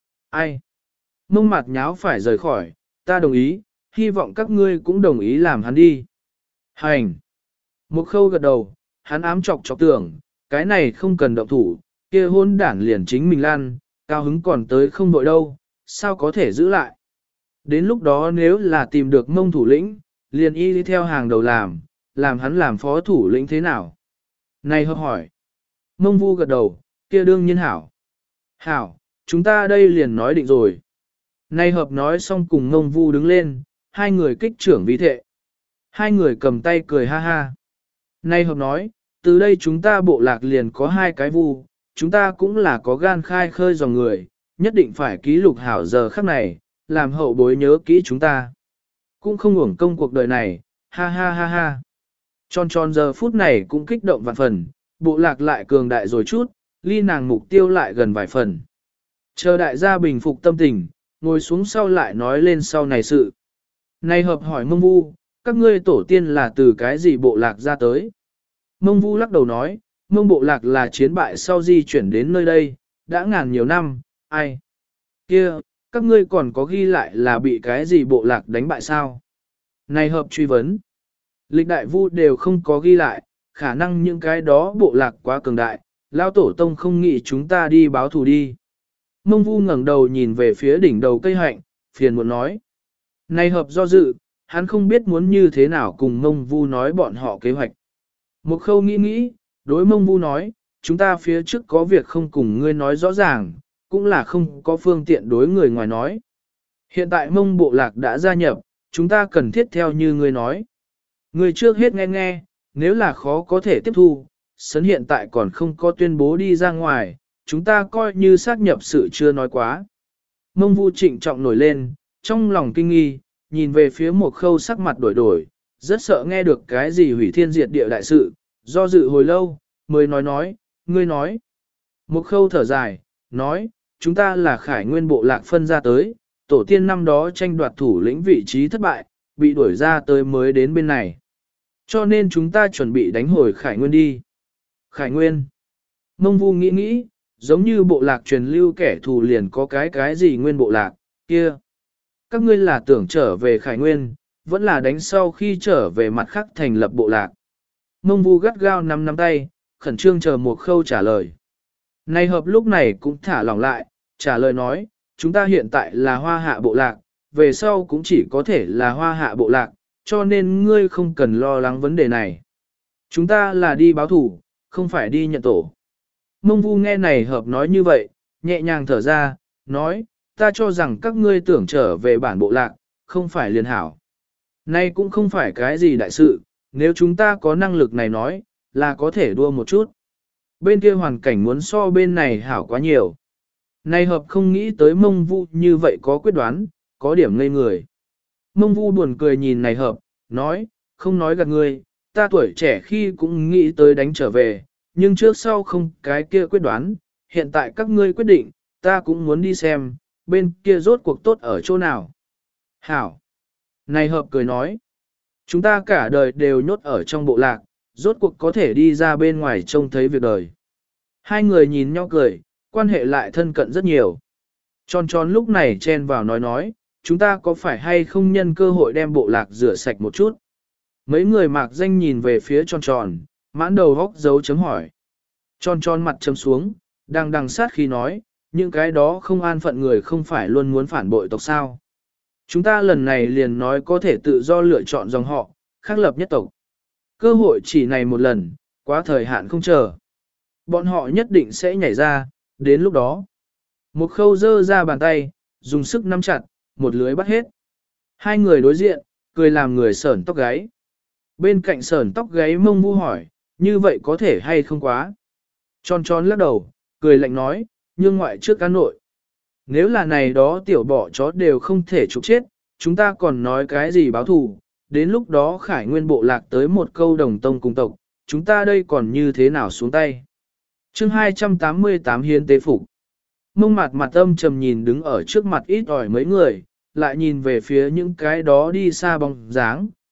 Ai? Mông mặt nháo phải rời khỏi, ta đồng ý, hy vọng các ngươi cũng đồng ý làm hắn đi. Hành! Một khâu gật đầu, hắn ám chọc chọc tưởng, cái này không cần động thủ, kia hôn đản liền chính mình lan, cao hứng còn tới không đội đâu, sao có thể giữ lại. Đến lúc đó nếu là tìm được mông thủ lĩnh, liền y đi theo hàng đầu làm, làm hắn làm phó thủ lĩnh thế nào? Này hợp hỏi. Mông vu gật đầu, kia đương nhiên hảo. Hảo, chúng ta đây liền nói định rồi. Này hợp nói xong cùng mông vu đứng lên, hai người kích trưởng vi thệ. Hai người cầm tay cười ha ha. Này hợp nói, từ đây chúng ta bộ lạc liền có hai cái vu, chúng ta cũng là có gan khai khơi dòng người, nhất định phải ký lục hảo giờ khắc này, làm hậu bối nhớ kỹ chúng ta. Cũng không uổng công cuộc đời này, ha ha ha ha. Tròn tròn giờ phút này cũng kích động vạn phần, bộ lạc lại cường đại rồi chút, ly nàng mục tiêu lại gần vài phần. Chờ đại gia bình phục tâm tình, ngồi xuống sau lại nói lên sau này sự. Này hợp hỏi mông vu, các ngươi tổ tiên là từ cái gì bộ lạc ra tới? Mông vu lắc đầu nói, mông bộ lạc là chiến bại sau di chuyển đến nơi đây, đã ngàn nhiều năm, ai? Kia, các ngươi còn có ghi lại là bị cái gì bộ lạc đánh bại sao? Này hợp truy vấn. Lịch đại vu đều không có ghi lại, khả năng những cái đó bộ lạc quá cường đại, lao tổ tông không nghĩ chúng ta đi báo thù đi. Mông vu ngẩng đầu nhìn về phía đỉnh đầu cây hạnh, phiền muộn nói. Này hợp do dự, hắn không biết muốn như thế nào cùng mông vu nói bọn họ kế hoạch. Một khâu nghĩ nghĩ, đối mông vu nói, chúng ta phía trước có việc không cùng ngươi nói rõ ràng, cũng là không có phương tiện đối người ngoài nói. Hiện tại mông bộ lạc đã gia nhập, chúng ta cần thiết theo như ngươi nói. Ngươi trước hết nghe nghe, nếu là khó có thể tiếp thu, sấn hiện tại còn không có tuyên bố đi ra ngoài, chúng ta coi như xác nhập sự chưa nói quá. Mông vu trịnh trọng nổi lên, trong lòng kinh nghi, nhìn về phía một khâu sắc mặt đổi đổi, rất sợ nghe được cái gì hủy thiên diệt địa đại sự, do dự hồi lâu, mới nói nói, ngươi nói. Một khâu thở dài, nói, chúng ta là khải nguyên bộ lạc phân ra tới, tổ tiên năm đó tranh đoạt thủ lĩnh vị trí thất bại, bị đuổi ra tới mới đến bên này. Cho nên chúng ta chuẩn bị đánh hồi khải nguyên đi. Khải nguyên. Mông vu nghĩ nghĩ, giống như bộ lạc truyền lưu kẻ thù liền có cái cái gì nguyên bộ lạc, kia. Các ngươi là tưởng trở về khải nguyên, vẫn là đánh sau khi trở về mặt khác thành lập bộ lạc. Mông vu gắt gao nắm nắm tay, khẩn trương chờ một khâu trả lời. Này hợp lúc này cũng thả lỏng lại, trả lời nói, chúng ta hiện tại là hoa hạ bộ lạc, về sau cũng chỉ có thể là hoa hạ bộ lạc, cho nên ngươi không cần lo lắng vấn đề này. Chúng ta là đi báo thủ, không phải đi nhận tổ. Mông vu nghe này hợp nói như vậy, nhẹ nhàng thở ra, nói, ta cho rằng các ngươi tưởng trở về bản bộ lạc, không phải liền hảo. Nay cũng không phải cái gì đại sự, nếu chúng ta có năng lực này nói, là có thể đua một chút. Bên kia hoàn cảnh muốn so bên này hảo quá nhiều. Này hợp không nghĩ tới mông vu như vậy có quyết đoán, có điểm ngây người. Mông vu buồn cười nhìn này hợp, nói, không nói gạt ngươi, ta tuổi trẻ khi cũng nghĩ tới đánh trở về, nhưng trước sau không cái kia quyết đoán, hiện tại các ngươi quyết định, ta cũng muốn đi xem, bên kia rốt cuộc tốt ở chỗ nào. Hảo! Này hợp cười nói, chúng ta cả đời đều nhốt ở trong bộ lạc, rốt cuộc có thể đi ra bên ngoài trông thấy việc đời. Hai người nhìn nhau cười, quan hệ lại thân cận rất nhiều. Tròn tròn lúc này chen vào nói nói, chúng ta có phải hay không nhân cơ hội đem bộ lạc rửa sạch một chút. Mấy người mạc danh nhìn về phía tròn tròn, mãn đầu góc dấu chấm hỏi. Tròn tròn mặt chấm xuống, đang đằng sát khi nói, những cái đó không an phận người không phải luôn muốn phản bội tộc sao. Chúng ta lần này liền nói có thể tự do lựa chọn dòng họ, khác lập nhất tộc. Cơ hội chỉ này một lần, quá thời hạn không chờ. Bọn họ nhất định sẽ nhảy ra, đến lúc đó. Một khâu dơ ra bàn tay, dùng sức nắm chặt, một lưới bắt hết. Hai người đối diện, cười làm người sởn tóc gáy. Bên cạnh sởn tóc gáy mông vu hỏi, như vậy có thể hay không quá? Tròn tròn lắc đầu, cười lạnh nói, nhưng ngoại trước cá nội. Nếu là này đó tiểu bỏ chó đều không thể trục chết, chúng ta còn nói cái gì báo thù, đến lúc đó khải nguyên bộ lạc tới một câu đồng tông cùng tộc, chúng ta đây còn như thế nào xuống tay. Chương hai trăm tám mươi tám hiến tế phục. Mông mặt mặt âm trầm nhìn đứng ở trước mặt ít ỏi mấy người, lại nhìn về phía những cái đó đi xa bóng dáng,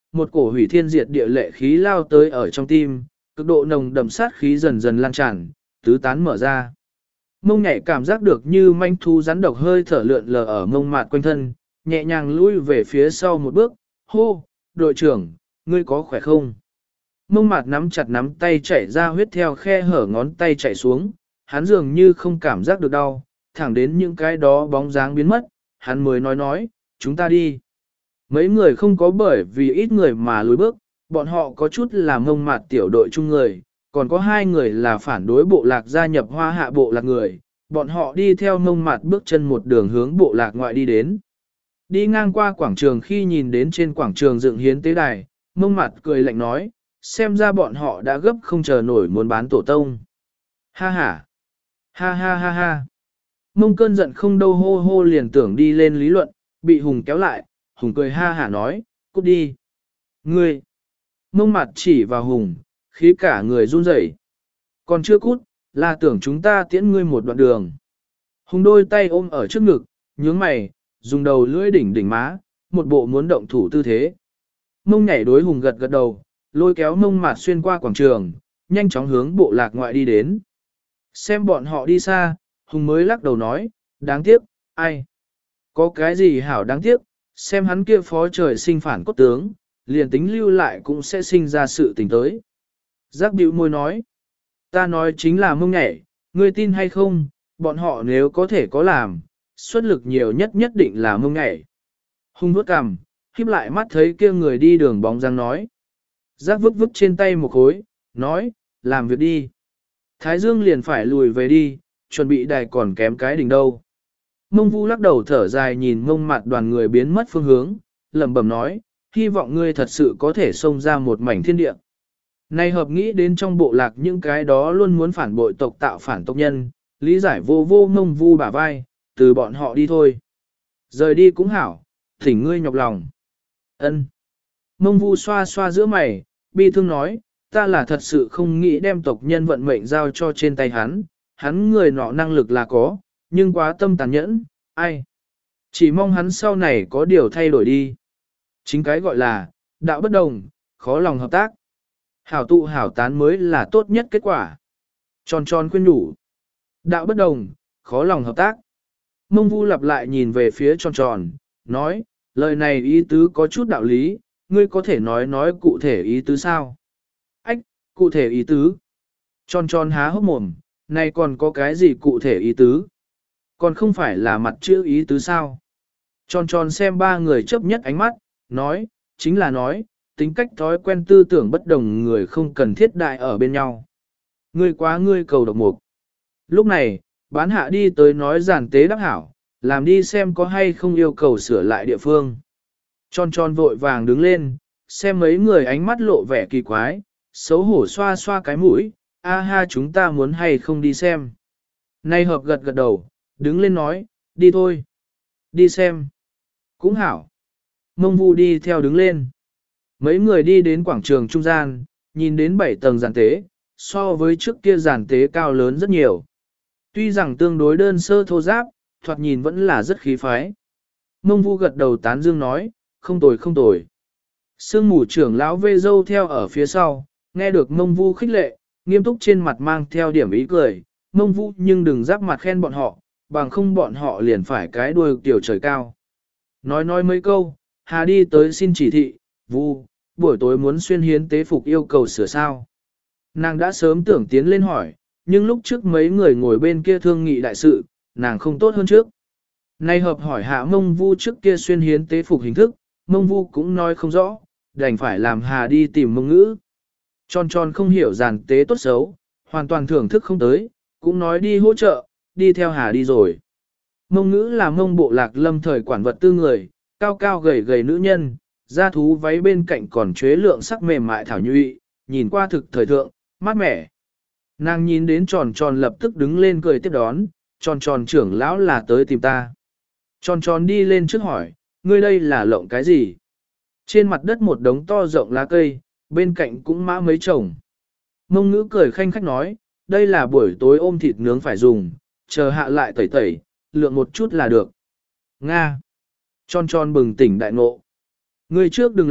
một cổ hủy thiên diệt địa lệ khí lao tới ở trong tim, cực độ nồng đậm sát khí dần dần lan tràn, tứ tán mở ra. Mông nhảy cảm giác được như manh thú rắn độc hơi thở lượn lờ ở mông mạt quanh thân, nhẹ nhàng lui về phía sau một bước, hô, đội trưởng, ngươi có khỏe không? Mông mạt nắm chặt nắm tay chảy ra huyết theo khe hở ngón tay chảy xuống, hắn dường như không cảm giác được đau, thẳng đến những cái đó bóng dáng biến mất, hắn mới nói nói, chúng ta đi. Mấy người không có bởi vì ít người mà lùi bước, bọn họ có chút là mông mạt tiểu đội chung người, còn có hai người là phản đối bộ lạc gia nhập hoa hạ bộ lạc người, bọn họ đi theo mông mạt bước chân một đường hướng bộ lạc ngoại đi đến. Đi ngang qua quảng trường khi nhìn đến trên quảng trường dựng hiến tế đài, mông mạt cười lạnh nói, xem ra bọn họ đã gấp không chờ nổi muốn bán tổ tông. Ha ha, ha ha ha ha. Mông cơn giận không đâu hô hô liền tưởng đi lên lý luận, bị Hùng kéo lại, Hùng cười ha hả nói, cút đi. Ngươi, mông mặt chỉ vào Hùng, khí cả người run rẩy. Còn chưa cút, là tưởng chúng ta tiễn ngươi một đoạn đường. Hùng đôi tay ôm ở trước ngực, nhướng mày, dùng đầu lưỡi đỉnh đỉnh má, một bộ muốn động thủ tư thế. Mông nhảy đối Hùng gật gật đầu, lôi kéo mông mặt xuyên qua quảng trường, nhanh chóng hướng bộ lạc ngoại đi đến. Xem bọn họ đi xa, Hùng mới lắc đầu nói, đáng tiếc, ai? Có cái gì hảo đáng tiếc, xem hắn kia phó trời sinh phản cốt tướng, liền tính lưu lại cũng sẽ sinh ra sự tình tới. Giác bĩu môi nói, ta nói chính là mông nhảy, ngươi tin hay không, bọn họ nếu có thể có làm, xuất lực nhiều nhất nhất định là mông nhảy. Hùng vuốt cằm, khép lại mắt thấy kia người đi đường bóng dáng nói. Giác vứt vứt trên tay một khối, nói, làm việc đi. Thái Dương liền phải lùi về đi, chuẩn bị đài còn kém cái đỉnh đâu. Mông Vu lắc đầu thở dài nhìn mông mặt đoàn người biến mất phương hướng, lẩm bẩm nói, hy vọng ngươi thật sự có thể xông ra một mảnh thiên địa. Này hợp nghĩ đến trong bộ lạc những cái đó luôn muốn phản bội tộc tạo phản tộc nhân, lý giải vô vô mông Vu bả vai, từ bọn họ đi thôi. Rời đi cũng hảo, thỉnh ngươi nhọc lòng. Ân. Mông Vu xoa xoa giữa mày, bi thương nói, ta là thật sự không nghĩ đem tộc nhân vận mệnh giao cho trên tay hắn, hắn người nọ năng lực là có, nhưng quá tâm tàn nhẫn, ai. Chỉ mong hắn sau này có điều thay đổi đi. Chính cái gọi là, đạo bất đồng, khó lòng hợp tác. Hảo tụ hảo tán mới là tốt nhất kết quả. Tròn tròn khuyên đủ. Đạo bất đồng, khó lòng hợp tác. Mông Vu lặp lại nhìn về phía tròn tròn, nói, lời này ý tứ có chút đạo lý, ngươi có thể nói nói cụ thể ý tứ sao? Ách, cụ thể ý tứ. Tròn tròn há hốc mồm, này còn có cái gì cụ thể ý tứ? Còn không phải là mặt chữ ý tứ sao? Tròn tròn xem ba người chấp nhất ánh mắt, nói, chính là nói, tính cách thói quen tư tưởng bất đồng người không cần thiết đại ở bên nhau. Ngươi quá ngươi cầu độc mục. Lúc này, bán hạ đi tới nói giản tế đắc hảo, làm đi xem có hay không yêu cầu sửa lại địa phương. Tròn tròn vội vàng đứng lên, xem mấy người ánh mắt lộ vẻ kỳ quái, xấu hổ xoa xoa cái mũi, a ha chúng ta muốn hay không đi xem. Nay hợp gật gật đầu, đứng lên nói, đi thôi. Đi xem. Cũng hảo. Mông Vu đi theo đứng lên. Mấy người đi đến quảng trường trung gian, nhìn đến bảy tầng giàn tế, so với trước kia giàn tế cao lớn rất nhiều. Tuy rằng tương đối đơn sơ thô giáp, thoạt nhìn vẫn là rất khí phái. Mông Vu gật đầu tán dương nói, không tồi không tồi. Sương mù trưởng lão vê dâu theo ở phía sau, nghe được Mông Vu khích lệ, nghiêm túc trên mặt mang theo điểm ý cười, Mông Vu nhưng đừng giáp mặt khen bọn họ, bằng không bọn họ liền phải cái đuôi tiểu trời cao. Nói nói mấy câu, Hà đi tới xin chỉ thị, Vu, buổi tối muốn xuyên hiến tế phục yêu cầu sửa sao. Nàng đã sớm tưởng tiến lên hỏi, nhưng lúc trước mấy người ngồi bên kia thương nghị đại sự, nàng không tốt hơn trước. Nay hợp hỏi hạ Mông Vu trước kia xuyên hiến tế phục hình thức, Mông Vu cũng nói không rõ, đành phải làm Hà đi tìm Mông Ngữ. Tròn tròn không hiểu giàn tế tốt xấu, hoàn toàn thưởng thức không tới, cũng nói đi hỗ trợ, đi theo Hà đi rồi. Mông Ngữ là Mông bộ lạc lâm thời quản vật tư người, cao cao gầy gầy nữ nhân, da thú váy bên cạnh còn chế lượng sắc mềm mại thảo nhụy, nhìn qua thực thời thượng, mát mẻ. Nàng nhìn đến tròn tròn lập tức đứng lên cười tiếp đón, tròn tròn trưởng lão là tới tìm ta. Tròn tròn đi lên trước hỏi, ngươi đây là lộng cái gì? Trên mặt đất một đống to rộng lá cây, bên cạnh cũng mã mấy chồng. Mông Ngữ cười khanh khách nói, đây là buổi tối ôm thịt nướng phải dùng, chờ hạ lại tẩy tẩy, lượng một chút là được. Nga. Tròn tròn bừng tỉnh đại ngộ. Ngươi trước đừng lộng,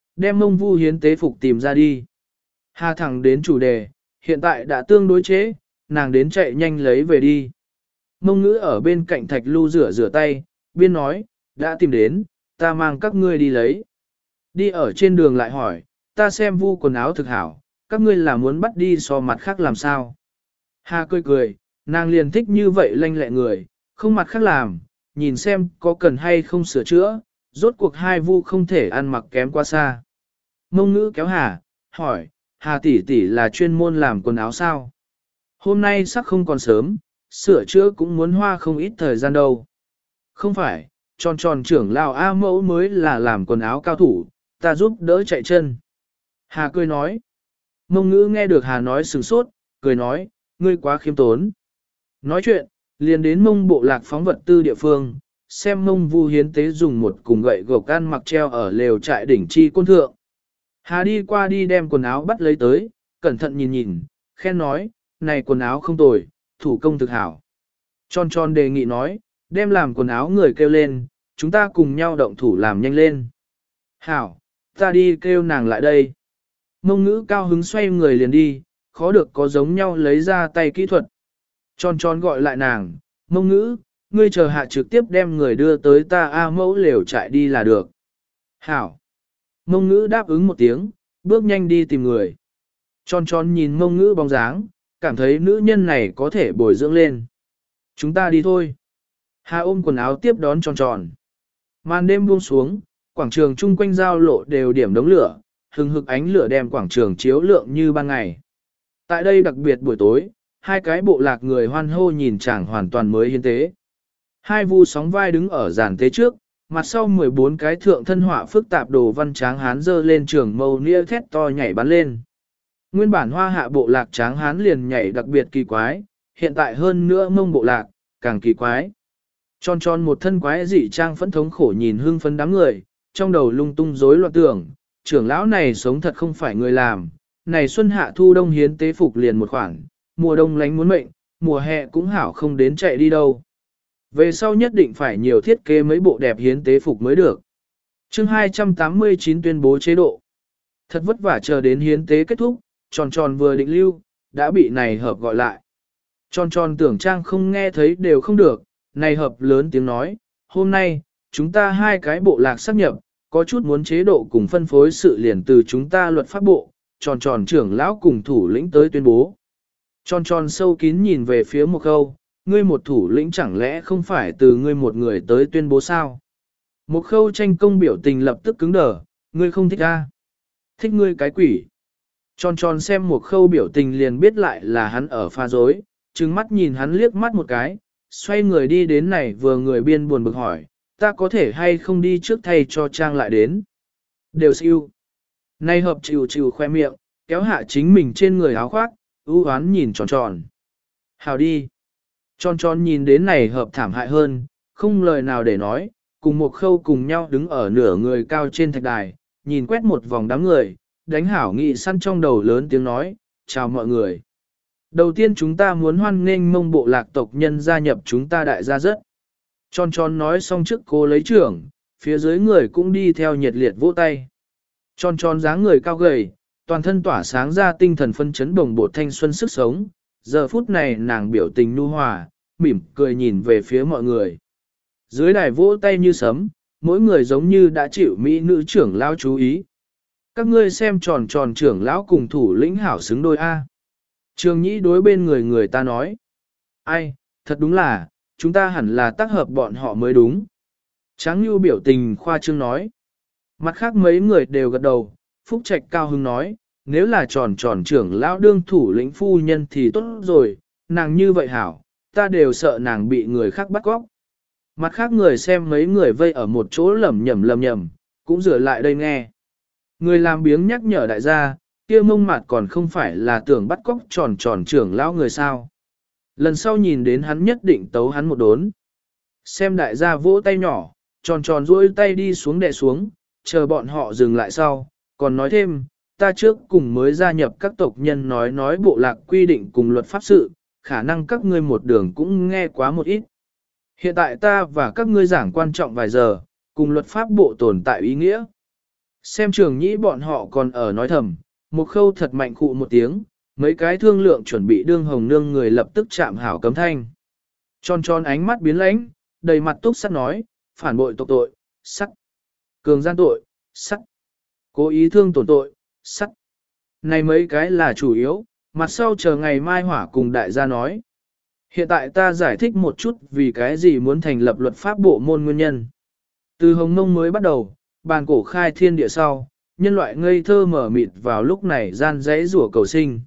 đem mông vu hiến tế phục tìm ra đi. Hà thẳng đến chủ đề, hiện tại đã tương đối chế, nàng đến chạy nhanh lấy về đi. Mông ngữ ở bên cạnh thạch lưu rửa rửa tay, biên nói, đã tìm đến, ta mang các ngươi đi lấy. Đi ở trên đường lại hỏi, ta xem vu quần áo thực hảo, các ngươi là muốn bắt đi so mặt khác làm sao. Hà cười cười, nàng liền thích như vậy lanh lẹ người, không mặt khác làm, nhìn xem có cần hay không sửa chữa, rốt cuộc hai vu không thể ăn mặc kém quá xa. Mông ngữ kéo Hà, hỏi, Hà tỷ tỷ là chuyên môn làm quần áo sao? Hôm nay sắc không còn sớm, sửa chữa cũng muốn hoa không ít thời gian đâu. Không phải, tròn tròn trưởng lão A mẫu mới là làm quần áo cao thủ, ta giúp đỡ chạy chân. Hà cười nói. Mông ngữ nghe được Hà nói sừng sốt, cười nói, ngươi quá khiêm tốn. Nói chuyện, liền đến mông bộ lạc phóng vật tư địa phương, xem mông vu hiến tế dùng một cùng gậy gộc ăn mặc treo ở lều trại đỉnh chi côn thượng. Hà đi qua đi đem quần áo bắt lấy tới, cẩn thận nhìn nhìn, khen nói, này quần áo không tồi, thủ công thực hảo. Tròn tròn đề nghị nói, đem làm quần áo người kêu lên, chúng ta cùng nhau động thủ làm nhanh lên. Hảo, ta đi kêu nàng lại đây. Mông ngữ cao hứng xoay người liền đi, khó được có giống nhau lấy ra tay kỹ thuật. Tròn tròn gọi lại nàng, mông ngữ, ngươi chờ hạ trực tiếp đem người đưa tới ta A mẫu lều chạy đi là được. Hảo. Mông ngữ đáp ứng một tiếng, bước nhanh đi tìm người. Tròn tròn nhìn mông ngữ bóng dáng, cảm thấy nữ nhân này có thể bồi dưỡng lên. Chúng ta đi thôi. Hà ôm quần áo tiếp đón tròn tròn. Màn đêm buông xuống, quảng trường chung quanh giao lộ đều điểm đống lửa, hừng hực ánh lửa đem quảng trường chiếu lượng như ban ngày. Tại đây đặc biệt buổi tối, hai cái bộ lạc người hoan hô nhìn chàng hoàn toàn mới hiến tế. Hai vu sóng vai đứng ở giàn tế trước, mặt sau mười bốn cái thượng thân họa phức tạp đồ văn tráng hán dơ lên trường mâu nia thét to nhảy bắn lên. Nguyên bản hoa hạ bộ lạc tráng hán liền nhảy đặc biệt kỳ quái, hiện tại hơn nữa mông bộ lạc, càng kỳ quái. Tròn tròn một thân quái dị trang phẫn thống khổ nhìn hương phấn đám người, trong đầu lung tung rối loạn tưởng, trưởng lão này sống thật không phải người làm, này xuân hạ thu đông hiến tế phục liền một khoản, mùa đông lánh muốn mệnh, mùa hè cũng hảo không đến chạy đi đâu. Về sau nhất định phải nhiều thiết kế mấy bộ đẹp hiến tế phục mới được. Chương hai trăm tám mươi chín tuyên bố chế độ. Thật vất vả chờ đến hiến tế kết thúc, tròn tròn vừa định lưu, đã bị này hợp gọi lại. Tròn tròn tưởng trang không nghe thấy đều không được, này hợp lớn tiếng nói, hôm nay, chúng ta hai cái bộ lạc sáp nhập, có chút muốn chế độ cùng phân phối sự liền từ chúng ta luật pháp bộ, tròn tròn trưởng lão cùng thủ lĩnh tới tuyên bố. Tròn tròn sâu kín nhìn về phía một khâu, ngươi một thủ lĩnh chẳng lẽ không phải từ ngươi một người tới tuyên bố sao? Một khâu tranh công biểu tình lập tức cứng đờ, ngươi không thích a? Thích ngươi cái quỷ. Tròn tròn xem một khâu biểu tình liền biết lại là hắn ở pha dối, trừng mắt nhìn hắn liếc mắt một cái, xoay người đi đến này vừa người biên buồn bực hỏi, ta có thể hay không đi trước thay cho trang lại đến. Đều siêu. Nay hợp chịu chịu khoe miệng, kéo hạ chính mình trên người áo khoác, ưu hoán nhìn tròn tròn. Hào đi. Tròn tròn nhìn đến này hợp thảm hại hơn, không lời nào để nói, cùng một khâu cùng nhau đứng ở nửa người cao trên thạch đài, nhìn quét một vòng đám người, đánh hảo nghị săn trong đầu lớn tiếng nói, chào mọi người. Đầu tiên chúng ta muốn hoan nghênh mông bộ lạc tộc nhân gia nhập chúng ta đại gia rất. Tròn tròn nói xong trước cô lấy trưởng, phía dưới người cũng đi theo nhiệt liệt vỗ tay. Tròn tròn dáng người cao gầy, toàn thân tỏa sáng ra tinh thần phân chấn bồng bột thanh xuân sức sống. Giờ phút này nàng biểu tình nhu hòa, mỉm cười nhìn về phía mọi người. Dưới đài vỗ tay như sấm, mỗi người giống như đã chịu mỹ nữ trưởng lão chú ý. Các ngươi xem tròn tròn trưởng lão cùng thủ lĩnh hảo xứng đôi A. Trường nhĩ đối bên người người ta nói. Ai, thật đúng là, chúng ta hẳn là tác hợp bọn họ mới đúng. Tráng Nhu biểu tình khoa trương nói. Mặt khác mấy người đều gật đầu, Phúc Trạch cao hứng nói, nếu là tròn tròn trưởng lão đương thủ lĩnh phu nhân thì tốt rồi, nàng như vậy hảo, ta đều sợ nàng bị người khác bắt cóc. Mặt khác người xem mấy người vây ở một chỗ lầm nhầm lầm nhầm, cũng rửa lại đây nghe. Người làm biếng nhắc nhở đại gia, kia mông mặt còn không phải là tưởng bắt cóc tròn tròn trưởng lão người sao. Lần sau nhìn đến hắn nhất định tấu hắn một đốn. Xem đại gia vỗ tay nhỏ, tròn tròn duỗi tay đi xuống đè xuống, chờ bọn họ dừng lại sau, còn nói thêm, ta trước cùng mới gia nhập các tộc nhân nói nói bộ lạc quy định cùng luật pháp sự, khả năng các ngươi một đường cũng nghe quá một ít. Hiện tại ta và các ngươi giảng quan trọng vài giờ, cùng luật pháp bộ tồn tại ý nghĩa. Xem trường nhĩ bọn họ còn ở nói thầm, một khâu thật mạnh cụ một tiếng, mấy cái thương lượng chuẩn bị đương hồng nương người lập tức chạm hảo cấm thanh. Tròn tròn ánh mắt biến lãnh, đầy mặt túc sắt nói, phản bội tộc tội, sắt. Cường gian tội, sắt. Cố ý thương tổn tội, sắt. Này mấy cái là chủ yếu, mặt sau chờ ngày mai hỏa cùng đại gia nói. Hiện tại ta giải thích một chút vì cái gì muốn thành lập luật pháp bộ môn nguyên nhân. Từ Hồng Nông mới bắt đầu, bàn cổ khai thiên địa sau, nhân loại ngây thơ mở mịt vào lúc này gian dãy rủa cầu sinh.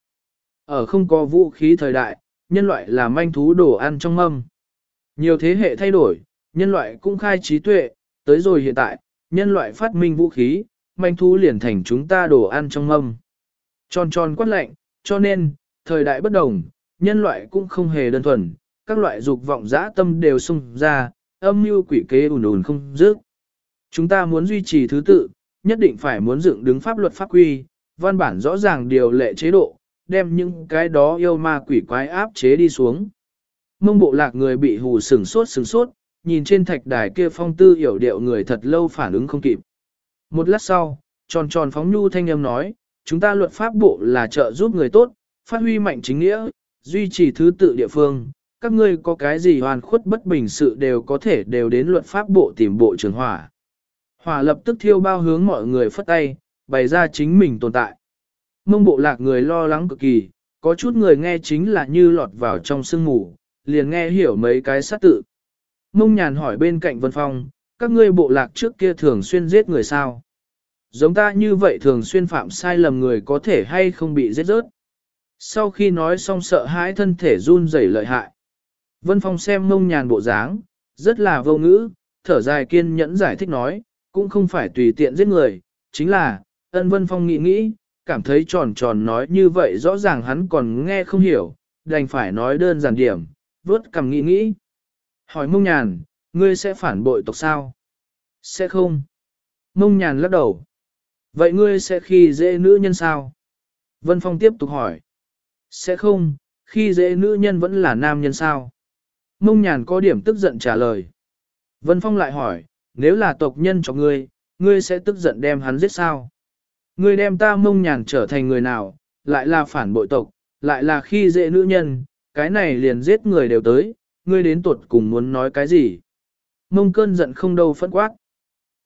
Ở không có vũ khí thời đại, nhân loại là manh thú đồ ăn trong mâm. Nhiều thế hệ thay đổi, nhân loại cũng khai trí tuệ, tới rồi hiện tại, nhân loại phát minh vũ khí, manh thú liền thành chúng ta đồ ăn trong mâm. Tròn tròn quát lạnh, cho nên, thời đại bất đồng, nhân loại cũng không hề đơn thuần, các loại dục vọng dã tâm đều xung ra, âm mưu quỷ kế ùn ùn không dứt. Chúng ta muốn duy trì thứ tự, nhất định phải muốn dựng đứng pháp luật pháp quy, văn bản rõ ràng điều lệ chế độ, đem những cái đó yêu ma quỷ quái áp chế đi xuống. Mông bộ lạc người bị hù sừng sốt sừng sốt, nhìn trên thạch đài kia phong tư hiểu điệu người thật lâu phản ứng không kịp. Một lát sau, tròn tròn phóng nhu thanh âm nói, chúng ta luật pháp bộ là trợ giúp người tốt, phát huy mạnh chính nghĩa, duy trì thứ tự địa phương, các ngươi có cái gì hoàn khuất bất bình sự đều có thể đều đến luật pháp bộ tìm bộ trưởng hỏa. Hỏa lập tức thiêu bao hướng mọi người phất tay, bày ra chính mình tồn tại. Mông bộ lạc người lo lắng cực kỳ, có chút người nghe chính là như lọt vào trong sương mù, liền nghe hiểu mấy cái sát tự. Mông nhàn hỏi bên cạnh Vân Phong, các ngươi bộ lạc trước kia thường xuyên giết người sao? Giống ta như vậy thường xuyên phạm sai lầm người có thể hay không bị giết rớt? Sau khi nói xong sợ hãi thân thể run rẩy lợi hại. Vân Phong xem mông nhàn bộ dáng, rất là vô ngữ, thở dài kiên nhẫn giải thích nói, cũng không phải tùy tiện giết người, chính là, ân Vân Phong nghĩ nghĩ, cảm thấy tròn tròn nói như vậy rõ ràng hắn còn nghe không hiểu, đành phải nói đơn giản điểm, vớt cầm nghĩ nghĩ. Hỏi mông nhàn, ngươi sẽ phản bội tộc sao? Sẽ không. Mông nhàn lắc đầu. Vậy ngươi sẽ khi dễ nữ nhân sao? Vân Phong tiếp tục hỏi. Sẽ không, khi dễ nữ nhân vẫn là nam nhân sao? Mông nhàn có điểm tức giận trả lời. Vân Phong lại hỏi, nếu là tộc nhân cho ngươi, ngươi sẽ tức giận đem hắn giết sao? Ngươi đem ta mông nhàn trở thành người nào, lại là phản bội tộc, lại là khi dễ nữ nhân, cái này liền giết người đều tới, ngươi đến tuột cùng muốn nói cái gì? Mông cơn giận không đâu phẫn quát. T.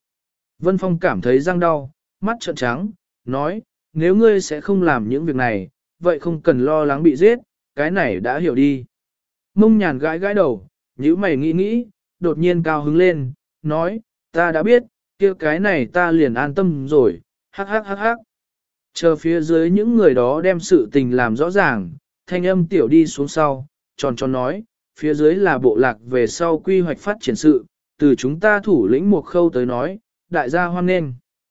Vân Phong cảm thấy răng đau, mắt trợn trắng, nói, nếu ngươi sẽ không làm những việc này, vậy không cần lo lắng bị giết, cái này đã hiểu đi. Mông nhàn gãi gãi đầu, nhíu mày nghĩ nghĩ, đột nhiên cao hứng lên, nói, ta đã biết, kia cái này ta liền an tâm rồi, hắc hắc hắc hắc. Chờ phía dưới những người đó đem sự tình làm rõ ràng, thanh âm tiểu đi xuống sau, tròn tròn nói, phía dưới là bộ lạc về sau quy hoạch phát triển sự, từ chúng ta thủ lĩnh một khâu tới nói, đại gia hoan nghênh.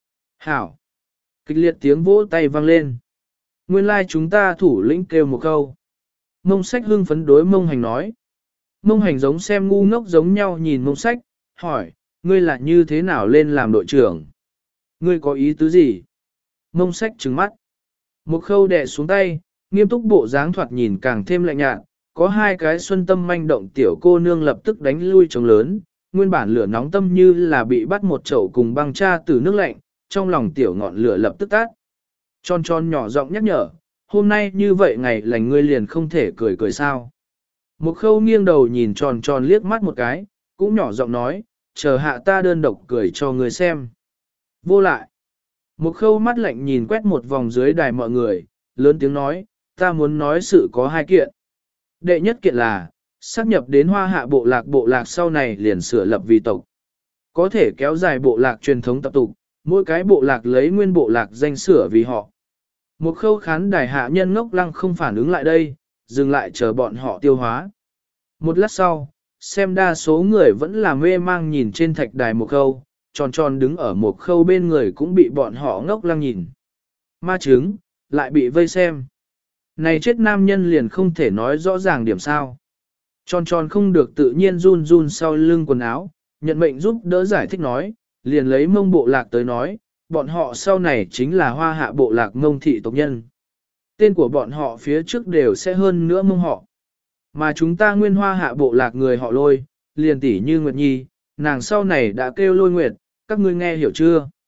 Hảo. Kịch liệt tiếng vỗ tay vang lên. Nguyên lai like chúng ta thủ lĩnh kêu một câu. Mông sách hưng phấn đối mông hành nói. Mông hành giống xem ngu ngốc giống nhau nhìn mông sách, hỏi, ngươi là như thế nào lên làm đội trưởng? Ngươi có ý tứ gì? Mông sách trừng mắt. Một khâu đè xuống tay, nghiêm túc bộ dáng thoạt nhìn càng thêm lạnh nhạt, có hai cái xuân tâm manh động tiểu cô nương lập tức đánh lui trống lớn, nguyên bản lửa nóng tâm như là bị bắt một chậu cùng băng cha từ nước lạnh, trong lòng tiểu ngọn lửa lập tức tắt. Tròn tròn nhỏ giọng nhắc nhở, hôm nay như vậy ngày lành ngươi liền không thể cười cười sao. Một khâu nghiêng đầu nhìn tròn tròn liếc mắt một cái, cũng nhỏ giọng nói, chờ hạ ta đơn độc cười cho người xem. Vô lại. Một khâu mắt lạnh nhìn quét một vòng dưới đài mọi người, lớn tiếng nói, ta muốn nói sự có hai kiện. Đệ nhất kiện là, sáp nhập đến hoa hạ bộ lạc bộ lạc sau này liền sửa lập vì tộc. Có thể kéo dài bộ lạc truyền thống tập tục, mỗi cái bộ lạc lấy nguyên bộ lạc danh sửa vì họ. Một khâu khán đài hạ nhân ngốc lăng không phản ứng lại đây, dừng lại chờ bọn họ tiêu hóa. Một lát sau, xem đa số người vẫn là mê mang nhìn trên thạch đài một khâu, tròn tròn đứng ở một khâu bên người cũng bị bọn họ ngốc lăng nhìn. Ma trứng, lại bị vây xem. Này chết nam nhân liền không thể nói rõ ràng điểm sao. Tròn tròn không được tự nhiên run run sau lưng quần áo, nhận mệnh giúp đỡ giải thích nói, liền lấy mông bộ lạc tới nói, bọn họ sau này chính là hoa hạ bộ lạc mông thị tộc nhân. Tên của bọn họ phía trước đều sẽ hơn nữa mông họ. Mà chúng ta nguyên hoa hạ bộ lạc người họ lôi, liền tỷ như Nguyệt Nhi, nàng sau này đã kêu lôi Nguyệt, các ngươi nghe hiểu chưa?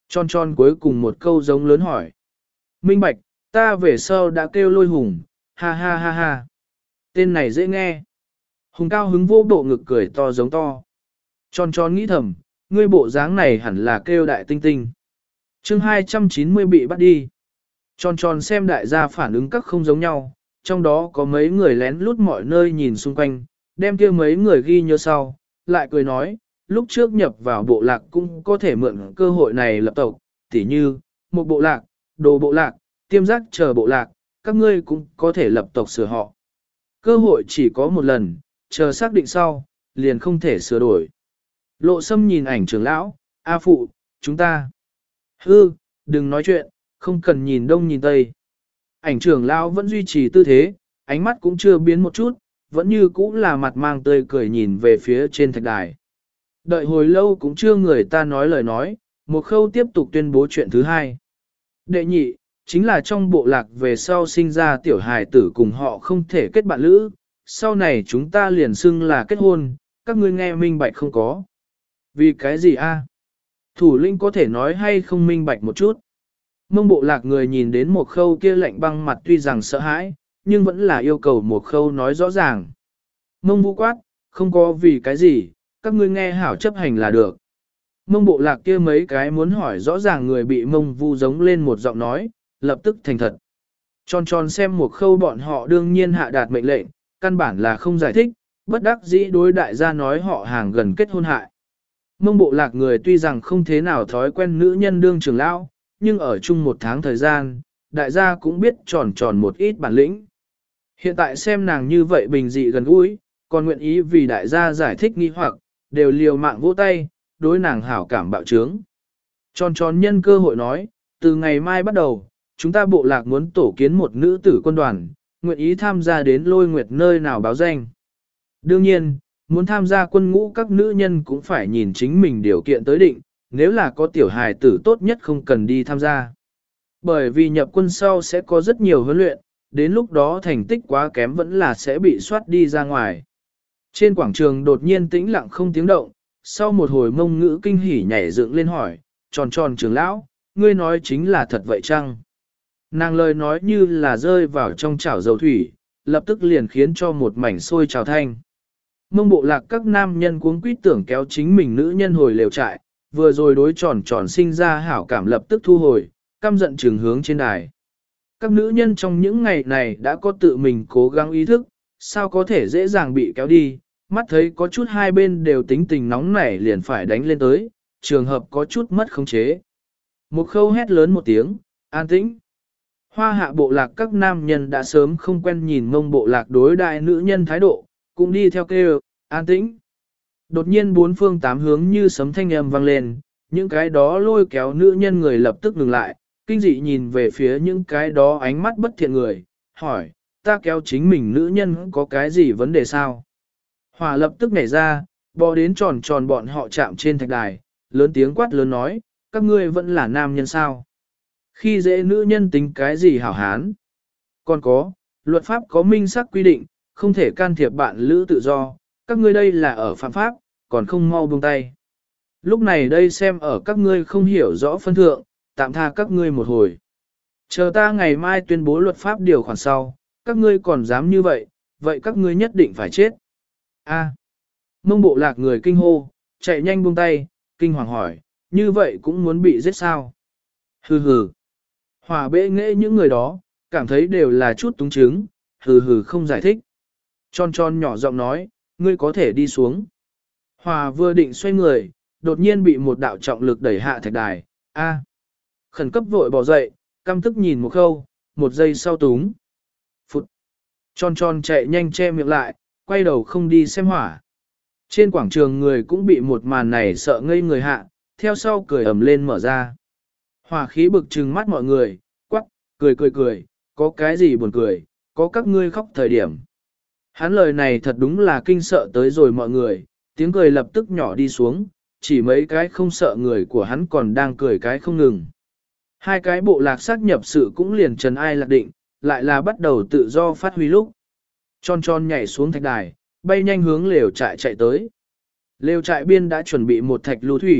Tròn tròn cuối cùng một câu giống lớn hỏi. Minh bạch, ta về sau đã kêu lôi hùng, ha ha ha ha. Tên này dễ nghe. Hùng cao hứng vô bộ ngực cười to giống to. Tròn tròn nghĩ thầm, ngươi bộ dáng này hẳn là kêu đại tinh tinh. chương hai trăm chín mươi bị bắt đi. Tròn tròn xem đại gia phản ứng các không giống nhau, trong đó có mấy người lén lút mọi nơi nhìn xung quanh, đem kia mấy người ghi nhớ sau, lại cười nói, lúc trước nhập vào bộ lạc cũng có thể mượn cơ hội này lập tộc, tỉ như, một bộ lạc, đồ bộ lạc, tiêm giác chờ bộ lạc, các ngươi cũng có thể lập tộc sửa họ. Cơ hội chỉ có một lần, chờ xác định sau, liền không thể sửa đổi. Lộ Sâm nhìn ảnh trưởng lão, A phụ, chúng ta. Hư, đừng nói chuyện, không cần nhìn đông nhìn tây. Ảnh trưởng lão vẫn duy trì tư thế, ánh mắt cũng chưa biến một chút, vẫn như cũ là mặt mang tươi cười nhìn về phía trên thạch đài. Đợi hồi lâu cũng chưa người ta nói lời nói, một khâu tiếp tục tuyên bố chuyện thứ hai. Đệ nhị, chính là trong bộ lạc về sau sinh ra tiểu hài tử cùng họ không thể kết bạn lữ, sau này chúng ta liền xưng là kết hôn, các ngươi nghe minh bạch không có. Vì cái gì a? Thủ lĩnh có thể nói hay không minh bạch một chút. Mông bộ lạc người nhìn đến một khâu kia lạnh băng mặt tuy rằng sợ hãi, nhưng vẫn là yêu cầu một khâu nói rõ ràng. Mông vũ quát, không có vì cái gì, các ngươi nghe hảo chấp hành là được. Mông bộ lạc kia mấy cái muốn hỏi rõ ràng người bị mông vu giống lên một giọng nói, lập tức thành thật. Tròn tròn xem một khâu bọn họ đương nhiên hạ đạt mệnh lệnh, căn bản là không giải thích, bất đắc dĩ đối đại gia nói họ hàng gần kết hôn hại. Mông bộ lạc người tuy rằng không thế nào thói quen nữ nhân đương trưởng lão, nhưng ở chung một tháng thời gian, đại gia cũng biết tròn tròn một ít bản lĩnh. Hiện tại xem nàng như vậy bình dị gần gũi, còn nguyện ý vì đại gia giải thích nghi hoặc, đều liều mạng vỗ tay, đối nàng hảo cảm bạo trướng. Tròn tròn nhân cơ hội nói, từ ngày mai bắt đầu, chúng ta bộ lạc muốn tổ kiến một nữ tử quân đoàn, nguyện ý tham gia đến lôi nguyệt nơi nào báo danh. Đương nhiên, muốn tham gia quân ngũ các nữ nhân cũng phải nhìn chính mình điều kiện tới định, nếu là có tiểu hài tử tốt nhất không cần đi tham gia. Bởi vì nhập quân sau sẽ có rất nhiều huấn luyện, đến lúc đó thành tích quá kém vẫn là sẽ bị soát đi ra ngoài. Trên quảng trường đột nhiên tĩnh lặng không tiếng động, sau một hồi mông ngữ kinh hỉ nhảy dựng lên hỏi, tròn tròn trưởng lão, ngươi nói chính là thật vậy chăng? Nàng lời nói như là rơi vào trong chảo dầu thủy, lập tức liền khiến cho một mảnh sôi trào thanh. Mông bộ lạc các nam nhân cuống quýt tưởng kéo chính mình nữ nhân hồi lều trại, vừa rồi đối tròn tròn sinh ra hảo cảm lập tức thu hồi, căm giận trừng hướng trên đài. Các nữ nhân trong những ngày này đã có tự mình cố gắng ý thức, sao có thể dễ dàng bị kéo đi, mắt thấy có chút hai bên đều tính tình nóng nảy liền phải đánh lên tới, trường hợp có chút mất khống chế. Một khâu hét lớn một tiếng, an tĩnh. Hoa hạ bộ lạc các nam nhân đã sớm không quen nhìn mông bộ lạc đối đại nữ nhân thái độ, cũng đi theo kêu, an tĩnh. Đột nhiên bốn phương tám hướng như sấm thanh âm vang lên, những cái đó lôi kéo nữ nhân người lập tức ngừng lại, kinh dị nhìn về phía những cái đó ánh mắt bất thiện người, hỏi, ta kéo chính mình nữ nhân có cái gì vấn đề sao? Hỏa lập tức nhảy ra, bò đến tròn tròn bọn họ chạm trên thạch đài, lớn tiếng quát lớn nói, các ngươi vẫn là nam nhân sao? Khi dễ nữ nhân tính cái gì hảo hán? Còn có, luật pháp có minh xác quy định, không thể can thiệp bạn lữ tự do, các ngươi đây là ở phạm pháp, còn không mau buông tay. Lúc này đây xem ở các ngươi không hiểu rõ phân thượng, tạm tha các ngươi một hồi. Chờ ta ngày mai tuyên bố luật pháp điều khoản sau, các ngươi còn dám như vậy, vậy các ngươi nhất định phải chết. A. Mông bộ lạc người kinh hô, chạy nhanh buông tay, kinh hoàng hỏi, như vậy cũng muốn bị giết sao? Hừ hừ. Hòa bệ nghệ những người đó, cảm thấy đều là chút túng chứng, hừ hừ không giải thích. Tròn tròn nhỏ giọng nói, ngươi có thể đi xuống. Hòa vừa định xoay người, đột nhiên bị một đạo trọng lực đẩy hạ thạch đài, A. Khẩn cấp vội bỏ dậy, căm tức nhìn một khâu, một giây sau túng. Phụt. Tròn tròn chạy nhanh che miệng lại, quay đầu không đi xem hỏa. Trên quảng trường người cũng bị một màn này sợ ngây người hạ, theo sau cười ầm lên mở ra. Hỏa khí bực trừng mắt mọi người, quắc, cười cười cười, có cái gì buồn cười, có các ngươi khóc thời điểm. Hắn lời này thật đúng là kinh sợ tới rồi mọi người, tiếng cười lập tức nhỏ đi xuống, chỉ mấy cái không sợ người của hắn còn đang cười cái không ngừng. Hai cái bộ lạc xác nhập sự cũng liền trần ai lạc định, lại là bắt đầu tự do phát huy lúc. Tròn tròn nhảy xuống thạch đài, bay nhanh hướng lều trại chạy tới. Lều trại biên đã chuẩn bị một thạch lưu thủy,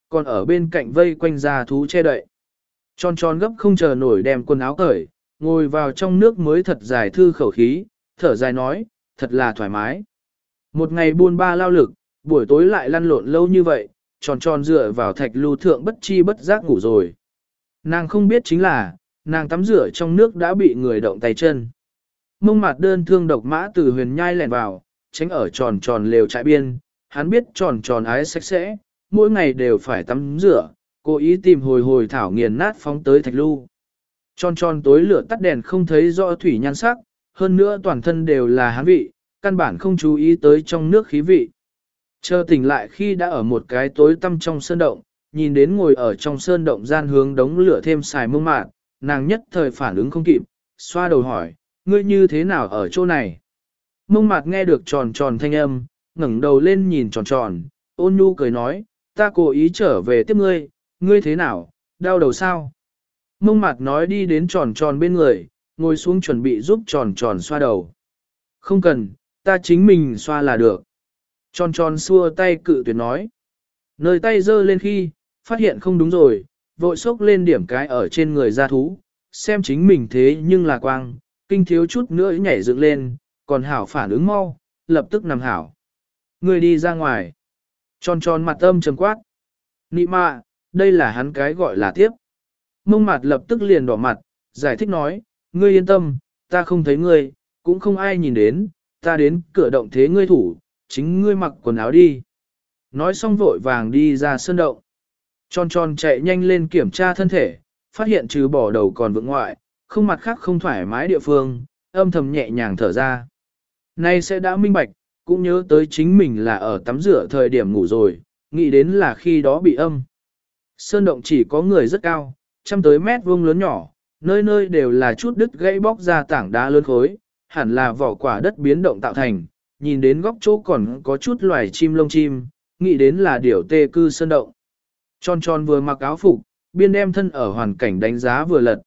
còn ở bên cạnh vây quanh ra thú che đậy. Tròn tròn gấp không chờ nổi đem quần áo cởi, ngồi vào trong nước mới thật dài thư khẩu khí, thở dài nói, thật là thoải mái. Một ngày buôn ba lao lực, buổi tối lại lăn lộn lâu như vậy, tròn tròn dựa vào thạch lưu thượng bất chi bất giác ngủ rồi. Nàng không biết chính là, nàng tắm rửa trong nước đã bị người động tay chân. Mông mặt đơn thương độc mã từ huyền nhai lẻn vào, tránh ở tròn tròn lều trại biên, hắn biết tròn tròn ái sạch sẽ, mỗi ngày đều phải tắm rửa, cố ý tìm hồi hồi thảo nghiền nát phóng tới thạch lưu. Tròn tròn tối lửa tắt đèn không thấy rõ thủy nhan sắc, hơn nữa toàn thân đều là hán vị, căn bản không chú ý tới trong nước khí vị. Chờ tỉnh lại khi đã ở một cái tối tăm trong sơn động, nhìn đến ngồi ở trong sơn động gian hướng đống lửa thêm xài mông mạn, nàng nhất thời phản ứng không kịp, xoa đầu hỏi, ngươi như thế nào ở chỗ này? Mông mạt nghe được tròn tròn thanh âm, ngẩng đầu lên nhìn tròn tròn, ôn nhu cười nói, ta cố ý trở về tiếp ngươi, ngươi thế nào, đau đầu sao? Mông mạt nói đi đến tròn tròn bên người, ngồi xuống chuẩn bị giúp tròn tròn xoa đầu. Không cần, ta chính mình xoa là được. Tròn tròn xua tay cự tuyệt nói. Nơi tay giơ lên khi, phát hiện không đúng rồi, vội xốc lên điểm cái ở trên người ra thú, xem chính mình thế nhưng là quang, kinh thiếu chút nữa nhảy dựng lên, còn hảo phản ứng mau, lập tức nằm hảo. Người đi ra ngoài. Tròn tròn mặt âm trầm quát. Nị mạ, đây là hắn cái gọi là tiếp. Mông mặt lập tức liền đỏ mặt, giải thích nói, ngươi yên tâm, ta không thấy ngươi, cũng không ai nhìn đến, ta đến cửa động thế ngươi thủ, chính ngươi mặc quần áo đi. Nói xong vội vàng đi ra sơn động. Tròn tròn chạy nhanh lên kiểm tra thân thể, phát hiện trừ bỏ đầu còn vững ngoại, không mặt khác không thoải mái địa phương, âm thầm nhẹ nhàng thở ra. Nay sẽ đã minh bạch, cũng nhớ tới chính mình là ở tắm rửa thời điểm ngủ rồi, nghĩ đến là khi đó bị âm. Sơn động chỉ có người rất cao, trăm tới mét vuông lớn nhỏ, nơi nơi đều là chút đứt gãy bóc ra tảng đá lớn khối, hẳn là vỏ quả đất biến động tạo thành, nhìn đến góc chỗ còn có chút loài chim lông chim, nghĩ đến là điểu tê cư sơn động. Tròn tròn vừa mặc áo phục, biên đem thân ở hoàn cảnh đánh giá vừa lật.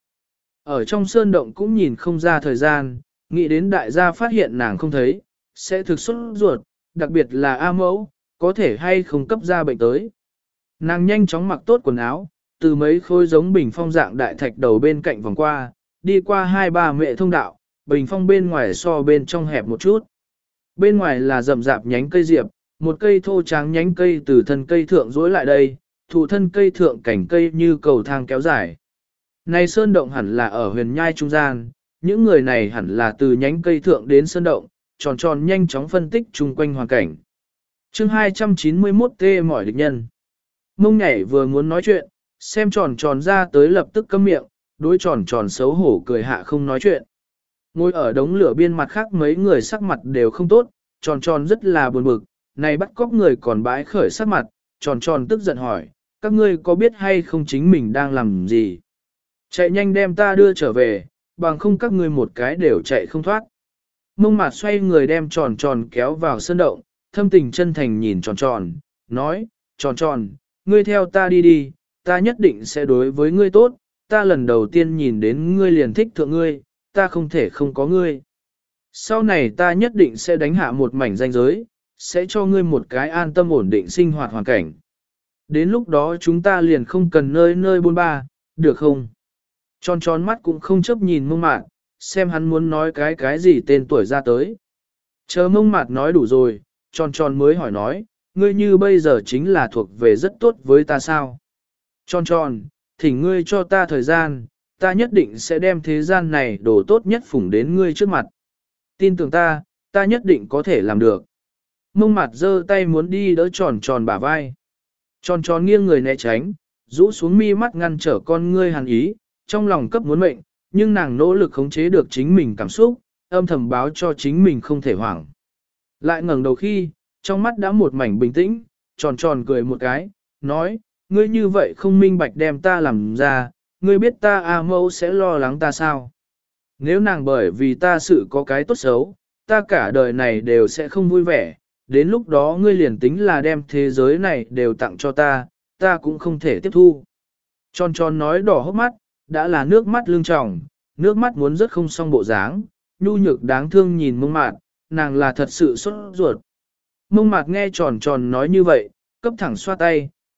Ở trong sơn động cũng nhìn không ra thời gian, nghĩ đến đại gia phát hiện nàng không thấy, sẽ thực xuất ruột, đặc biệt là A mẫu, có thể hay không cấp ra bệnh tới. Nàng nhanh chóng mặc tốt quần áo, từ mấy khối giống bình phong dạng đại thạch đầu bên cạnh vòng qua, đi qua hai ba mẹ thông đạo, bình phong bên ngoài so bên trong hẹp một chút. Bên ngoài là rậm rạp nhánh cây diệp, một cây thô tráng nhánh cây từ thân cây thượng rối lại đây, thủ thân cây thượng cảnh cây như cầu thang kéo dài. Này sơn động hẳn là ở huyền nhai trung gian, những người này hẳn là từ nhánh cây thượng đến sơn động, tròn tròn nhanh chóng phân tích chung quanh hoàn cảnh. Chương hai trăm chín mươi mốt tê mỏi địch nhân. Mông nhảy vừa muốn nói chuyện, xem tròn tròn ra tới lập tức câm miệng, đối tròn tròn xấu hổ cười hạ không nói chuyện. Ngồi ở đống lửa biên mặt khác mấy người sắc mặt đều không tốt, tròn tròn rất là buồn bực, này bắt cóc người còn bãi khởi sắc mặt, tròn tròn tức giận hỏi, các ngươi có biết hay không chính mình đang làm gì? Chạy nhanh đem ta đưa trở về, bằng không các ngươi một cái đều chạy không thoát. Mông mặt xoay người đem tròn tròn kéo vào sân động, thâm tình chân thành nhìn tròn tròn, nói, tròn tròn, ngươi theo ta đi đi, ta nhất định sẽ đối với ngươi tốt, ta lần đầu tiên nhìn đến ngươi liền thích thượng ngươi, ta không thể không có ngươi. Sau này ta nhất định sẽ đánh hạ một mảnh danh giới, sẽ cho ngươi một cái an tâm ổn định sinh hoạt hoàn cảnh. Đến lúc đó chúng ta liền không cần nơi nơi buôn ba, được không? Tròn tròn mắt cũng không chấp nhìn mông mạt, xem hắn muốn nói cái cái gì tên tuổi ra tới. Chờ mông mạt nói đủ rồi, tròn tròn mới hỏi nói, ngươi như bây giờ chính là thuộc về rất tốt với ta sao? Tròn tròn, thỉnh ngươi cho ta thời gian, ta nhất định sẽ đem thế gian này đồ tốt nhất phủng đến ngươi trước mặt. Tin tưởng ta, ta nhất định có thể làm được. Mông mặt giơ tay muốn đi đỡ tròn tròn bả vai. Tròn tròn nghiêng người né tránh, rũ xuống mi mắt ngăn trở con ngươi hàn ý, trong lòng cấp muốn mệnh, nhưng nàng nỗ lực khống chế được chính mình cảm xúc, âm thầm báo cho chính mình không thể hoảng. Lại ngẩng đầu khi, trong mắt đã một mảnh bình tĩnh, tròn tròn cười một cái, nói, ngươi như vậy không minh bạch đem ta làm ra, ngươi biết ta A mẫu sẽ lo lắng ta sao? Nếu nàng bởi vì ta sự có cái tốt xấu, ta cả đời này đều sẽ không vui vẻ, đến lúc đó ngươi liền tính là đem thế giới này đều tặng cho ta, ta cũng không thể tiếp thu. Tròn tròn nói đỏ hốc mắt, đã là nước mắt lưng tròng, nước mắt muốn rất không xong bộ dáng, nhu nhược đáng thương nhìn mông mạt, nàng là thật sự sốt ruột. Mông mạt nghe tròn tròn nói như vậy, cấp thẳng xoa tay,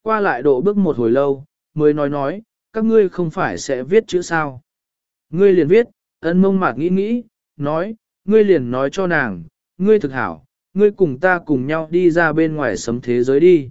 qua lại độ bước một hồi lâu, mới nói nói, các ngươi không phải sẽ viết chữ sao. Ngươi liền viết, ân mông mạt nghĩ nghĩ, nói, ngươi liền nói cho nàng, ngươi thực hảo, ngươi cùng ta cùng nhau đi ra bên ngoài sấm thế giới đi.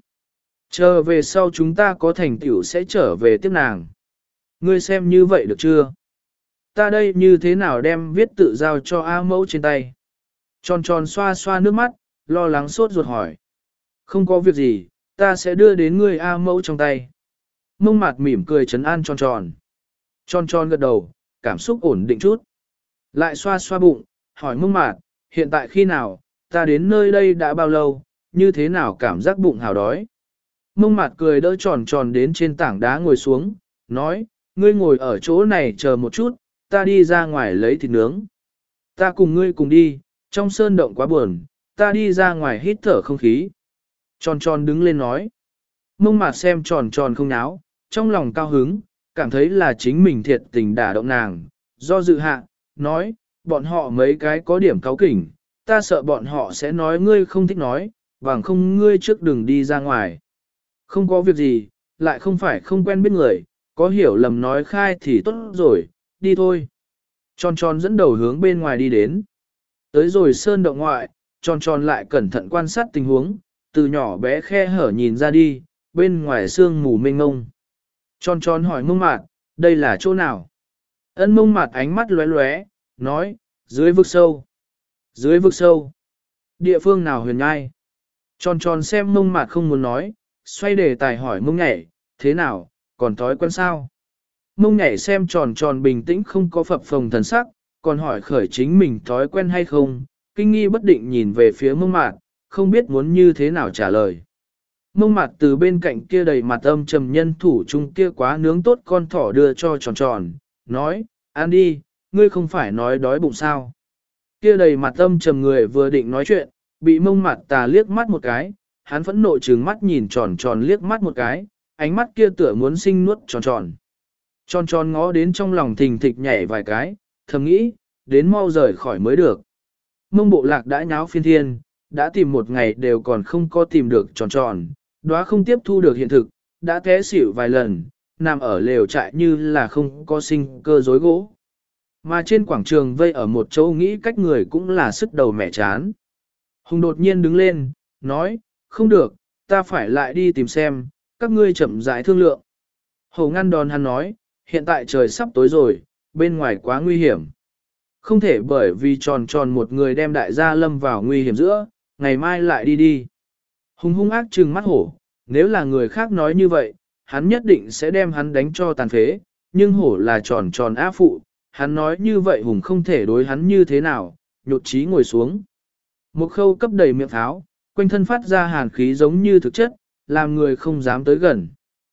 Chờ về sau chúng ta có thành tựu sẽ trở về tiếp nàng. Ngươi xem như vậy được chưa? Ta đây như thế nào đem viết tự giao cho A mẫu trên tay? Tròn tròn xoa xoa nước mắt, lo lắng sốt ruột hỏi. Không có việc gì, ta sẽ đưa đến ngươi A mẫu trong tay. Mông mặt mỉm cười trấn an tròn tròn. Tròn tròn gật đầu, cảm xúc ổn định chút. Lại xoa xoa bụng, hỏi mông mạt, hiện tại khi nào, ta đến nơi đây đã bao lâu, như thế nào cảm giác bụng hào đói. Mông mạt cười đỡ tròn tròn đến trên tảng đá ngồi xuống, nói, ngươi ngồi ở chỗ này chờ một chút, ta đi ra ngoài lấy thịt nướng. Ta cùng ngươi cùng đi, trong sơn động quá buồn, ta đi ra ngoài hít thở không khí. Tròn tròn đứng lên nói. Mông mạt xem tròn tròn không náo, trong lòng cao hứng, cảm thấy là chính mình thiệt tình đả động nàng, do dự hạ, nói, bọn họ mấy cái có điểm cáu kỉnh, ta sợ bọn họ sẽ nói ngươi không thích nói, bằng không ngươi trước đừng đi ra ngoài. Không có việc gì, lại không phải không quen biết người, có hiểu lầm nói khai thì tốt rồi, đi thôi. Tròn tròn dẫn đầu hướng bên ngoài đi đến. Tới rồi sơn động ngoại, tròn tròn lại cẩn thận quan sát tình huống, từ nhỏ bé khe hở nhìn ra đi, bên ngoài sương mù mênh ngông. Tròn tròn hỏi mông mạt, đây là chỗ nào? Ân mông mạt ánh mắt lóe lóe, nói, dưới vực sâu. Dưới vực sâu. Địa phương nào huyền nhai? Tròn tròn xem mông mạt không muốn nói, xoay đề tài hỏi mông nhảy, thế nào, còn thói quen sao? Mông nhảy xem tròn tròn bình tĩnh không có phập phồng thần sắc, còn hỏi khởi chính mình thói quen hay không, kinh nghi bất định nhìn về phía mông mạt, không biết muốn như thế nào trả lời. Mông mạt từ bên cạnh kia đầy mặt âm trầm nhân thủ chung kia quá nướng tốt con thỏ đưa cho tròn tròn, nói, ăn đi, ngươi không phải nói đói bụng sao. Kia đầy mặt âm trầm người vừa định nói chuyện, bị mông mạt tà liếc mắt một cái, hắn phẫn nộ trừng mắt nhìn tròn tròn liếc mắt một cái, ánh mắt kia tựa muốn sinh nuốt tròn tròn. Tròn tròn ngó đến trong lòng thình thịch nhảy vài cái, thầm nghĩ, đến mau rời khỏi mới được. Mông bộ lạc đã nháo phiên thiên, đã tìm một ngày đều còn không có tìm được tròn tròn, đóa không tiếp thu được hiện thực, đã té xỉu vài lần, nằm ở lều trại như là không có sinh cơ rối gỗ. Mà trên quảng trường vây ở một chỗ nghĩ cách người cũng là sức đầu mẹ chán. Hùng đột nhiên đứng lên, nói, không được, ta phải lại đi tìm xem, các ngươi chậm rãi thương lượng. Hầu ngăn đòn hắn nói, hiện tại trời sắp tối rồi, bên ngoài quá nguy hiểm. Không thể bởi vì tròn tròn một người đem đại gia lâm vào nguy hiểm giữa, ngày mai lại đi đi. Hùng hung ác trừng mắt hổ, nếu là người khác nói như vậy, hắn nhất định sẽ đem hắn đánh cho tàn phế, nhưng hổ là tròn tròn á phụ, hắn nói như vậy hùng không thể đối hắn như thế nào, nhột chí ngồi xuống. Một khâu cấp đầy miệng tháo, quanh thân phát ra hàn khí giống như thực chất, làm người không dám tới gần.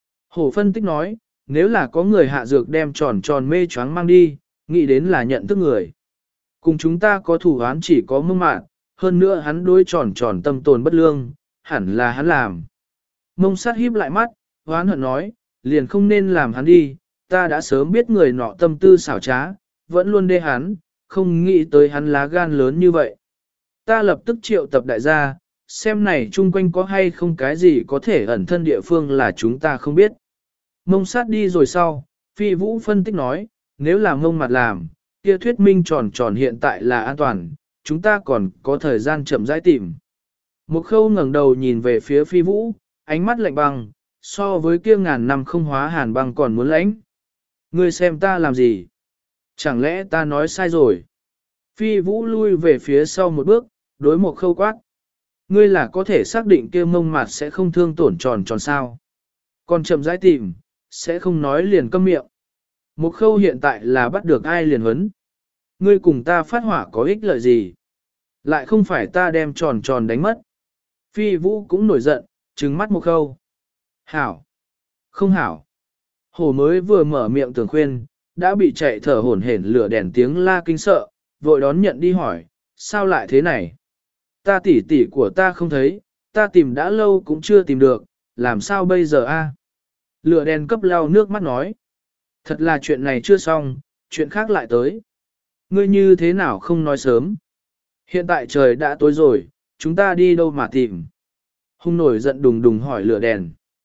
Hổ phân tích nói, nếu là có người hạ dược đem tròn tròn mê choáng mang đi, nghĩ đến là nhận thức người. Cùng chúng ta có thủ án chỉ có mông mạn, hơn nữa hắn đối tròn tròn tâm tồn bất lương, hẳn là hắn làm. Mông sát híp lại mắt, hoán hận nói, liền không nên làm hắn đi, ta đã sớm biết người nọ tâm tư xảo trá, vẫn luôn đê hắn, không nghĩ tới hắn lá gan lớn như vậy. Ta lập tức triệu tập đại gia, xem này chung quanh có hay không cái gì có thể ẩn thân địa phương là chúng ta không biết. Mông sát đi rồi sau, phi vũ phân tích nói, nếu là mông mặt làm, kia thuyết minh tròn tròn hiện tại là an toàn, chúng ta còn có thời gian chậm rãi tìm. Một khâu ngẩng đầu nhìn về phía phi vũ, ánh mắt lạnh băng, so với kia ngàn năm không hóa hàn băng còn muốn lãnh. Ngươi xem ta làm gì? Chẳng lẽ ta nói sai rồi? Phi vũ lui về phía sau một bước, đối một khâu quát. Ngươi là có thể xác định kia mông mặt sẽ không thương tổn tròn tròn sao? Còn chậm rãi tìm, sẽ không nói liền câm miệng. Một khâu hiện tại là bắt được ai liền huấn. Ngươi cùng ta phát hỏa có ích lợi gì? Lại không phải ta đem tròn tròn đánh mất. Phi vũ cũng nổi giận, trừng mắt một khâu. Hảo! Không hảo! Hổ mới vừa mở miệng tưởng khuyên, đã bị chạy thở hổn hển lửa đèn tiếng la kinh sợ, vội đón nhận đi hỏi, sao lại thế này? Ta tỉ tỉ của ta không thấy, ta tìm đã lâu cũng chưa tìm được, làm sao bây giờ a? Lửa đèn cấp lau nước mắt nói. Thật là chuyện này chưa xong, chuyện khác lại tới. Ngươi như thế nào không nói sớm? Hiện tại trời đã tối rồi, chúng ta đi đâu mà tìm? Hùng nổi giận đùng đùng hỏi lửa đèn.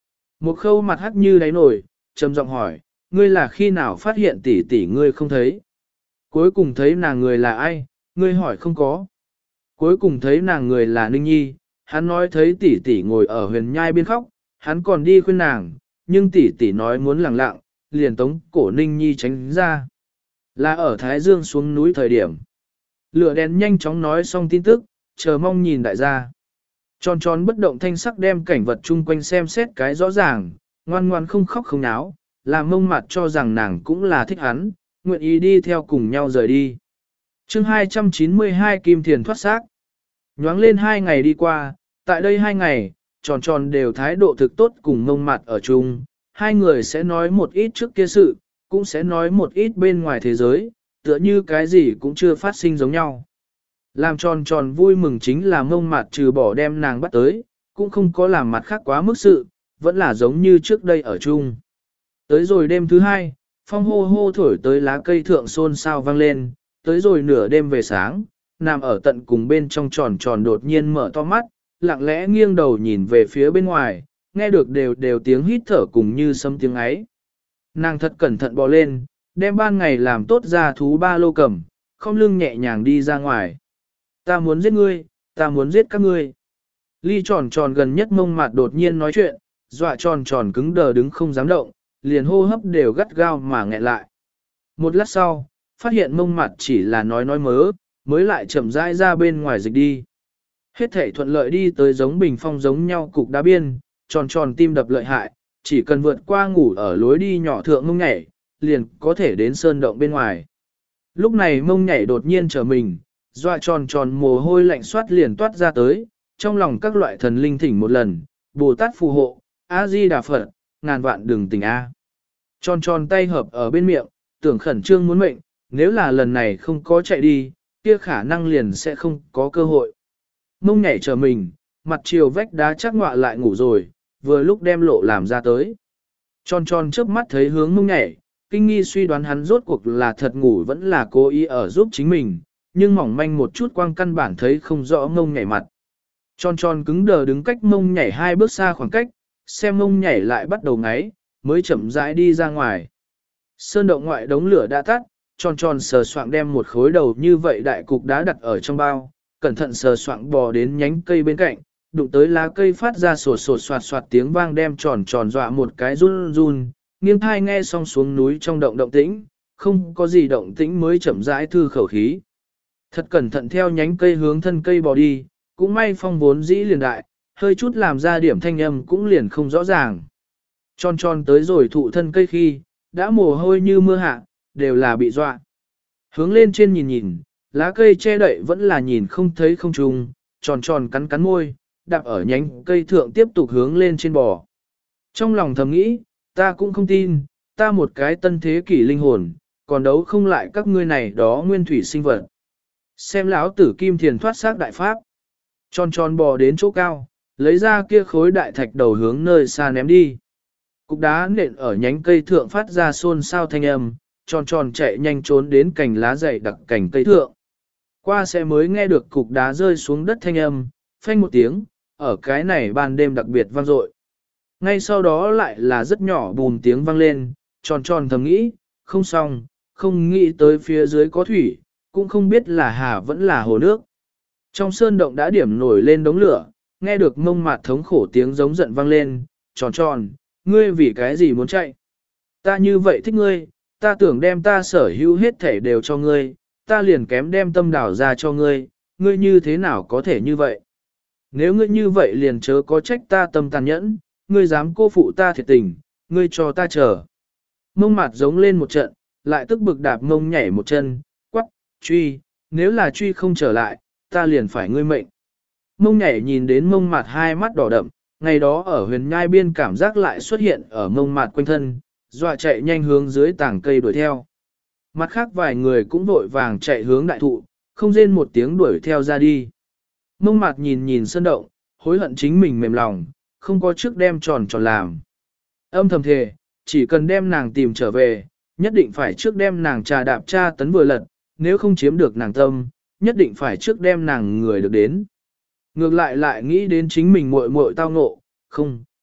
Một khâu mặt hắt như đáy nổi, trầm giọng hỏi, ngươi là khi nào phát hiện tỷ tỷ ngươi không thấy? Cuối cùng thấy nàng người là ai? Ngươi hỏi không có. Cuối cùng thấy nàng người là Ninh Nhi, hắn nói thấy tỷ tỷ ngồi ở huyền nhai biên khóc, hắn còn đi khuyên nàng, nhưng tỷ tỷ nói muốn lặng lặng, liền tống cổ Ninh Nhi tránh ra. Là ở Thái Dương xuống núi thời điểm. Lửa đèn nhanh chóng nói xong tin tức, chờ mong nhìn đại gia. Tròn tròn bất động thanh sắc đem cảnh vật chung quanh xem xét cái rõ ràng, ngoan ngoan không khóc không náo, làm mông mặt cho rằng nàng cũng là thích hắn, nguyện ý đi theo cùng nhau rời đi. chương hai trăm chín mươi hai Kim Thiền thoát xác. Nhoáng lên hai ngày đi qua, tại đây hai ngày, tròn tròn đều thái độ thực tốt cùng mông mặt ở chung, hai người sẽ nói một ít trước kia sự, cũng sẽ nói một ít bên ngoài thế giới, tựa như cái gì cũng chưa phát sinh giống nhau. Làm tròn tròn vui mừng chính là mông mặt trừ bỏ đem nàng bắt tới, cũng không có làm mặt khác quá mức sự, vẫn là giống như trước đây ở chung. Tới rồi đêm thứ hai, phong hô hô thổi tới lá cây thượng xôn xao vang lên, tới rồi nửa đêm về sáng, nằm ở tận cùng bên trong tròn tròn đột nhiên mở to mắt, lặng lẽ nghiêng đầu nhìn về phía bên ngoài, nghe được đều đều tiếng hít thở cùng như sấm tiếng ấy. Nàng thật cẩn thận bò lên, đem ban ngày làm tốt ra thú ba lô cầm, không lưng nhẹ nhàng đi ra ngoài. Ta muốn giết ngươi, ta muốn giết các ngươi. Ly tròn tròn gần nhất mông mặt đột nhiên nói chuyện, dọa tròn tròn cứng đờ đứng không dám động, liền hô hấp đều gắt gao mà nghẹn lại. Một lát sau, phát hiện mông mặt chỉ là nói nói mớ, mới lại chậm rãi ra bên ngoài dịch đi. Hết thể thuận lợi đi tới giống bình phong giống nhau cục đá biên, tròn tròn tim đập lợi hại, chỉ cần vượt qua ngủ ở lối đi nhỏ thượng mông nhảy, liền có thể đến sơn động bên ngoài. Lúc này mông nhảy đột nhiên trở mình, dọa tròn tròn mồ hôi lạnh xoát liền toát ra tới, trong lòng các loại thần linh thỉnh một lần, Bồ Tát phù hộ, A-di-đà Phật, ngàn vạn đừng tỉnh A. Tròn tròn tay hợp ở bên miệng, tưởng khẩn trương muốn mệnh, nếu là lần này không có chạy đi, kia khả năng liền sẽ không có cơ hội. Mông nhảy trở mình, mặt chiều vách đá chắc ngọa lại ngủ rồi, vừa lúc đem lộ làm ra tới. Tròn tròn trước mắt thấy hướng mông nhảy, kinh nghi suy đoán hắn rốt cuộc là thật ngủ vẫn là cố ý ở giúp chính mình, nhưng mỏng manh một chút quang căn bản thấy không rõ mông nhảy mặt. Tròn tròn cứng đờ đứng cách mông nhảy hai bước xa khoảng cách, xem mông nhảy lại bắt đầu ngáy, mới chậm rãi đi ra ngoài. Sơn động ngoại đống lửa đã tắt, tròn tròn sờ soạng đem một khối đầu như vậy đại cục đá đặt ở trong bao, cẩn thận sờ soạng bò đến nhánh cây bên cạnh, đụng tới lá cây phát ra sột sột soạt soạt tiếng vang đem tròn tròn dọa một cái run run, nghiêng thai nghe xong xuống núi trong động động tĩnh, không có gì động tĩnh mới chậm rãi thư khẩu khí. Thật cẩn thận theo nhánh cây hướng thân cây bò đi, cũng may phong vốn dĩ liền đại, hơi chút làm ra điểm thanh âm cũng liền không rõ ràng. Tròn tròn tới rồi thụ thân cây khi, đã mồ hôi như mưa hạ, đều là bị dọa. Hướng lên trên nhìn nhìn, lá cây che đậy vẫn là nhìn không thấy không trùng, tròn tròn cắn cắn môi, đạp ở nhánh cây thượng tiếp tục hướng lên trên bò. Trong lòng thầm nghĩ, ta cũng không tin, ta một cái tân thế kỷ linh hồn, còn đấu không lại các ngươi này đó nguyên thủy sinh vật. Xem lão tử Kim Thiền thoát xác đại pháp. Tròn tròn bò đến chỗ cao, lấy ra kia khối đại thạch đầu hướng nơi xa ném đi. Cục đá nện ở nhánh cây thượng phát ra xôn xao thanh âm, tròn tròn chạy nhanh trốn đến cành lá dày đặc cành cây thượng. Qua sẽ mới nghe được cục đá rơi xuống đất thanh âm, phanh một tiếng, ở cái này ban đêm đặc biệt vang dội. Ngay sau đó lại là rất nhỏ bùm tiếng vang lên, tròn tròn thầm nghĩ, không xong, không nghĩ tới phía dưới có thủy, cũng không biết là hà vẫn là hồ nước. Trong sơn động đã điểm nổi lên đống lửa, nghe được mông mặt thống khổ tiếng giống giận vang lên, tròn tròn, ngươi vì cái gì muốn chạy? Ta như vậy thích ngươi, ta tưởng đem ta sở hữu hết thể đều cho ngươi, ta liền kém đem tâm đảo ra cho ngươi, ngươi như thế nào có thể như vậy? Nếu ngươi như vậy liền chớ có trách ta tâm tàn nhẫn, ngươi dám cô phụ ta thiệt tình, ngươi cho ta chờ. Mông mặt giống lên một trận, lại tức bực đạp mông nhảy một chân, quắc, truy, nếu là truy không trở lại, ta liền phải ngươi mệnh. Mông nhảy nhìn đến mông mặt hai mắt đỏ đậm, ngày đó ở huyền nhai biên cảm giác lại xuất hiện ở mông mặt quanh thân, dọa chạy nhanh hướng dưới tảng cây đuổi theo. Mặt khác vài người cũng vội vàng chạy hướng đại thụ, không rên một tiếng đuổi theo ra đi. Mông mặt nhìn nhìn sơn động, hối hận chính mình mềm lòng, không có trước đem tròn tròn làm. Âm thầm thề, chỉ cần đem nàng tìm trở về, nhất định phải trước đem nàng trà đạp tra tấn vừa lật, nếu không chiếm được nàng tâm, nhất định phải trước đem nàng người được đến. Ngược lại lại nghĩ đến chính mình muội muội tao ngộ, không,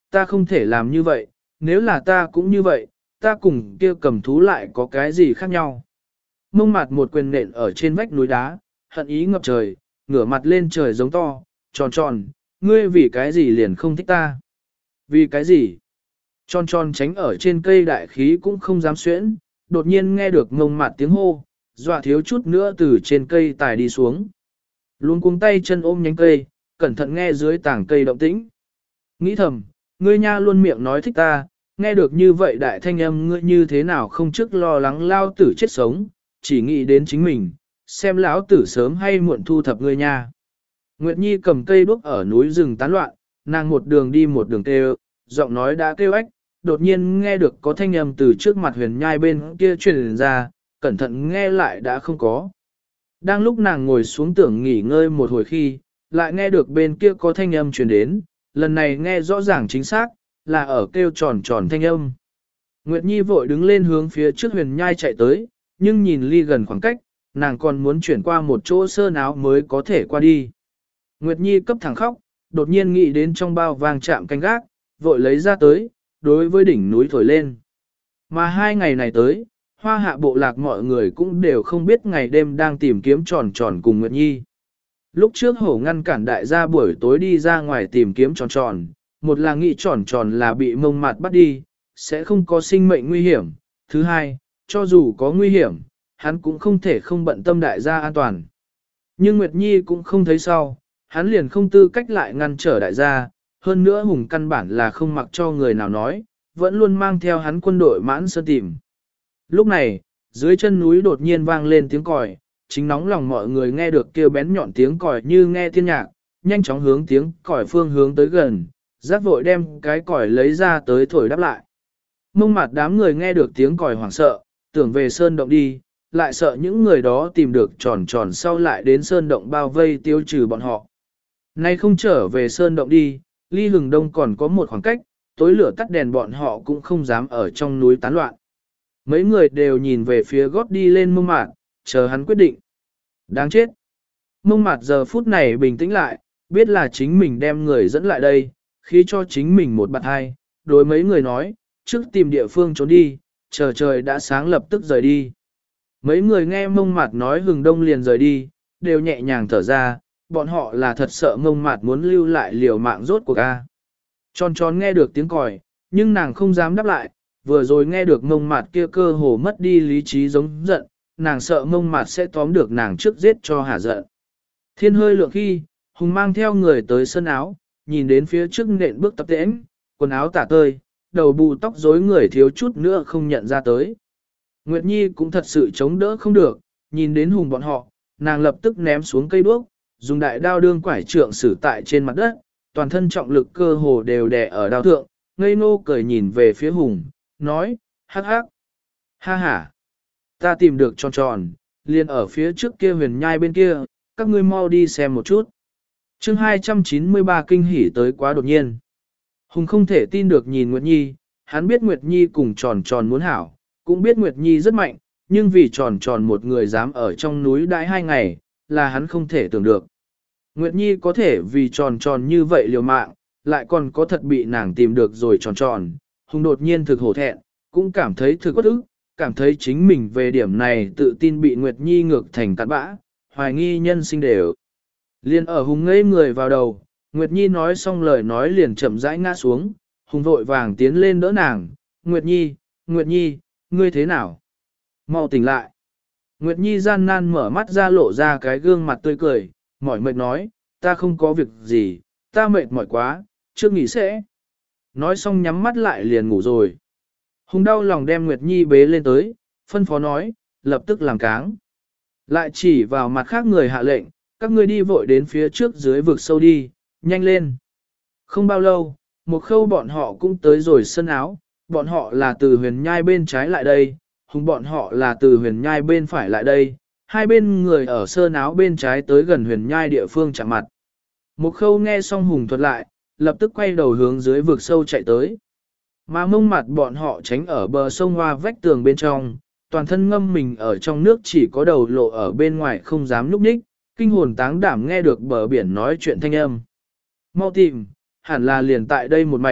ta không thể làm như vậy, nếu là ta cũng như vậy, ta cùng kia cầm thú lại có cái gì khác nhau. Mông mặt một quyền nện ở trên vách núi đá, hận ý ngập trời, ngửa mặt lên trời giống to, tròn tròn, ngươi vì cái gì liền không thích ta? Vì cái gì? Tròn tròn tránh ở trên cây đại khí cũng không dám xuyễn, đột nhiên nghe được mông mặt tiếng hô, dọa thiếu chút nữa từ trên cây tài đi xuống. Luôn cuống tay chân ôm nhánh cây, cẩn thận nghe dưới tảng cây động tĩnh. Nghĩ thầm, ngươi nha luôn miệng nói thích ta, nghe được như vậy đại thanh âm ngươi như thế nào không trước lo lắng lao tử chết sống, chỉ nghĩ đến chính mình, xem lão tử sớm hay muộn thu thập ngươi nha. Nguyệt Nhi cầm cây đuốc ở núi rừng tán loạn, nàng một đường đi một đường kêu, giọng nói đã kêu ếch, đột nhiên nghe được có thanh âm từ trước mặt huyền nhai bên kia truyền ra, cẩn thận nghe lại đã không có. Đang lúc nàng ngồi xuống tưởng nghỉ ngơi một hồi khi, lại nghe được bên kia có thanh âm truyền đến, lần này nghe rõ ràng chính xác, là ở kêu tròn tròn thanh âm. Nguyệt Nhi vội đứng lên hướng phía trước huyền nhai chạy tới, nhưng nhìn ly gần khoảng cách, nàng còn muốn chuyển qua một chỗ sơn áo mới có thể qua đi. Nguyệt Nhi cấp thẳng khóc, đột nhiên nghĩ đến trong bao vàng chạm canh gác, vội lấy ra tới, đối với đỉnh núi thổi lên. Mà hai ngày này tới, hoa hạ bộ lạc mọi người cũng đều không biết ngày đêm đang tìm kiếm tròn tròn cùng Nguyệt Nhi. Lúc trước hổ ngăn cản đại gia buổi tối đi ra ngoài tìm kiếm tròn tròn, một là nghĩ tròn tròn là bị mông mặt bắt đi, sẽ không có sinh mệnh nguy hiểm. Thứ hai, cho dù có nguy hiểm, hắn cũng không thể không bận tâm đại gia an toàn. Nhưng Nguyệt Nhi cũng không thấy sau, hắn liền không tư cách lại ngăn trở đại gia, hơn nữa hùng căn bản là không mặc cho người nào nói, vẫn luôn mang theo hắn quân đội mãn sơn tìm. Lúc này, dưới chân núi đột nhiên vang lên tiếng còi, chính nóng lòng mọi người nghe được kêu bén nhọn tiếng còi như nghe thiên nhạc, nhanh chóng hướng tiếng còi phương hướng tới gần, giác vội đem cái còi lấy ra tới thổi đáp lại. Mông mặt đám người nghe được tiếng còi hoảng sợ, tưởng về sơn động đi, lại sợ những người đó tìm được tròn tròn sau lại đến sơn động bao vây tiêu trừ bọn họ. Nay không trở về sơn động đi, ly hừng đông còn có một khoảng cách, tối lửa tắt đèn bọn họ cũng không dám ở trong núi tán loạn. Mấy người đều nhìn về phía gót đi lên mông mạt, chờ hắn quyết định. Đáng chết. Mông mạt giờ phút này bình tĩnh lại, biết là chính mình đem người dẫn lại đây, khi cho chính mình một bạn hai, đối mấy người nói, trước tìm địa phương trốn đi, chờ trời đã sáng lập tức rời đi. Mấy người nghe mông mạt nói hừng đông liền rời đi, đều nhẹ nhàng thở ra, bọn họ là thật sợ mông mạt muốn lưu lại liều mạng rốt của ca. Tròn tròn nghe được tiếng còi, nhưng nàng không dám đáp lại, vừa rồi nghe được mông mạt kia cơ hồ mất đi lý trí giống giận, nàng sợ mông mạt sẽ tóm được nàng trước giết cho hả giận. Thiên hơi lượng khi, Hùng mang theo người tới sân áo, nhìn đến phía trước nện bước tập tễnh, quần áo tả tơi, đầu bù tóc rối người thiếu chút nữa không nhận ra tới. Nguyệt Nhi cũng thật sự chống đỡ không được, nhìn đến Hùng bọn họ, nàng lập tức ném xuống cây đuốc, dùng đại đao đương quải trượng xử tại trên mặt đất, toàn thân trọng lực cơ hồ đều đè ở đao thượng, ngây ngô cười nhìn về phía Hùng, nói, hắc hắc, ha ha, ta tìm được tròn tròn, liền ở phía trước kia huyền nhai bên kia, các ngươi mau đi xem một chút. Chương hai trăm chín mươi ba kinh hỉ tới quá đột nhiên. Hùng không thể tin được nhìn Nguyệt Nhi, hắn biết Nguyệt Nhi cùng tròn tròn muốn hảo, cũng biết Nguyệt Nhi rất mạnh, nhưng vì tròn tròn một người dám ở trong núi đãi hai ngày, là hắn không thể tưởng được. Nguyệt Nhi có thể vì tròn tròn như vậy liều mạng, lại còn có thật bị nàng tìm được rồi tròn tròn. Hùng đột nhiên thực hổ thẹn, cũng cảm thấy thực bất ức, cảm thấy chính mình về điểm này tự tin bị Nguyệt Nhi ngược thành cặn bã, hoài nghi nhân sinh đều. Liên ở Hùng ngây người vào đầu, Nguyệt Nhi nói xong lời nói liền chậm rãi ngã xuống, Hùng vội vàng tiến lên đỡ nàng, Nguyệt Nhi, Nguyệt Nhi, ngươi thế nào? Mau tỉnh lại. Nguyệt Nhi gian nan mở mắt ra lộ ra cái gương mặt tươi cười, mỏi mệt nói, ta không có việc gì, ta mệt mỏi quá, chưa nghỉ sẽ. Nói xong nhắm mắt lại liền ngủ rồi. Hùng đau lòng đem Nguyệt Nhi bế lên tới, phân phó nói, lập tức làm cáng. Lại chỉ vào mặt khác người hạ lệnh, các ngươi đi vội đến phía trước dưới vực sâu đi, nhanh lên. Không bao lâu, một khâu bọn họ cũng tới rồi sân áo, bọn họ là từ huyền nhai bên trái lại đây, Hùng bọn họ là từ huyền nhai bên phải lại đây, hai bên người ở sơn áo bên trái tới gần huyền nhai địa phương chạm mặt. Một khâu nghe xong Hùng thuật lại, lập tức quay đầu hướng dưới vực sâu chạy tới. Mà mông mặt bọn họ tránh ở bờ sông hoa vách tường bên trong, toàn thân ngâm mình ở trong nước chỉ có đầu lộ ở bên ngoài không dám núp ních, kinh hồn táng đảm nghe được bờ biển nói chuyện thanh âm. Mau tìm, hẳn là liền tại đây một mảnh,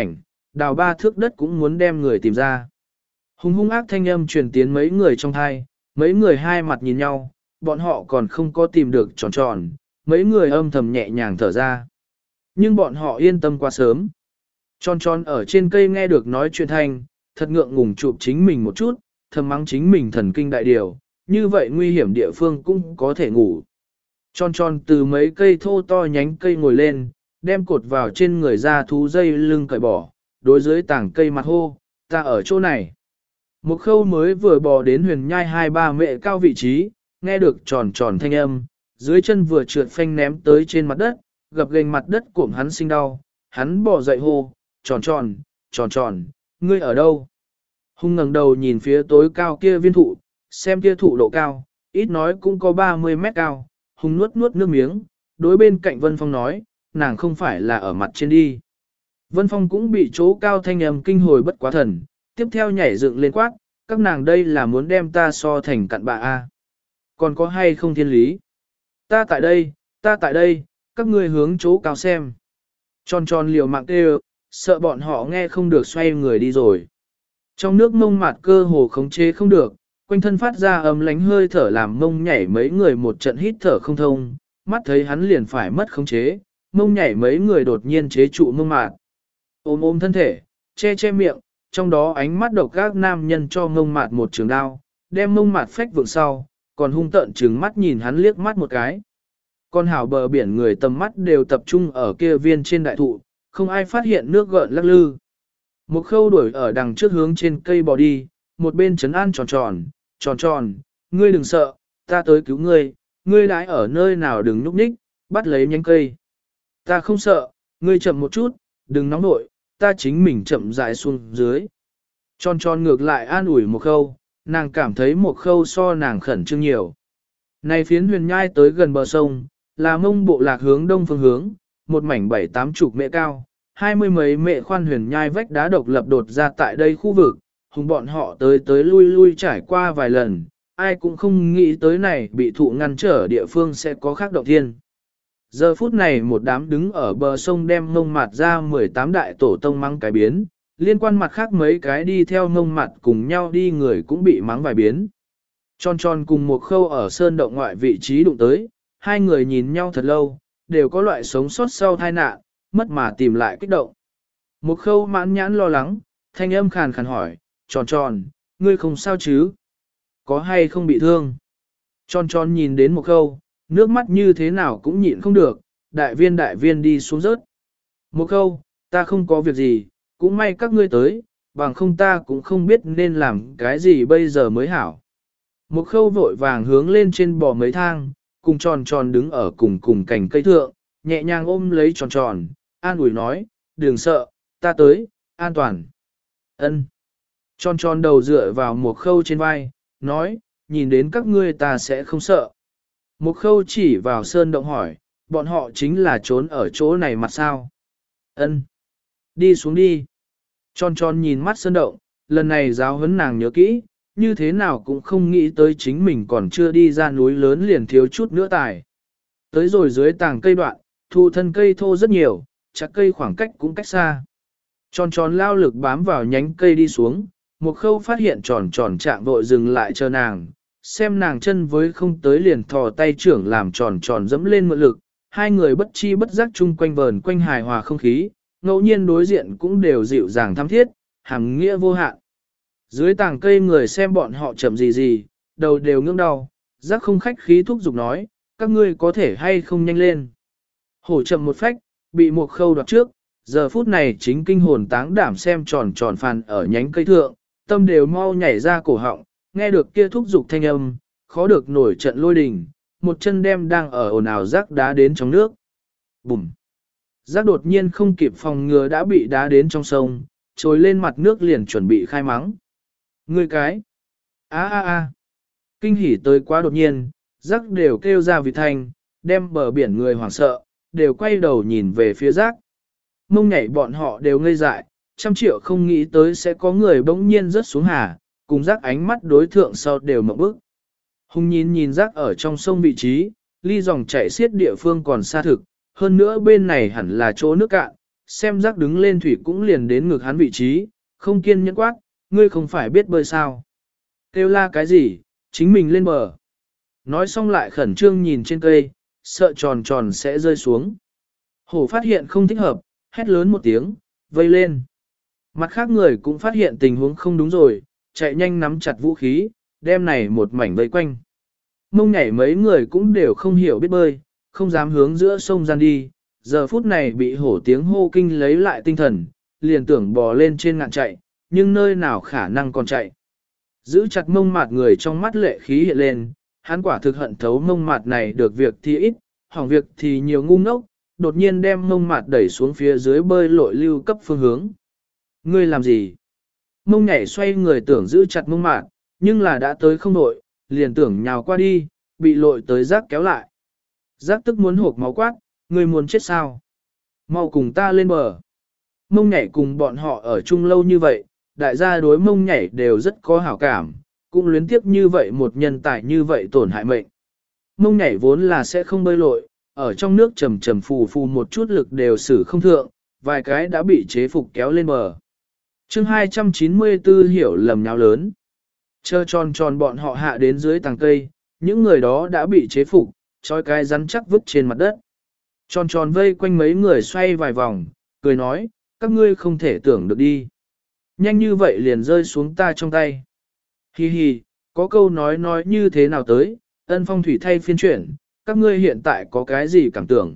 đào ba thước đất cũng muốn đem người tìm ra. Hung hung ác thanh âm truyền tiến mấy người trong thai, mấy người hai mặt nhìn nhau, bọn họ còn không có tìm được tròn tròn, mấy người âm thầm nhẹ nhàng thở ra. Nhưng bọn họ yên tâm quá sớm. Tròn tròn ở trên cây nghe được nói chuyện thanh, thật ngượng ngùng chụp chính mình một chút, thầm mắng chính mình thần kinh đại điều, như vậy nguy hiểm địa phương cũng có thể ngủ. Tròn tròn từ mấy cây thô to nhánh cây ngồi lên, đem cột vào trên người ra thú dây lưng cởi bỏ, đối dưới tảng cây mặt hô, ta ở chỗ này. Một khâu mới vừa bò đến huyền nhai hai ba mẹ cao vị trí, nghe được tròn tròn thanh âm, dưới chân vừa trượt phanh ném tới trên mặt đất, gập ghềnh mặt đất cuộn hắn sinh đau, hắn bò dậy hô, tròn tròn, tròn tròn, ngươi ở đâu? Hung ngẩng đầu nhìn phía tối cao kia viên thụ, xem kia thụ độ cao, ít nói cũng có ba mươi mét cao, hung nuốt nuốt nước miếng, đối bên cạnh Vân Phong nói, nàng không phải là ở mặt trên đi. Vân Phong cũng bị chỗ cao thanh âm kinh hồi bất quá thần, tiếp theo nhảy dựng lên quát, các nàng đây là muốn đem ta so thành cặn bạ a. Còn có hay không thiên lý? Ta tại đây, ta tại đây, các ngươi hướng chỗ cao xem. Tròn tròn liều mạng kêu, sợ bọn họ nghe không được xoay người đi rồi. Trong nước mông mạt cơ hồ khống chế không được, quanh thân phát ra ấm lánh hơi thở làm mông nhảy mấy người một trận hít thở không thông, mắt thấy hắn liền phải mất khống chế, mông nhảy mấy người đột nhiên chế trụ mông mạt. Ôm ôm thân thể, che che miệng, trong đó ánh mắt độc các nam nhân cho mông mạt một trường đao, đem mông mạt phách vượng sau, còn hung tợn trừng mắt nhìn hắn liếc mắt một cái. Con hảo bờ biển người tầm mắt đều tập trung ở kia viên trên đại thụ, không ai phát hiện nước gợn lắc lư. Một khâu đuổi ở đằng trước hướng trên cây bò đi, một bên trấn an tròn tròn, tròn tròn, ngươi đừng sợ, ta tới cứu ngươi, ngươi đãi ở nơi nào đừng núp ních, bắt lấy nhánh cây. Ta không sợ, ngươi chậm một chút, đừng nóng nội, ta chính mình chậm rãi xuống dưới. Tròn tròn ngược lại an ủi một khâu, nàng cảm thấy một khâu so nàng khẩn trương nhiều. Này phiến huyền nhai tới gần bờ sông, là mông bộ lạc hướng đông phương hướng, một mảnh bảy tám chục mệ cao, hai mươi mấy mệ khoan huyền nhai vách đá độc lập đột ra tại đây khu vực, hùng bọn họ tới tới lui lui trải qua vài lần, ai cũng không nghĩ tới này bị thụ ngăn trở địa phương sẽ có khác động thiên. Giờ phút này một đám đứng ở bờ sông đem mông mặt ra mười tám đại tổ tông mắng cái biến, liên quan mặt khác mấy cái đi theo mông mặt cùng nhau đi người cũng bị mắng vài biến. Tròn tròn cùng một khâu ở sơn động ngoại vị trí đụng tới, hai người nhìn nhau thật lâu, đều có loại sống sót sau tai nạn, mất mà tìm lại kích động. Một khâu mãn nhãn lo lắng, thanh âm khàn khàn hỏi, tròn tròn, ngươi không sao chứ? Có hay không bị thương? Tròn tròn nhìn đến một khâu, nước mắt như thế nào cũng nhịn không được, đại viên đại viên đi xuống rớt. Một khâu, ta không có việc gì, cũng may các ngươi tới, bằng không ta cũng không biết nên làm cái gì bây giờ mới hảo. Một khâu vội vàng hướng lên trên bò mấy thang, cùng tròn tròn đứng ở cùng cùng cành cây thượng, nhẹ nhàng ôm lấy tròn tròn, an ủi nói, đừng sợ, ta tới, an toàn. Ân. Tròn tròn đầu dựa vào một khâu trên vai, nói, nhìn đến các ngươi ta sẽ không sợ. Một khâu chỉ vào sơn động hỏi, bọn họ chính là trốn ở chỗ này mặt sao? Ân. Đi xuống đi. Tròn tròn nhìn mắt sơn động, lần này giáo huấn nàng nhớ kỹ, như thế nào cũng không nghĩ tới chính mình còn chưa đi ra núi lớn liền thiếu chút nữa tài. Tới rồi dưới tàng cây đoạn, thụ thân cây thô rất nhiều, chắc cây khoảng cách cũng cách xa. Tròn tròn lao lực bám vào nhánh cây đi xuống, một khâu phát hiện tròn tròn chạm vội dừng lại chờ nàng, xem nàng chân với không tới liền thò tay trưởng làm tròn tròn dẫm lên mượn lực, hai người bất chi bất giác chung quanh vờn quanh hài hòa không khí, ngẫu nhiên đối diện cũng đều dịu dàng thắm thiết, hàm nghĩa vô hạn. Dưới tàng cây người xem bọn họ chậm gì gì, đầu đều ngưỡng đau, giác không khách khí thúc giục nói, các ngươi có thể hay không nhanh lên. Hổ chậm một phách, bị một khâu đoạt trước, giờ phút này chính kinh hồn táng đảm xem tròn tròn phàn ở nhánh cây thượng, tâm đều mau nhảy ra cổ họng, nghe được kia thúc giục thanh âm, khó được nổi trận lôi đình, một chân đem đang ở ồn ào rác đá đến trong nước. Bùm! Rác đột nhiên không kịp phòng ngừa đã bị đá đến trong sông, trồi lên mặt nước liền chuẩn bị khai mắng. Ngươi cái! Á á á! Kinh hỉ tới quá đột nhiên, rác đều kêu ra vì thanh, đem bờ biển người hoảng sợ, đều quay đầu nhìn về phía rác. Mông nhảy bọn họ đều ngây dại, trăm triệu không nghĩ tới sẽ có người bỗng nhiên rớt xuống hà, cùng rác ánh mắt đối thượng sau đều mộng bức. Hùng nhìn nhìn rác ở trong sông vị trí, ly dòng chảy xiết địa phương còn xa thực, hơn nữa bên này hẳn là chỗ nước cạn, xem rác đứng lên thủy cũng liền đến ngực hắn vị trí, không kiên nhẫn quát, ngươi không phải biết bơi sao. Kêu la cái gì, chính mình lên bờ. Nói xong lại khẩn trương nhìn trên cây, sợ tròn tròn sẽ rơi xuống. Hổ phát hiện không thích hợp, hét lớn một tiếng, vây lên. Mặt khác người cũng phát hiện tình huống không đúng rồi, chạy nhanh nắm chặt vũ khí, đem này một mảnh vây quanh. Mông nhảy mấy người cũng đều không hiểu biết bơi, không dám hướng giữa sông gian đi, giờ phút này bị hổ tiếng hô kinh lấy lại tinh thần, liền tưởng bò lên trên ngạn chạy, nhưng nơi nào khả năng còn chạy. Giữ chặt mông mạt người trong mắt lệ khí hiện lên, hắn quả thực hận thấu mông mạt này được việc thì ít, hỏng việc thì nhiều ngu ngốc, đột nhiên đem mông mạt đẩy xuống phía dưới bơi lội lưu cấp phương hướng. Ngươi làm gì? Mông nhảy xoay người tưởng giữ chặt mông mạt, nhưng là đã tới không đội, liền tưởng nhào qua đi, bị lội tới giác kéo lại. Giác tức muốn hộp máu quát, ngươi muốn chết sao? Mau cùng ta lên bờ. Mông nhảy cùng bọn họ ở chung lâu như vậy, đại gia đối mông nhảy đều rất có hảo cảm, cũng luyến tiếc như vậy một nhân tài như vậy tổn hại mệnh. Mông nhảy vốn là sẽ không bơi lội, ở trong nước trầm trầm phù phù một chút lực đều xử không thượng, vài cái đã bị chế phục kéo lên bờ. chương hai trăm chín mươi tư hiểu lầm nháo lớn. Chờ tròn tròn bọn họ hạ đến dưới tàng cây, những người đó đã bị chế phục, trói cái rắn chắc vứt trên mặt đất. Tròn tròn vây quanh mấy người xoay vài vòng, cười nói, các ngươi không thể tưởng được đi. Nhanh như vậy liền rơi xuống ta trong tay. Hi hi, có câu nói nói như thế nào tới, ân phong thủy thay phiên chuyển, các ngươi hiện tại có cái gì cảm tưởng.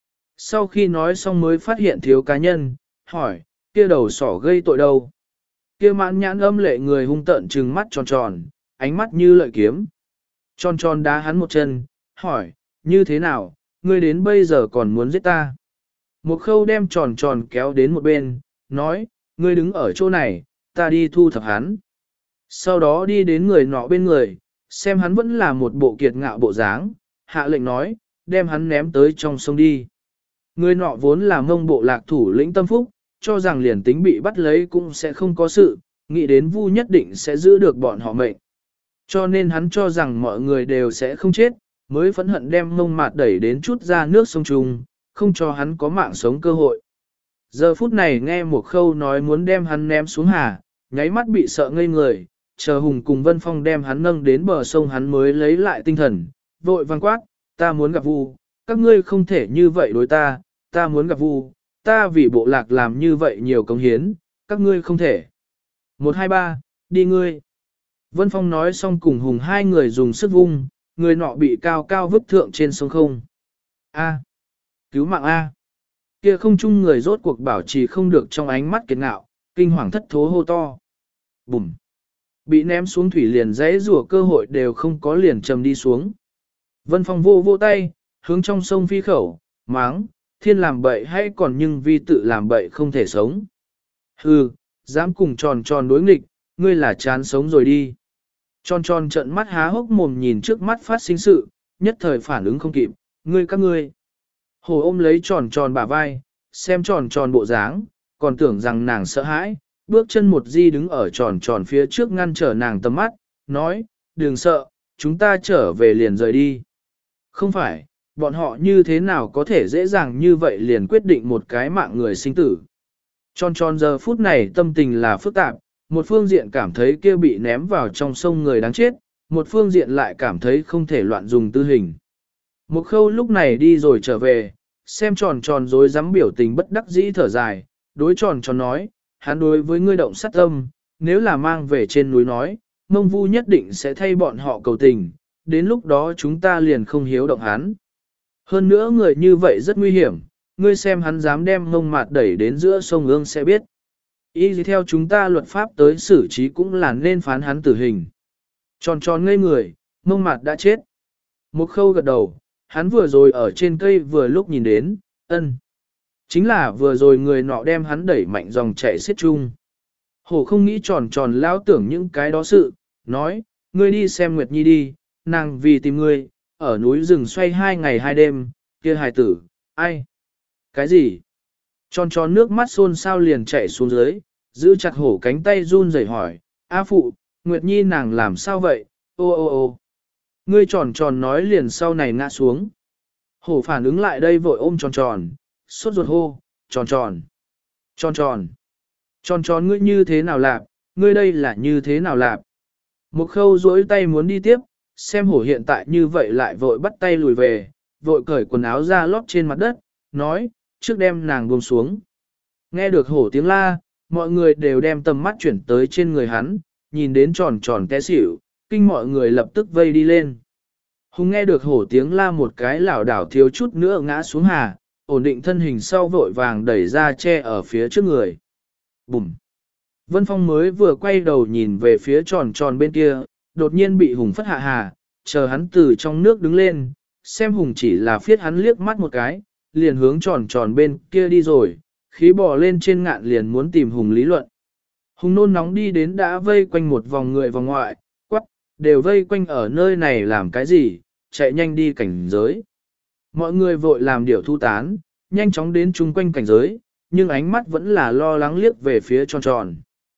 Sau khi nói xong mới phát hiện thiếu cá nhân, hỏi, kia đầu sỏ gây tội đâu. Kia mãn nhãn âm lệ người hung tợn trừng mắt tròn tròn, ánh mắt như lợi kiếm. Tròn tròn đá hắn một chân, hỏi, như thế nào, ngươi đến bây giờ còn muốn giết ta. Một khâu đem tròn tròn kéo đến một bên, nói, ngươi đứng ở chỗ này, ta đi thu thập hắn. Sau đó đi đến người nọ bên người, xem hắn vẫn là một bộ kiệt ngạo bộ dáng, hạ lệnh nói, đem hắn ném tới trong sông đi. Người nọ vốn là mông bộ lạc thủ lĩnh tâm phúc, cho rằng liền tính bị bắt lấy cũng sẽ không có sự, nghĩ đến Vu nhất định sẽ giữ được bọn họ mệnh. Cho nên hắn cho rằng mọi người đều sẽ không chết, mới phẫn hận đem mông mạt đẩy đến chút ra nước sông trùng, không cho hắn có mạng sống cơ hội. Giờ phút này nghe một khâu nói muốn đem hắn ném xuống hà, nháy mắt bị sợ ngây người, chờ Hùng cùng Vân Phong đem hắn nâng đến bờ sông hắn mới lấy lại tinh thần, vội vang quát, ta muốn gặp Vu, các ngươi không thể như vậy đối ta, ta muốn gặp Vu, ta vì bộ lạc làm như vậy nhiều công hiến, các ngươi không thể. Một hai ba, đi ngươi. Vân Phong nói xong cùng Hùng hai người dùng sức vung, người nọ bị cao cao vứt thượng trên sông không. A. Cứu mạng A. Kia không chung người rốt cuộc bảo trì không được trong ánh mắt kiệt ngạo, kinh hoàng thất thố hô to. Bùm. Bị ném xuống thủy liền dãy rùa cơ hội đều không có liền trầm đi xuống. Vân Phong vô vô tay, hướng trong sông phi khẩu, máng, thiên làm bậy hay còn nhưng vi tự làm bậy không thể sống. Hừ, dám cùng tròn tròn đối nghịch, ngươi là chán sống rồi đi. Tròn tròn trợn mắt há hốc mồm nhìn trước mắt phát sinh sự, nhất thời phản ứng không kịp, ngươi các ngươi. Hồ ôm lấy tròn tròn bả vai, xem tròn tròn bộ dáng, còn tưởng rằng nàng sợ hãi, bước chân một di đứng ở tròn tròn phía trước ngăn trở nàng tầm mắt, nói, đừng sợ, chúng ta trở về liền rời đi. Không phải, bọn họ như thế nào có thể dễ dàng như vậy liền quyết định một cái mạng người sinh tử. Tròn tròn giờ phút này tâm tình là phức tạp, một phương diện cảm thấy kia bị ném vào trong sông người đáng chết, một phương diện lại cảm thấy không thể loạn dùng tư hình. Một khâu lúc này đi rồi trở về, xem tròn tròn dối dám biểu tình bất đắc dĩ thở dài, đối tròn tròn nói, hắn đối với ngươi động sát tâm, nếu là mang về trên núi nói, mông vu nhất định sẽ thay bọn họ cầu tình, đến lúc đó chúng ta liền không hiếu động hắn. Hơn nữa người như vậy rất nguy hiểm, ngươi xem hắn dám đem mông mạt đẩy đến giữa sông ương sẽ biết. Ý gì theo chúng ta luật pháp tới xử trí cũng là nên phán hắn tử hình. Tròn tròn ngây người, mông mạt đã chết. Một khâu gật đầu, hắn vừa rồi ở trên cây vừa lúc nhìn đến, ân. Chính là vừa rồi người nọ đem hắn đẩy mạnh dòng chảy xiết chung. Hổ không nghĩ tròn tròn lão tưởng những cái đó sự, nói, ngươi đi xem Nguyệt Nhi đi, nàng vì tìm ngươi, ở núi rừng xoay hai ngày hai đêm, kia hài tử, ai? Cái gì? Tròn tròn nước mắt xôn sao liền chạy xuống dưới, giữ chặt hổ cánh tay run rẩy hỏi, A phụ, Nguyệt Nhi nàng làm sao vậy, ô ô ô. Ngươi tròn tròn nói liền sau này ngã xuống. Hổ phản ứng lại đây vội ôm tròn tròn, sốt ruột hô, tròn tròn. Tròn tròn. Tròn tròn ngươi như thế nào lạp, ngươi đây là như thế nào lạp. Một khâu duỗi tay muốn đi tiếp, xem hổ hiện tại như vậy lại vội bắt tay lùi về, vội cởi quần áo ra lót trên mặt đất, nói, trước đem nàng buông xuống. Nghe được hổ tiếng la, mọi người đều đem tầm mắt chuyển tới trên người hắn, nhìn đến tròn tròn té xỉu, kinh mọi người lập tức vây đi lên. Hùng nghe được hổ tiếng la một cái lảo đảo thiếu chút nữa ngã xuống hà, ổn định thân hình sau vội vàng đẩy ra che ở phía trước người. Bùm! Vân Phong mới vừa quay đầu nhìn về phía tròn tròn bên kia, đột nhiên bị Hùng phất hạ hà, chờ hắn từ trong nước đứng lên, xem Hùng chỉ là phiết hắn liếc mắt một cái, liền hướng tròn tròn bên kia đi rồi, khí bò lên trên ngạn liền muốn tìm Hùng lý luận. Hùng nôn nóng đi đến đã vây quanh một vòng người vòng ngoại, quắc, đều vây quanh ở nơi này làm cái gì, chạy nhanh đi cảnh giới. Mọi người vội làm điều thu tán, nhanh chóng đến chung quanh cảnh giới, nhưng ánh mắt vẫn là lo lắng liếc về phía tròn tròn.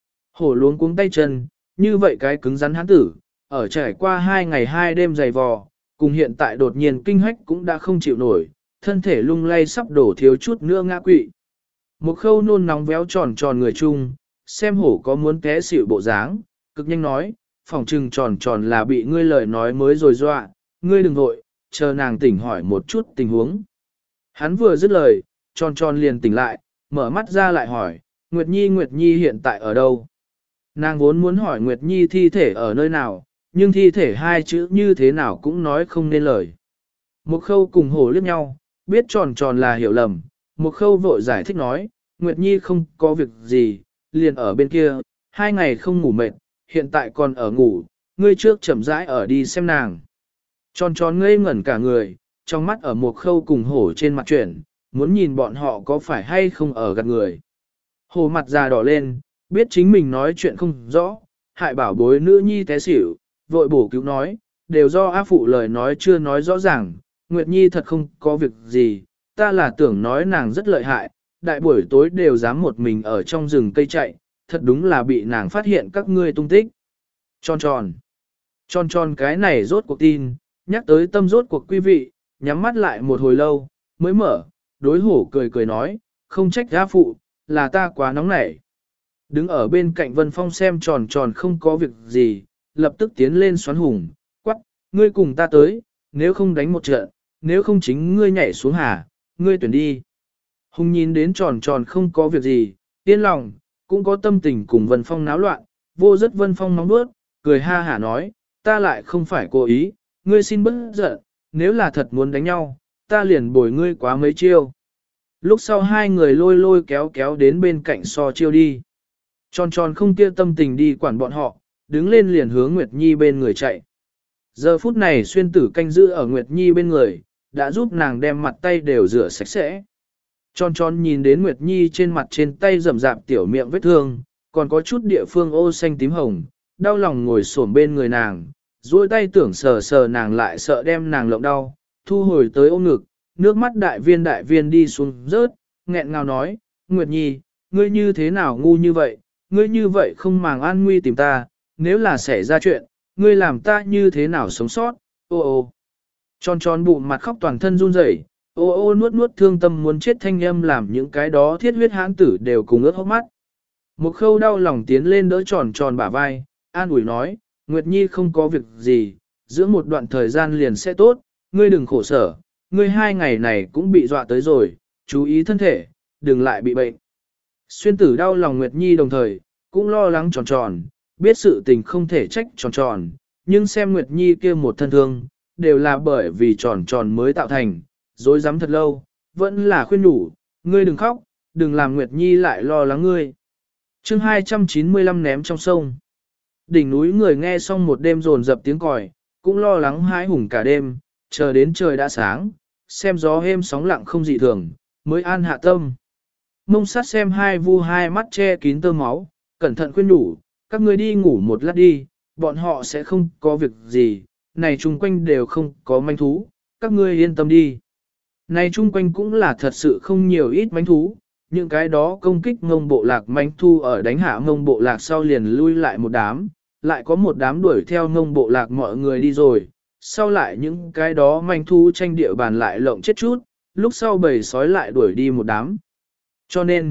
Hổ luống cuống tay chân, như vậy cái cứng rắn hắn tử, ở trải qua hai ngày hai đêm dày vò, cùng hiện tại đột nhiên kinh hách cũng đã không chịu nổi, thân thể lung lay sắp đổ thiếu chút nữa ngã quỵ. Một khâu nôn nóng véo tròn tròn người chung, xem hổ có muốn té xỉu bộ dáng, cực nhanh nói, phòng trừng tròn tròn là bị ngươi lời nói mới rồi dọa, ngươi đừng vội, chờ nàng tỉnh hỏi một chút tình huống. Hắn vừa dứt lời, tròn tròn liền tỉnh lại, mở mắt ra lại hỏi, Nguyệt Nhi Nguyệt Nhi hiện tại ở đâu? Nàng vốn muốn hỏi Nguyệt Nhi thi thể ở nơi nào, nhưng thi thể hai chữ như thế nào cũng nói không nên lời. Một khâu cùng hổ liếc nhau, biết tròn tròn là hiểu lầm, một khâu vội giải thích nói, Nguyệt Nhi không có việc gì, liền ở bên kia, hai ngày không ngủ mệt, hiện tại còn ở ngủ, ngươi trước chậm rãi ở đi xem nàng. Tròn tròn ngây ngẩn cả người, trong mắt ở một khâu cùng hổ trên mặt chuyển, muốn nhìn bọn họ có phải hay không ở gần người. Hổ mặt già đỏ lên, biết chính mình nói chuyện không rõ, hại bảo bối nữ nhi té xỉu, vội bổ cứu nói, đều do A Phụ lời nói chưa nói rõ ràng, Nguyệt Nhi thật không có việc gì, ta là tưởng nói nàng rất lợi hại, đại buổi tối đều dám một mình ở trong rừng cây chạy, thật đúng là bị nàng phát hiện các ngươi tung tích. Tròn tròn, tròn tròn cái này rốt cuộc tin, nhắc tới tâm rốt cuộc quý vị, nhắm mắt lại một hồi lâu, mới mở, đối hổ cười cười nói, không trách A Phụ, là ta quá nóng nảy. Đứng ở bên cạnh Vân Phong xem tròn tròn không có việc gì, lập tức tiến lên xoắn hùng, quắc, ngươi cùng ta tới, nếu không đánh một trận, nếu không chính ngươi nhảy xuống hà, ngươi tuyển đi. Hùng nhìn đến tròn tròn không có việc gì, yên lòng, cũng có tâm tình cùng Vân Phong náo loạn, vô rất Vân Phong nóng bước, cười ha hả nói, ta lại không phải cố ý, ngươi xin bớt giận, nếu là thật muốn đánh nhau, ta liền bồi ngươi quá mấy chiêu. Lúc sau hai người lôi lôi kéo kéo đến bên cạnh so chiêu đi. Tròn tròn không kia tâm tình đi quản bọn họ, đứng lên liền hướng Nguyệt Nhi bên người chạy. Giờ phút này xuyên tử canh giữ ở Nguyệt Nhi bên người, đã giúp nàng đem mặt tay đều rửa sạch sẽ. Tròn tròn nhìn đến Nguyệt Nhi trên mặt trên tay rậm rạp tiểu miệng vết thương, còn có chút địa phương ô xanh tím hồng, đau lòng ngồi xổm bên người nàng, duỗi tay tưởng sờ sờ nàng lại sợ đem nàng lộng đau, thu hồi tới ôm ngực, nước mắt đại viên đại viên đi xuống rớt, nghẹn ngào nói, Nguyệt Nhi, ngươi như thế nào ngu như vậy, ngươi như vậy không màng an nguy tìm ta, nếu là xảy ra chuyện, ngươi làm ta như thế nào sống sót, ô ô. Tròn tròn bụng mặt khóc toàn thân run rẩy, ô ô nuốt nuốt thương tâm muốn chết thanh âm làm những cái đó thiết huyết hãn tử đều cùng ướt hốc mắt. Một khâu đau lòng tiến lên đỡ tròn tròn bả vai, an ủi nói, Nguyệt Nhi không có việc gì, giữa một đoạn thời gian liền sẽ tốt, ngươi đừng khổ sở, ngươi hai ngày này cũng bị dọa tới rồi, chú ý thân thể, đừng lại bị bệnh. Xuyên tử đau lòng Nguyệt Nhi đồng thời, cũng lo lắng tròn tròn, biết sự tình không thể trách tròn tròn, nhưng xem Nguyệt Nhi kia một thân thương, đều là bởi vì tròn tròn mới tạo thành, dối dám thật lâu, vẫn là khuyên nhủ, ngươi đừng khóc, đừng làm Nguyệt Nhi lại lo lắng ngươi. chương hai trăm chín mươi lăm ném trong sông. Đỉnh núi người nghe xong một đêm rồn dập tiếng còi, cũng lo lắng hãi hùng cả đêm, chờ đến trời đã sáng, xem gió êm sóng lặng không dị thường, mới an hạ tâm. Mông sát xem hai vu hai mắt che kín tơ máu, cẩn thận khuyên nhủ, các ngươi đi ngủ một lát đi, bọn họ sẽ không có việc gì, này chung quanh đều không có manh thú, các ngươi yên tâm đi. Này chung quanh cũng là thật sự không nhiều ít manh thú, những cái đó công kích ngông bộ lạc manh thu ở đánh hạ ngông bộ lạc sau liền lui lại một đám, lại có một đám đuổi theo ngông bộ lạc mọi người đi rồi, sau lại những cái đó manh thu tranh địa bàn lại lộng chết chút, lúc sau bầy sói lại đuổi đi một đám. Cho nên,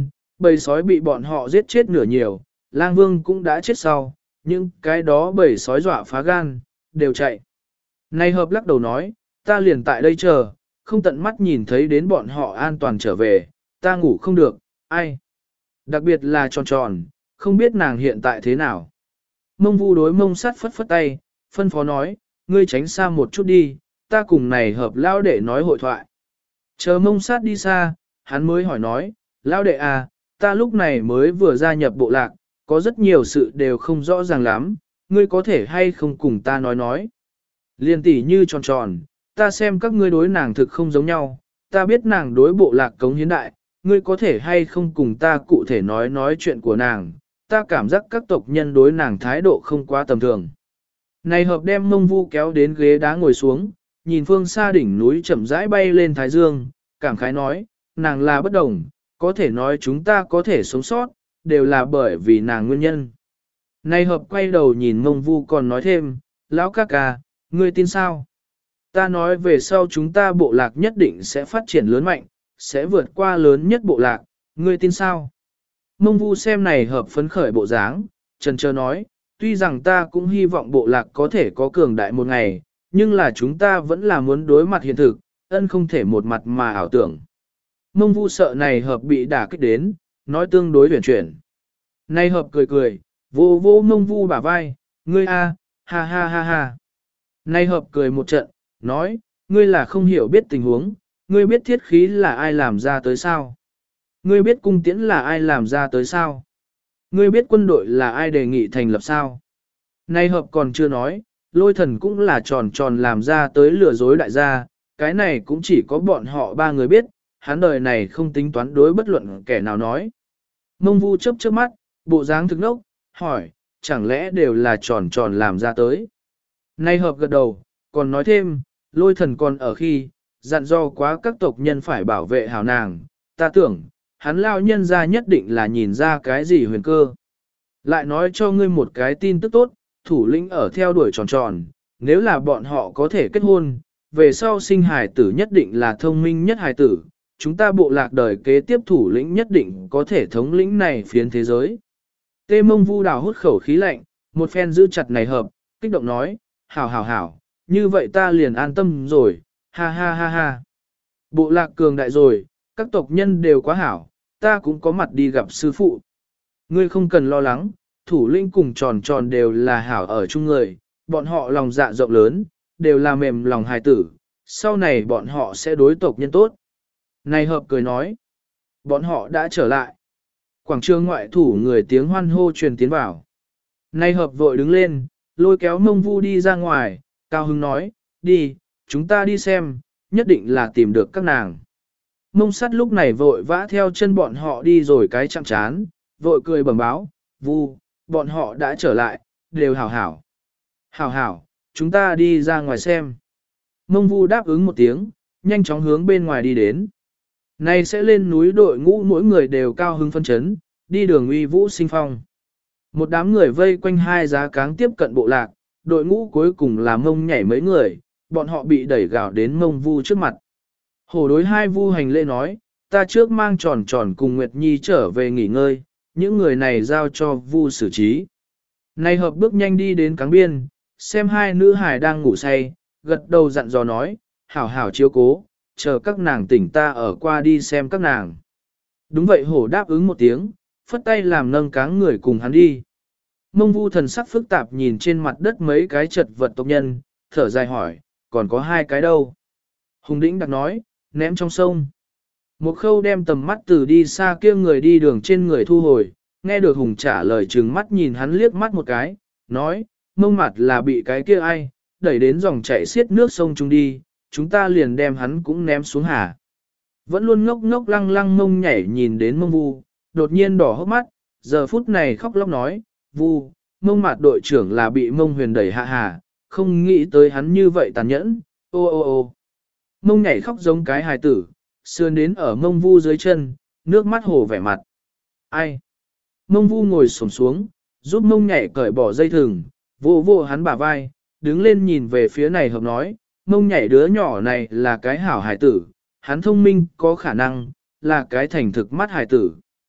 Bầy sói bị bọn họ giết chết nửa nhiều, lang vương cũng đã chết sau, nhưng cái đó bầy sói dọa phá gan, đều chạy. Này hợp lắc đầu nói, ta liền tại đây chờ, không tận mắt nhìn thấy đến bọn họ an toàn trở về, ta ngủ không được, ai. Đặc biệt là tròn tròn, không biết nàng hiện tại thế nào. Mông vu đối mông sắt phất phất tay, phân phó nói, ngươi tránh xa một chút đi, ta cùng này hợp lao đệ nói hội thoại. Chờ mông sát đi xa, hắn mới hỏi nói, lao đệ à, ta lúc này mới vừa gia nhập bộ lạc, có rất nhiều sự đều không rõ ràng lắm, ngươi có thể hay không cùng ta nói nói. Liên tỷ như tròn tròn, ta xem các ngươi đối nàng thực không giống nhau, ta biết nàng đối bộ lạc cống hiến đại, ngươi có thể hay không cùng ta cụ thể nói nói chuyện của nàng, ta cảm giác các tộc nhân đối nàng thái độ không quá tầm thường. Này hợp đem mông vu kéo đến ghế đá ngồi xuống, nhìn phương xa đỉnh núi chậm rãi bay lên thái dương, cảm khái nói, nàng là bất đồng, có thể nói chúng ta có thể sống sót, đều là bởi vì nàng nguyên nhân. Này hợp quay đầu nhìn mông vu còn nói thêm, lão ca ca, ngươi tin sao? Ta nói về sau chúng ta bộ lạc nhất định sẽ phát triển lớn mạnh, sẽ vượt qua lớn nhất bộ lạc, ngươi tin sao? Mông vu xem này hợp phấn khởi bộ dáng, trần trơ nói, tuy rằng ta cũng hy vọng bộ lạc có thể có cường đại một ngày, nhưng là chúng ta vẫn là muốn đối mặt hiện thực, ân không thể một mặt mà ảo tưởng. Mông vu sợ này hợp bị đả kích đến, nói tương đối huyền chuyển. Này hợp cười cười, vô vô mông vu bả vai, ngươi a, ha ha ha ha. Này hợp cười một trận, nói, ngươi là không hiểu biết tình huống, ngươi biết thiết khí là ai làm ra tới sao? Ngươi biết cung tiễn là ai làm ra tới sao? Ngươi biết quân đội là ai đề nghị thành lập sao? Này hợp còn chưa nói, lôi thần cũng là tròn tròn làm ra tới lừa dối đại gia, cái này cũng chỉ có bọn họ ba người biết, hắn đời này không tính toán đối bất luận kẻ nào nói. Mông vu chớp chớp mắt, bộ dáng thực nốc, hỏi, chẳng lẽ đều là tròn tròn làm ra tới? Này hợp gật đầu, còn nói thêm, lôi thần còn ở khi, dặn do quá các tộc nhân phải bảo vệ hảo nàng, ta tưởng, hắn lao nhân ra nhất định là nhìn ra cái gì huyền cơ. Lại nói cho ngươi một cái tin tức tốt, thủ lĩnh ở theo đuổi tròn tròn, nếu là bọn họ có thể kết hôn, về sau sinh hài tử nhất định là thông minh nhất hài tử, chúng ta bộ lạc đời kế tiếp thủ lĩnh nhất định có thể thống lĩnh này phiến thế giới. Tê mông vu đào hút khẩu khí lạnh, một phen giữ chặt này hợp, kích động nói, hảo hảo hảo, như vậy ta liền an tâm rồi, ha ha ha ha. Bộ lạc cường đại rồi, các tộc nhân đều quá hảo, ta cũng có mặt đi gặp sư phụ. Ngươi không cần lo lắng, thủ lĩnh cùng tròn tròn đều là hảo ở chung người, bọn họ lòng dạ rộng lớn, đều là mềm lòng hài tử, sau này bọn họ sẽ đối tộc nhân tốt. Này hợp cười nói, bọn họ đã trở lại. Quảng trường ngoại thủ người tiếng hoan hô truyền tiến vào. Này hợp vội đứng lên, lôi kéo mông vu đi ra ngoài, cao hứng nói, đi, chúng ta đi xem, nhất định là tìm được các nàng. Mông sắt lúc này vội vã theo chân bọn họ đi rồi cái chạm chán, vội cười bẩm báo, vu, bọn họ đã trở lại, đều hảo hảo. Hảo hảo, chúng ta đi ra ngoài xem. Mông vu đáp ứng một tiếng, nhanh chóng hướng bên ngoài đi đến. Này sẽ lên núi đội ngũ mỗi người đều cao hứng phân chấn, đi đường uy vũ sinh phong. Một đám người vây quanh hai giá cáng tiếp cận bộ lạc, đội ngũ cuối cùng là mông nhảy mấy người, bọn họ bị đẩy gào đến mông vu trước mặt. Hổ đối hai vu hành lễ nói, ta trước mang tròn tròn cùng Nguyệt Nhi trở về nghỉ ngơi, những người này giao cho vu xử trí. Này hợp bước nhanh đi đến cáng biên, xem hai nữ hải đang ngủ say, gật đầu dặn dò nói, hảo hảo chiếu cố, chờ các nàng tỉnh ta ở qua đi xem các nàng. Đúng vậy hổ đáp ứng một tiếng, phất tay làm nâng cáng người cùng hắn đi. Mông vu thần sắc phức tạp nhìn trên mặt đất mấy cái chật vật tộc nhân, thở dài hỏi, còn có hai cái đâu? Hùng đĩnh đặc nói, ném trong sông. Một khâu đem tầm mắt từ đi xa kia người đi đường trên người thu hồi, nghe được Hùng trả lời trừng mắt nhìn hắn liếc mắt một cái, nói, mông mặt là bị cái kia ai, đẩy đến dòng chảy xiết nước sông chúng đi, chúng ta liền đem hắn cũng ném xuống hả. Vẫn luôn ngốc ngốc lăng lăng mông nhảy nhìn đến mông vu, đột nhiên đỏ hốc mắt, giờ phút này khóc lóc nói, vu, mông mặt đội trưởng là bị mông huyền đẩy hạ hà, không nghĩ tới hắn như vậy tàn nhẫn, ô ô ô. Mông nhảy khóc giống cái hài tử, sườn đến ở mông vu dưới chân, nước mắt hồ vẻ mặt. Ai? Mông vu ngồi xổm xuống, giúp mông nhảy cởi bỏ dây thừng, vô vô hắn bả vai, đứng lên nhìn về phía này hợp nói, mông nhảy đứa nhỏ này là cái hảo hài tử, hắn thông minh có khả năng, là cái thành thực mắt hài tử.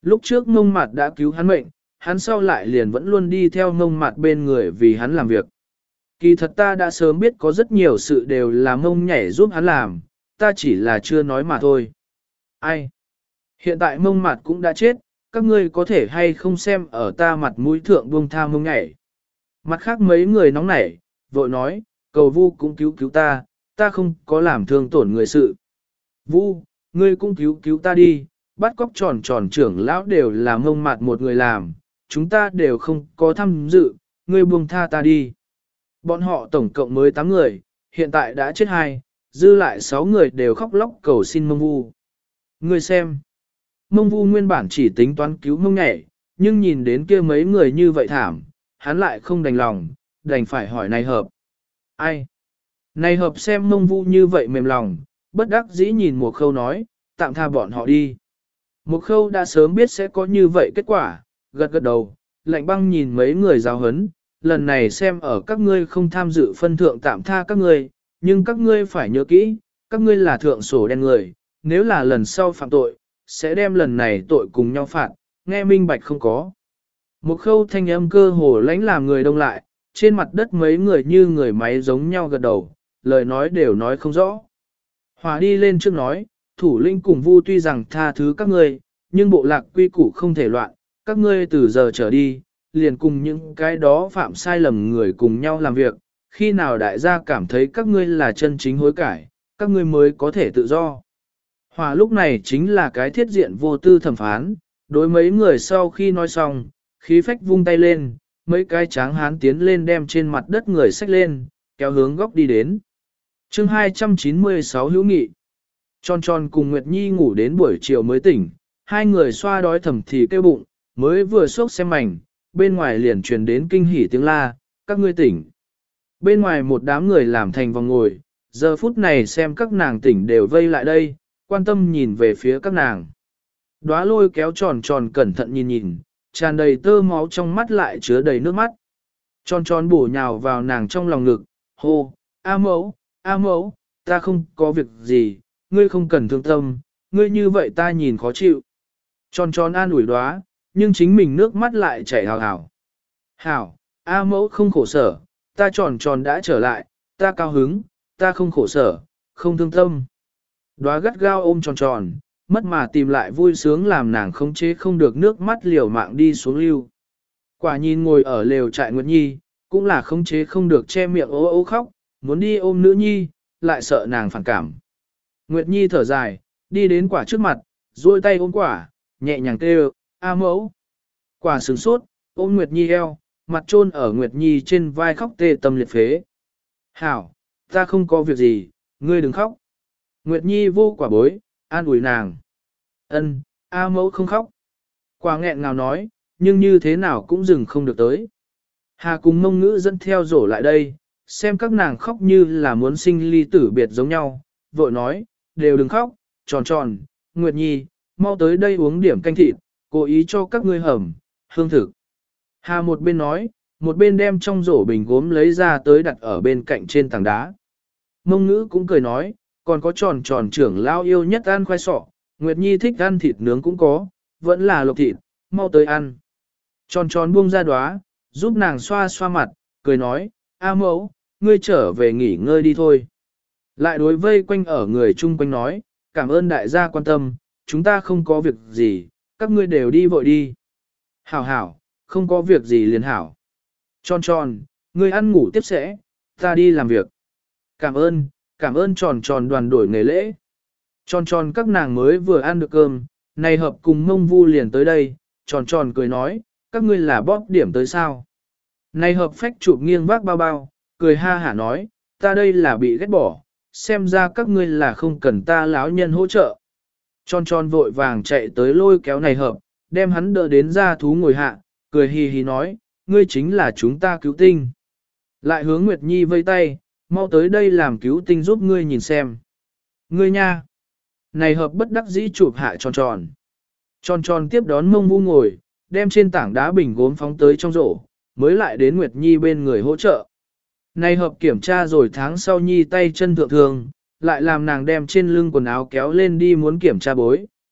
Lúc trước Mông Mạt đã cứu hắn mệnh, hắn sau lại liền vẫn luôn đi theo Mông Mạt bên người vì hắn làm việc. Kỳ thật ta đã sớm biết có rất nhiều sự đều là Mông nhảy giúp hắn làm, ta chỉ là chưa nói mà thôi. Ai? Hiện tại Mông Mạt cũng đã chết, các ngươi có thể hay không xem ở ta mặt mũi thượng buông tha Mông nhảy. Mặt khác mấy người nóng nảy, vội nói, cầu Vu cũng cứu cứu ta, ta không có làm thương tổn người sự. Vu, ngươi cũng cứu cứu ta đi, bắt cóc tròn tròn trưởng lão đều là Mông Mạt một người làm, chúng ta đều không có tham dự, ngươi buông tha ta đi. Bọn họ tổng cộng mới tám người, hiện tại đã chết hai, dư lại sáu người đều khóc lóc cầu xin Mông Vu. Ngươi xem, Mông Vu nguyên bản chỉ tính toán cứu Mông nhảy, nhưng nhìn đến kia mấy người như vậy thảm, hắn lại không đành lòng, đành phải hỏi này hợp. Ai? Này hợp xem Mông Vu như vậy mềm lòng, bất đắc dĩ nhìn Một Khâu nói, tạm tha bọn họ đi. Một Khâu đã sớm biết sẽ có như vậy kết quả, gật gật đầu, lạnh băng nhìn mấy người giáo hấn, lần này xem ở các ngươi không tham dự phân thượng tạm tha các ngươi, nhưng các ngươi phải nhớ kỹ, các ngươi là thượng sổ đen người, nếu là lần sau phạm tội, sẽ đem lần này tội cùng nhau phạt, nghe minh bạch không có. Một Khâu thanh âm cơ hồ lãnh làm người đông lại, trên mặt đất mấy người như người máy giống nhau gật đầu, lời nói đều nói không rõ. Hòa đi lên trước nói, thủ lĩnh cùng Vu tuy rằng tha thứ các ngươi, nhưng bộ lạc quy củ không thể loạn, các ngươi từ giờ trở đi, liền cùng những cái đó phạm sai lầm người cùng nhau làm việc, khi nào đại gia cảm thấy các ngươi là chân chính hối cải, các ngươi mới có thể tự do. Hòa lúc này chính là cái thiết diện vô tư thẩm phán, đối mấy người sau khi nói xong, khí phách vung tay lên, mấy cái tráng hán tiến lên đem trên mặt đất người xách lên, kéo hướng góc đi đến. chương hai trăm chín mươi sáu hữu nghị. Tròn tròn cùng Nguyệt Nhi ngủ đến buổi chiều mới tỉnh, hai người xoa đói thầm thì kêu bụng, mới vừa sốc xem mảnh, bên ngoài liền truyền đến kinh hỉ tiếng la, các ngươi tỉnh. Bên ngoài một đám người làm thành vòng ngồi, giờ phút này xem các nàng tỉnh đều vây lại đây, quan tâm nhìn về phía các nàng. Đóa lôi kéo tròn tròn cẩn thận nhìn nhìn, tràn đầy tơ máu trong mắt lại chứa đầy nước mắt. Tròn tròn bổ nhào vào nàng trong lòng ngực, hô, A mẫu, A mẫu, ta không có việc gì, ngươi không cần thương tâm, ngươi như vậy ta nhìn khó chịu. Tròn tròn an ủi đóa, nhưng chính mình nước mắt lại chảy hào hào. Hảo, A mẫu không khổ sở, ta tròn tròn đã trở lại, ta cao hứng, ta không khổ sở, không thương tâm. Đóa gắt gao ôm tròn tròn, mất mà tìm lại vui sướng làm nàng khống chế không được nước mắt liều mạng đi xuống lưu. Quả nhìn ngồi ở lều trại Nguyệt Nhi, cũng là khống chế không được che miệng ố ố khóc, muốn đi ôm nữ nhi, lại sợ nàng phản cảm. Nguyệt Nhi thở dài, đi đến quả trước mặt, duỗi tay ôm quả, nhẹ nhàng kêu, A mẫu. Quả sửng sốt, ôm Nguyệt Nhi eo, mặt chôn ở Nguyệt Nhi trên vai khóc tê tâm liệt phế. Hảo, ta không có việc gì, ngươi đừng khóc. Nguyệt Nhi vô quả bối, an ủi nàng. Ân, A mẫu không khóc. Quả nghẹn ngào nói, nhưng như thế nào cũng dừng không được tới. Hà cùng mông ngữ dẫn theo rổ lại đây, xem các nàng khóc như là muốn sinh ly tử biệt giống nhau, vội nói, đều đừng khóc, tròn tròn, Nguyệt Nhi, mau tới đây uống điểm canh thịt, cố ý cho các ngươi hầm, hương thực. Hà một bên nói, một bên đem trong rổ bình gốm lấy ra tới đặt ở bên cạnh trên tảng đá. Mông ngữ cũng cười nói, còn có tròn tròn trưởng lao yêu nhất ăn khoai sọ, Nguyệt Nhi thích ăn thịt nướng cũng có, vẫn là lộc thịt, mau tới ăn. Tròn tròn buông ra đóa, giúp nàng xoa xoa mặt, cười nói, A mẫu, ngươi trở về nghỉ ngơi đi thôi. Lại đối vây quanh ở người chung quanh nói, cảm ơn đại gia quan tâm, chúng ta không có việc gì, các ngươi đều đi vội đi. Hảo hảo, không có việc gì liền hảo. Tròn tròn, ngươi ăn ngủ tiếp sẽ, ta đi làm việc. Cảm ơn, cảm ơn tròn tròn đoàn đổi nghề lễ. Tròn tròn các nàng mới vừa ăn được cơm, này hợp cùng mông vu liền tới đây, tròn tròn cười nói, các ngươi là bóp điểm tới sao. Này hợp phách chụp nghiêng vác bao bao, cười ha hả nói, ta đây là bị ghét bỏ, xem ra các ngươi là không cần ta lão nhân hỗ trợ. Tròn tròn vội vàng chạy tới lôi kéo này hợp, đem hắn đỡ đến ra thú ngồi hạ, cười hì hì nói, ngươi chính là chúng ta cứu tinh. Lại hướng Nguyệt Nhi vây tay, mau tới đây làm cứu tinh giúp ngươi nhìn xem. Ngươi nha! Này hợp bất đắc dĩ chụp hạ tròn tròn. Tròn tròn tiếp đón mông vu ngồi, đem trên tảng đá bình gốm phóng tới trong rổ, mới lại đến Nguyệt Nhi bên người hỗ trợ. Này hợp kiểm tra rồi tháng sau Nhi tay chân thượng thường, lại làm nàng đem trên lưng quần áo kéo lên đi muốn kiểm tra bối,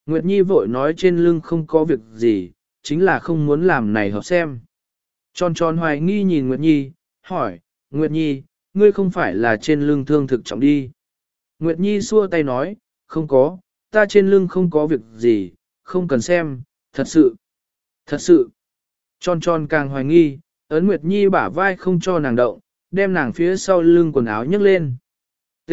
Nguyệt Nhi vội nói trên lưng không có việc gì, chính là không muốn làm này hợp xem. Tròn tròn hoài nghi nhìn Nguyệt Nhi, hỏi, Nguyệt Nhi, ngươi không phải là trên lưng thương thực trọng đi. Nguyệt Nhi xua tay nói, không có, ta trên lưng không có việc gì, không cần xem, thật sự, thật sự. Tròn tròn càng hoài nghi, ấn Nguyệt Nhi bả vai không cho nàng động, đem nàng phía sau lưng quần áo nhấc lên. T.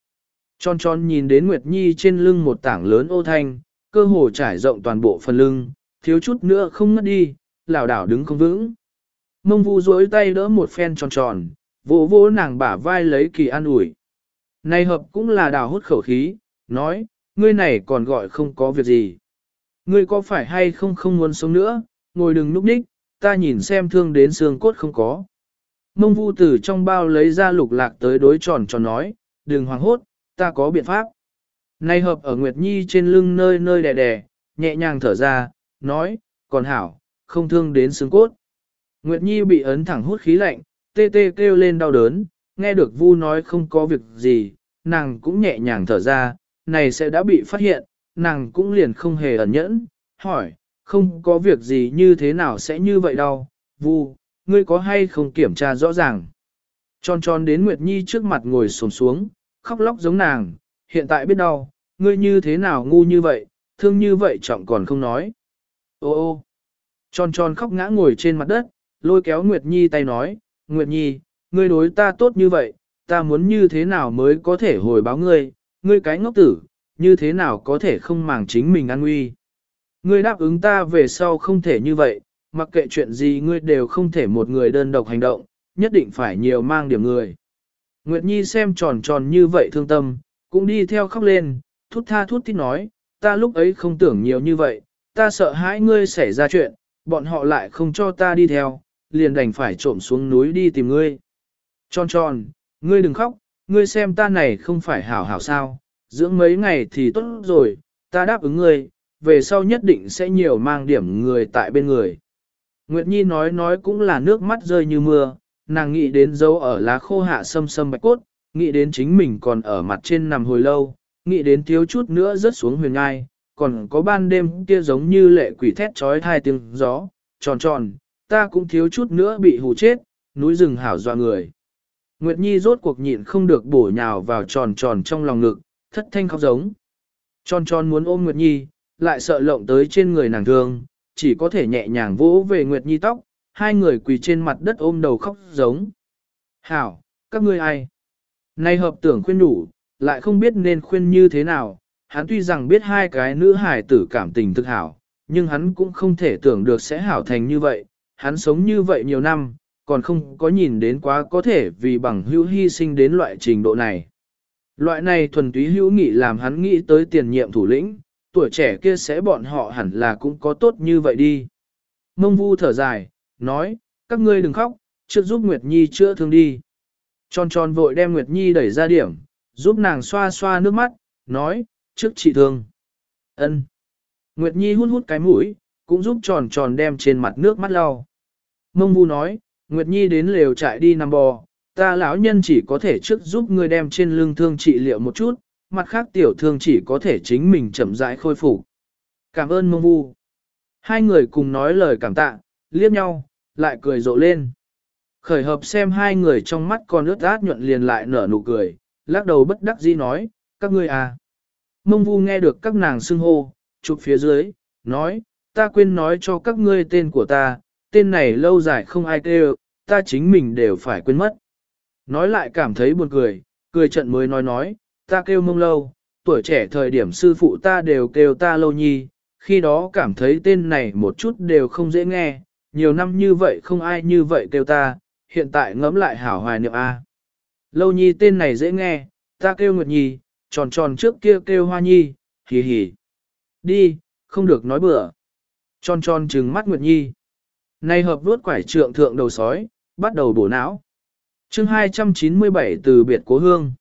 Tròn tròn nhìn đến Nguyệt Nhi trên lưng một tảng lớn ô thanh, cơ hồ trải rộng toàn bộ phần lưng, thiếu chút nữa không ngất đi, lảo đảo đứng không vững. Mông Vu duỗi tay đỡ một phen tròn tròn, vỗ vỗ nàng bả vai lấy kỳ an ủi. Này hợp cũng là đào hút khẩu khí, nói, ngươi này còn gọi không có việc gì. Ngươi có phải hay không không muốn sống nữa, ngồi đừng núp đích, ta nhìn xem thương đến xương cốt không có. Mông Vu từ trong bao lấy ra lục lạc tới đối tròn tròn nói, đừng hoảng hốt, ta có biện pháp. Này hợp ở Nguyệt Nhi trên lưng nơi nơi đè đè, nhẹ nhàng thở ra, nói, còn hảo, không thương đến xương cốt. Nguyệt Nhi bị ấn thẳng hút khí lạnh, tê tê kêu lên đau đớn, nghe được Vu nói không có việc gì, nàng cũng nhẹ nhàng thở ra, này sẽ đã bị phát hiện, nàng cũng liền không hề ẩn nhẫn, hỏi, không có việc gì như thế nào sẽ như vậy đâu, Vu, ngươi có hay không kiểm tra rõ ràng. Tròn tròn đến Nguyệt Nhi trước mặt ngồi xổm xuống, khóc lóc giống nàng, hiện tại biết đau, ngươi như thế nào ngu như vậy, thương như vậy trọng còn không nói. Ô ô, tròn tròn khóc ngã ngồi trên mặt đất, lôi kéo Nguyệt Nhi tay nói, Nguyệt Nhi, ngươi đối ta tốt như vậy, ta muốn như thế nào mới có thể hồi báo ngươi, ngươi cái ngốc tử, như thế nào có thể không màng chính mình an nguy. Ngươi đáp ứng ta về sau không thể như vậy, mặc kệ chuyện gì ngươi đều không thể một người đơn độc hành động, nhất định phải nhiều mang điểm người. Nguyệt Nhi xem tròn tròn như vậy thương tâm, cũng đi theo khóc lên, thút tha thút thít nói, ta lúc ấy không tưởng nhiều như vậy, ta sợ hãi ngươi xảy ra chuyện, bọn họ lại không cho ta đi theo, liền đành phải trộm xuống núi đi tìm ngươi. Tròn tròn, ngươi đừng khóc, ngươi xem ta này không phải hảo hảo sao, dưỡng mấy ngày thì tốt rồi, ta đáp ứng ngươi, về sau nhất định sẽ nhiều mang điểm người tại bên người. Nguyệt Nhi nói nói cũng là nước mắt rơi như mưa, nàng nghĩ đến dấu ở lá khô hạ sâm sâm bạch cốt, nghĩ đến chính mình còn ở mặt trên nằm hồi lâu, nghĩ đến thiếu chút nữa rớt xuống huyền ngai, còn có ban đêm kia giống như lệ quỷ thét trói thai tiếng gió, tròn tròn, ta cũng thiếu chút nữa bị hù chết, núi rừng hảo dọa người. Nguyệt Nhi rốt cuộc nhịn không được bổ nhào vào tròn tròn trong lòng ngực, thất thanh khóc giống. Tròn tròn muốn ôm Nguyệt Nhi, lại sợ lộng tới trên người nàng thương, chỉ có thể nhẹ nhàng vỗ về Nguyệt Nhi tóc, hai người quỳ trên mặt đất ôm đầu khóc giống. Hảo, các ngươi ai? Nay hợp tưởng khuyên đủ, lại không biết nên khuyên như thế nào, hắn tuy rằng biết hai cái nữ hài tử cảm tình thực hảo, nhưng hắn cũng không thể tưởng được sẽ hảo thành như vậy, hắn sống như vậy nhiều năm, còn không có nhìn đến quá có thể vì bằng hữu hy sinh đến loại trình độ này. Loại này thuần túy hữu nghị làm hắn nghĩ tới tiền nhiệm thủ lĩnh, tuổi trẻ kia sẽ bọn họ hẳn là cũng có tốt như vậy đi. Mông Vu thở dài, nói, các ngươi đừng khóc, trước giúp Nguyệt Nhi chữa thương đi. Tròn tròn vội đem Nguyệt Nhi đẩy ra điểm, giúp nàng xoa xoa nước mắt, nói, trước trị thương. Ân. Nguyệt Nhi hút hút cái mũi, cũng giúp tròn tròn đem trên mặt nước mắt lau. Mông Vu nói, Nguyệt Nhi đến lều trại đi nằm bò, ta lão nhân chỉ có thể trước giúp ngươi đem trên lưng thương trị liệu một chút, mặt khác tiểu thương chỉ có thể chính mình chậm rãi khôi phục. Cảm ơn Mông Vu. Hai người cùng nói lời cảm tạ, liếc nhau, lại cười rộ lên. Khởi hợp xem hai người trong mắt còn ướt át nhuận liền lại nở nụ cười, lắc đầu bất đắc dĩ nói, các ngươi à. Mông Vu nghe được các nàng xưng hô, chụp phía dưới, nói, ta quên nói cho các ngươi tên của ta, tên này lâu dài không ai kêu, ta chính mình đều phải quên mất. Nói lại cảm thấy buồn cười, cười trận mới nói nói, ta kêu Mông Lâu, tuổi trẻ thời điểm sư phụ ta đều kêu ta Lâu Nhi, khi đó cảm thấy tên này một chút đều không dễ nghe, nhiều năm như vậy không ai như vậy kêu ta, hiện tại ngẫm lại hảo hoài niệm A. Lâu Nhi tên này dễ nghe, ta kêu Nguyệt Nhi, tròn tròn trước kia kêu Hoa Nhi, hì hì. Đi, không được nói bừa. Tròn tròn trừng mắt Nguyệt Nhi. Nay hợp vuốt quải trượng thượng đầu sói, bắt đầu bổ não. chương hai trăm chín mươi bảy từ biệt cố hương.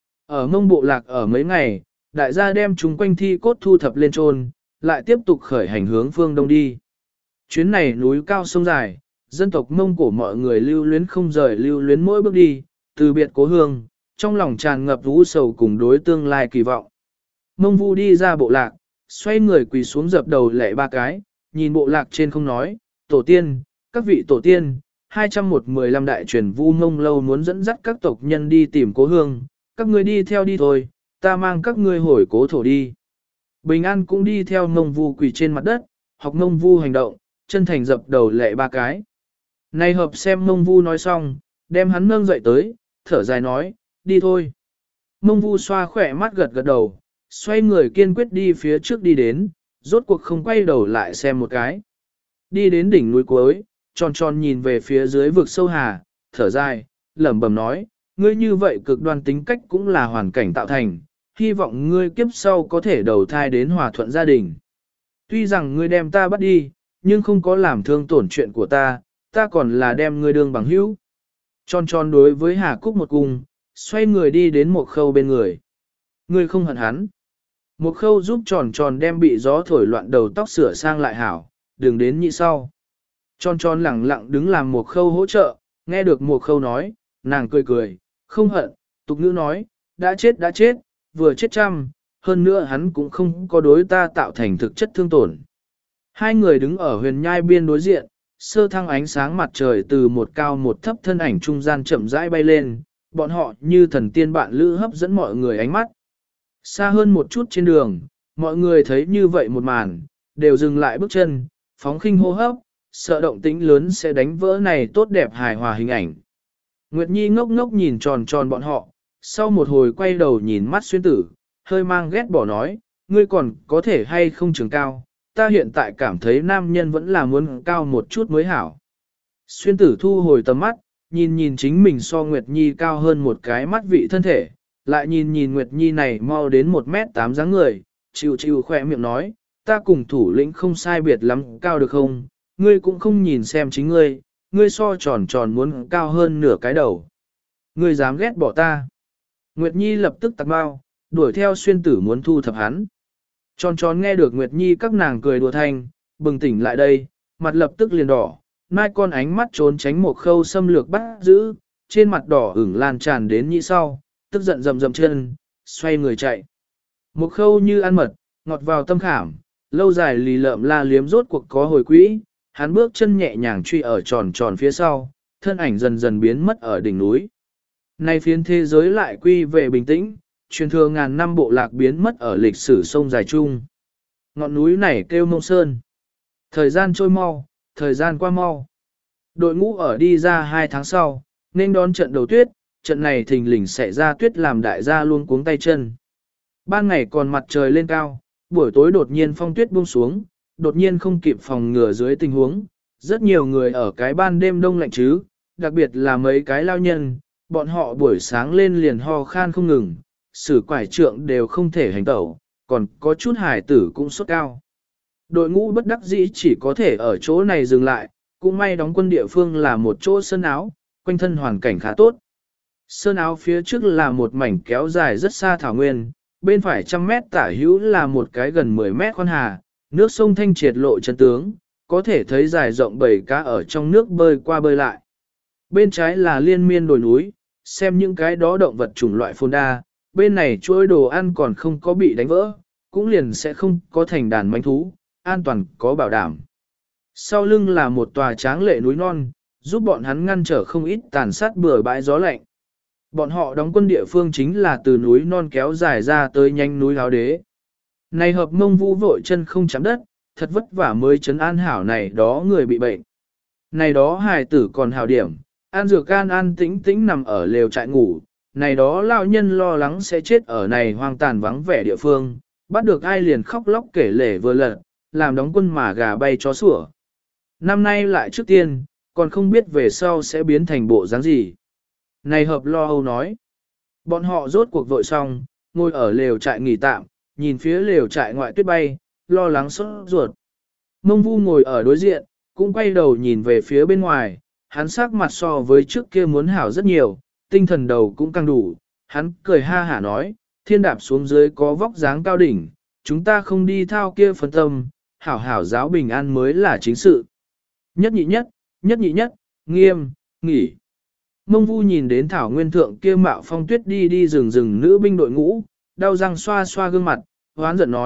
Ở Mông Bộ Lạc ở mấy ngày, đại gia đem chúng quanh thi cốt thu thập lên trôn, lại tiếp tục khởi hành hướng phương đông đi. Chuyến này núi cao sông dài, dân tộc Mông Cổ mọi người lưu luyến không rời lưu luyến mỗi bước đi, từ biệt cố hương, trong lòng tràn ngập u sầu cùng đối tương lai kỳ vọng. Mông Vu đi ra bộ lạc, xoay người quỳ xuống dập đầu lệ ba cái, nhìn bộ lạc trên không nói, tổ tiên, các vị tổ tiên, hai trăm một mươi lăm đại truyền vu ngông lâu muốn dẫn dắt các tộc nhân đi tìm cố hương, các ngươi đi theo đi thôi, ta mang các ngươi hồi cố thổ đi. Bình An cũng đi theo ngông vu quỳ trên mặt đất, học ngông vu hành động, chân thành dập đầu lệ ba cái. Này hợp xem ngông vu nói xong, đem hắn nâng dậy tới, thở dài nói, đi thôi. Ngông vu xoa khỏe mắt gật gật đầu, xoay người kiên quyết đi phía trước đi đến, rốt cuộc không quay đầu lại xem một cái. Đi đến đỉnh núi cuối, tròn tròn nhìn về phía dưới vực sâu hà, thở dài, lẩm bẩm nói, ngươi như vậy cực đoan tính cách cũng là hoàn cảnh tạo thành, hy vọng ngươi kiếp sau có thể đầu thai đến hòa thuận gia đình. Tuy rằng ngươi đem ta bắt đi, nhưng không có làm thương tổn chuyện của ta, ta còn là đem ngươi đương bằng hữu. Tròn tròn đối với Hà Cúc một cung, xoay người đi đến một khâu bên người. Ngươi không hận hắn. Một khâu giúp tròn tròn đem bị gió thổi loạn đầu tóc sửa sang lại hảo, đừng đến nhị sau. Tròn tròn lẳng lặng đứng làm một khâu hỗ trợ, nghe được một khâu nói, nàng cười cười, không hận, tục ngữ nói, đã chết đã chết, vừa chết trăm, hơn nữa hắn cũng không có đối ta tạo thành thực chất thương tổn. Hai người đứng ở huyền nhai biên đối diện, sơ thăng ánh sáng mặt trời từ một cao một thấp thân ảnh trung gian chậm rãi bay lên, bọn họ như thần tiên bạn lữ hấp dẫn mọi người ánh mắt. Xa hơn một chút trên đường, mọi người thấy như vậy một màn, đều dừng lại bước chân, phóng khinh hô hấp, sợ động tĩnh lớn sẽ đánh vỡ này tốt đẹp hài hòa hình ảnh. Nguyệt Nhi ngốc ngốc nhìn tròn tròn bọn họ, sau một hồi quay đầu nhìn mắt xuyên tử, hơi mang ghét bỏ nói, ngươi còn có thể hay không trường cao, ta hiện tại cảm thấy nam nhân vẫn là muốn cao một chút mới hảo. Xuyên tử thu hồi tầm mắt, nhìn nhìn chính mình so Nguyệt Nhi cao hơn một cái mắt vị thân thể, lại nhìn nhìn Nguyệt Nhi này mau đến một mét tám dáng người, chịu chịu khỏe miệng nói, ta cùng thủ lĩnh không sai biệt lắm cao được không, ngươi cũng không nhìn xem chính ngươi, ngươi so tròn tròn muốn cao hơn nửa cái đầu. Ngươi dám ghét bỏ ta. Nguyệt Nhi lập tức tặc bao, đuổi theo xuyên tử muốn thu thập hắn. Tròn tròn nghe được Nguyệt Nhi các nàng cười đùa thanh, bừng tỉnh lại đây, mặt lập tức liền đỏ, mai con ánh mắt trốn tránh một khâu xâm lược bắt giữ, trên mặt đỏ ửng lan tràn đến nhĩ sau, tức giận rầm rầm chân, xoay người chạy. Một khâu như ăn mật, ngọt vào tâm khảm, lâu dài lì lợm la liếm rốt cuộc có hồi quỹ, hắn bước chân nhẹ nhàng truy ở tròn tròn phía sau, thân ảnh dần dần biến mất ở đỉnh núi. Nay phiến thế giới lại quy về bình tĩnh, truyền thừa ngàn năm bộ lạc biến mất ở lịch sử sông dài chung. Ngọn núi này kêu Mông Sơn. Thời gian trôi mau, thời gian qua mau. Đội ngũ ở đi ra hai tháng sau, nên đón trận đầu tuyết, trận này thình lình xảy ra tuyết làm đại gia luôn cuống tay chân. Ban ngày còn mặt trời lên cao, buổi tối đột nhiên phong tuyết buông xuống, đột nhiên không kịp phòng ngừa dưới tình huống. Rất nhiều người ở cái ban đêm đông lạnh chứ, đặc biệt là mấy cái lao nhân, bọn họ buổi sáng lên liền ho khan không ngừng, sử quải trượng đều không thể hành tẩu, còn có chút hải tử cũng sốt cao. Đội ngũ bất đắc dĩ chỉ có thể ở chỗ này dừng lại, cũng may đóng quân địa phương là một chỗ sơn áo, quanh thân hoàn cảnh khá tốt. Sơn áo phía trước là một mảnh kéo dài rất xa thảo nguyên, bên phải trăm mét tả hữu là một cái gần mười mét khoan hà, nước sông thanh triệt lộ chân tướng, có thể thấy dài rộng bầy cá ở trong nước bơi qua bơi lại. Bên trái là liên miên đồi núi, xem những cái đó động vật chủng loại phồn đa, bên này chuỗi đồ ăn còn không có bị đánh vỡ, cũng liền sẽ không có thành đàn manh thú, an toàn có bảo đảm. Sau lưng là một tòa tráng lệ núi non, giúp bọn hắn ngăn trở không ít tàn sát bừa bãi gió lạnh. Bọn họ đóng quân địa phương chính là từ núi non kéo dài ra tới nhanh núi Háo Đế. Này hợp mông vũ vội chân không chạm đất, thật vất vả mới chấn an hảo này đó người bị bệnh. Này đó hài tử còn hảo điểm, an dược can an tĩnh tĩnh nằm ở lều trại ngủ, này đó lao nhân lo lắng sẽ chết ở này hoang tàn vắng vẻ địa phương, bắt được ai liền khóc lóc kể lể vừa lật, làm đóng quân mà gà bay chó sủa. Năm nay lại trước tiên, còn không biết về sau sẽ biến thành bộ dáng gì. Này hợp lo âu nói. Bọn họ rốt cuộc vội xong, ngồi ở lều trại nghỉ tạm, nhìn phía lều trại ngoại tuyết bay, lo lắng sốt ruột. Mông Vu ngồi ở đối diện, cũng quay đầu nhìn về phía bên ngoài, hắn sắc mặt so với trước kia muốn hảo rất nhiều, tinh thần đầu cũng căng đủ, hắn cười ha hả nói, thiên đạp xuống dưới có vóc dáng cao đỉnh, chúng ta không đi thao kia phân tâm, hảo hảo giáo bình an mới là chính sự. Nhất nhị nhất, nhất nhị nhất, nghiêm, nghỉ. Mông Vu nhìn đến thảo nguyên thượng kia mạo phong tuyết đi đi rừng rừng nữ binh đội ngũ, đau răng xoa xoa gương mặt, hoán giận nói,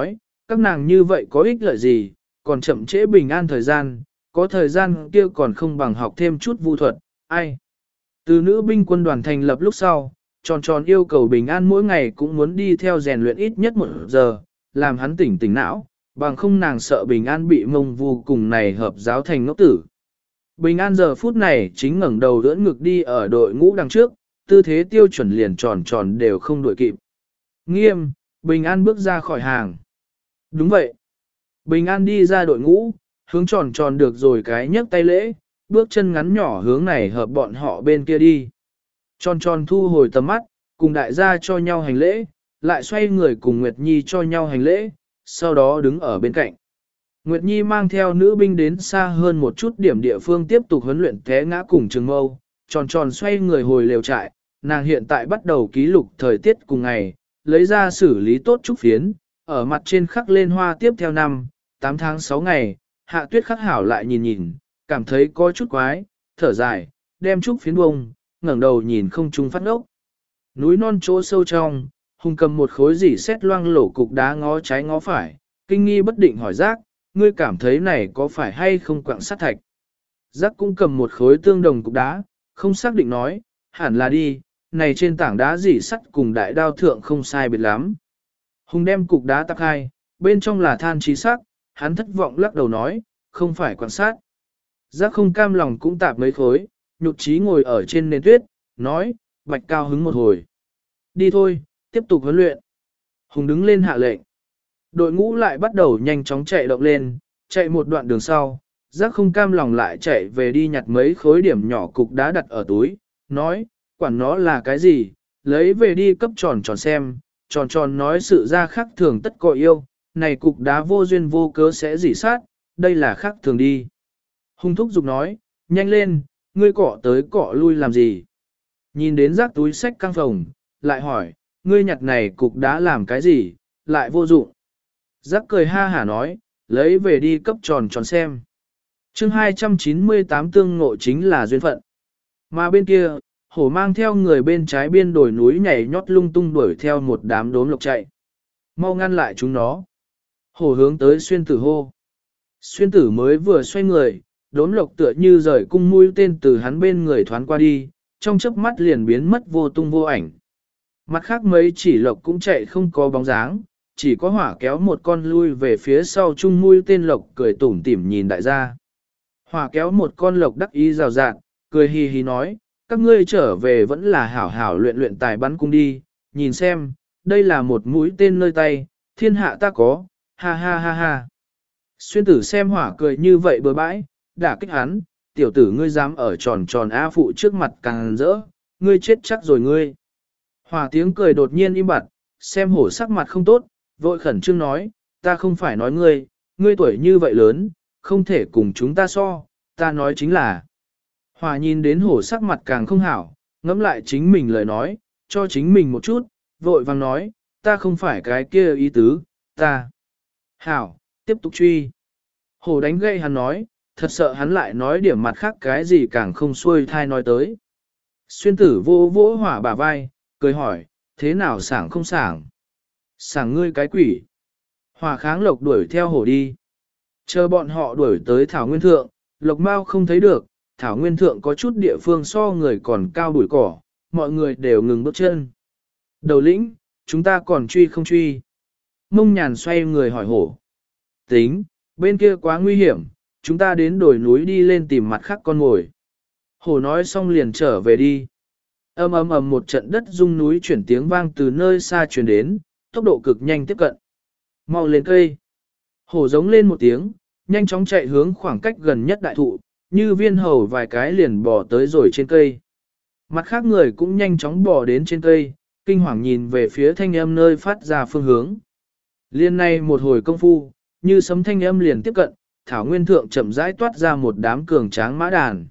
các nàng như vậy có ích lợi gì, còn chậm trễ bình an thời gian, có thời gian kia còn không bằng học thêm chút vu thuật, ai. Từ nữ binh quân đoàn thành lập lúc sau, tròn tròn yêu cầu bình an mỗi ngày cũng muốn đi theo rèn luyện ít nhất một giờ, làm hắn tỉnh tỉnh não, bằng không nàng sợ bình an bị mông vu cùng này hợp giáo thành ngốc tử. Bình an giờ phút này chính ngẩng đầu đỡ ngực đi ở đội ngũ đằng trước, tư thế tiêu chuẩn liền tròn tròn đều không đuổi kịp. Nghiêm, bình an bước ra khỏi hàng. Đúng vậy. Bình an đi ra đội ngũ, hướng tròn tròn được rồi cái nhấc tay lễ, bước chân ngắn nhỏ hướng này hợp bọn họ bên kia đi. Tròn tròn thu hồi tầm mắt, cùng đại gia cho nhau hành lễ, lại xoay người cùng Nguyệt Nhi cho nhau hành lễ, sau đó đứng ở bên cạnh. Nguyệt Nhi mang theo nữ binh đến xa hơn một chút điểm địa phương tiếp tục huấn luyện té ngã cùng Trường Mâu, tròn tròn xoay người hồi lều trại, nàng hiện tại bắt đầu ký lục thời tiết cùng ngày, lấy ra xử lý tốt trúc phiến, ở mặt trên khắc lên hoa tiếp theo năm, tám tháng sáu ngày, hạ tuyết khắc hảo lại nhìn nhìn, cảm thấy có chút quái, thở dài, đem trúc phiến bông, ngẩng đầu nhìn không trung phát ốc. Núi non chỗ sâu trong, Hùng cầm một khối dỉ xét loang lổ cục đá ngó trái ngó phải, kinh nghi bất định hỏi Giác, ngươi cảm thấy này có phải hay không quặng sắt thạch? Giác cũng cầm một khối tương đồng cục đá, không xác định nói, hẳn là đi, này trên tảng đá dỉ sắt cùng đại đao thượng không sai biệt lắm. Hùng đem cục đá tắc hai, bên trong là than trí sắc, hắn thất vọng lắc đầu nói, không phải quặng sắt. Giác không cam lòng cũng tạp mấy khối, nhục trí ngồi ở trên nền tuyết, nói, bạch cao hứng một hồi. Đi thôi, tiếp tục huấn luyện. Hùng đứng lên hạ lệnh. Đội ngũ lại bắt đầu nhanh chóng chạy động lên, chạy một đoạn đường sau, Giác không cam lòng lại chạy về đi nhặt mấy khối điểm nhỏ cục đá đặt ở túi, nói, quản nó là cái gì, lấy về đi cấp tròn tròn xem, tròn tròn nói sự ra khác thường tất có yêu, này cục đá vô duyên vô cớ sẽ dỉ sát, đây là khác thường đi. Hùng thúc giục nói, nhanh lên, ngươi cọ tới cọ lui làm gì. Nhìn đến Giác túi sách căng phòng, lại hỏi, ngươi nhặt này cục đá làm cái gì, lại vô dụng. Giác cười ha hả nói, lấy về đi cấp tròn tròn xem. chương hai trăm chín mươi tám tương ngộ chính là duyên phận. Mà bên kia, hổ mang theo người bên trái biên đồi núi nhảy nhót lung tung đuổi theo một đám đốm lộc chạy. Mau ngăn lại chúng nó. Hổ hướng tới xuyên tử hô. Xuyên tử mới vừa xoay người, đốm lộc tựa như rời cung mũi tên từ hắn bên người thoáng qua đi, trong chớp mắt liền biến mất vô tung vô ảnh. Mặt khác mấy chỉ lộc cũng chạy không có bóng dáng, chỉ có hỏa kéo một con lui về phía sau chung mũi tên lộc cười tủm tỉm nhìn đại gia. Hỏa kéo một con lộc đắc ý rào rạt, cười hì hì nói, các ngươi trở về vẫn là hảo hảo luyện luyện tài bắn cung đi, nhìn xem, đây là một mũi tên nơi tay, thiên hạ ta có, ha ha ha ha. Xuyên tử xem hỏa cười như vậy bừa bãi, đả kích hắn, tiểu tử ngươi dám ở tròn tròn A phụ trước mặt càng rỡ, ngươi chết chắc rồi ngươi. Hỏa tiếng cười đột nhiên im bặt, xem hổ sắc mặt không tốt, vội khẩn trương nói, ta không phải nói ngươi, ngươi tuổi như vậy lớn, không thể cùng chúng ta so, ta nói chính là. Hỏa nhìn đến hổ sắc mặt càng không hảo, ngẫm lại chính mình lời nói, cho chính mình một chút, vội vàng nói, ta không phải cái kia ý tứ, ta. Hảo, tiếp tục truy. Hổ đánh gậy hắn nói, thật sợ hắn lại nói điểm mặt khác cái gì càng không xuôi thai nói tới. Xuyên tử vô vỗ hỏa bả vai, cười hỏi, thế nào sảng không sảng? Sảng ngươi cái quỷ. Hỏa kháng lộc đuổi theo hổ đi. Chờ bọn họ đuổi tới Thảo Nguyên Thượng, lộc mau không thấy được, Thảo Nguyên Thượng có chút địa phương so người còn cao bụi cỏ, mọi người đều ngừng bước chân. Đầu lĩnh, chúng ta còn truy không truy? Mông nhàn xoay người hỏi hổ. Tính, bên kia quá nguy hiểm, chúng ta đến đồi núi đi lên tìm mặt khác con ngồi. Hổ nói xong liền trở về đi. Ầm ầm ầm một trận đất rung núi chuyển tiếng vang từ nơi xa truyền đến, tốc độ cực nhanh tiếp cận. Mau lên cây. Hổ giống lên một tiếng, nhanh chóng chạy hướng khoảng cách gần nhất đại thụ, như viên hầu vài cái liền bò tới rồi trên cây. Mặt khác người cũng nhanh chóng bò đến trên cây, kinh hoàng nhìn về phía thanh âm nơi phát ra phương hướng. Liên này một hồi công phu, như sấm thanh âm liền tiếp cận, Thảo Nguyên Thượng chậm rãi toát ra một đám cường tráng mã đàn.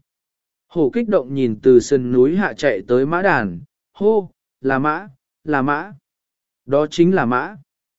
Hổ kích động nhìn từ sườn núi hạ chạy tới mã đàn, hô, là mã, là mã. Đó chính là mã.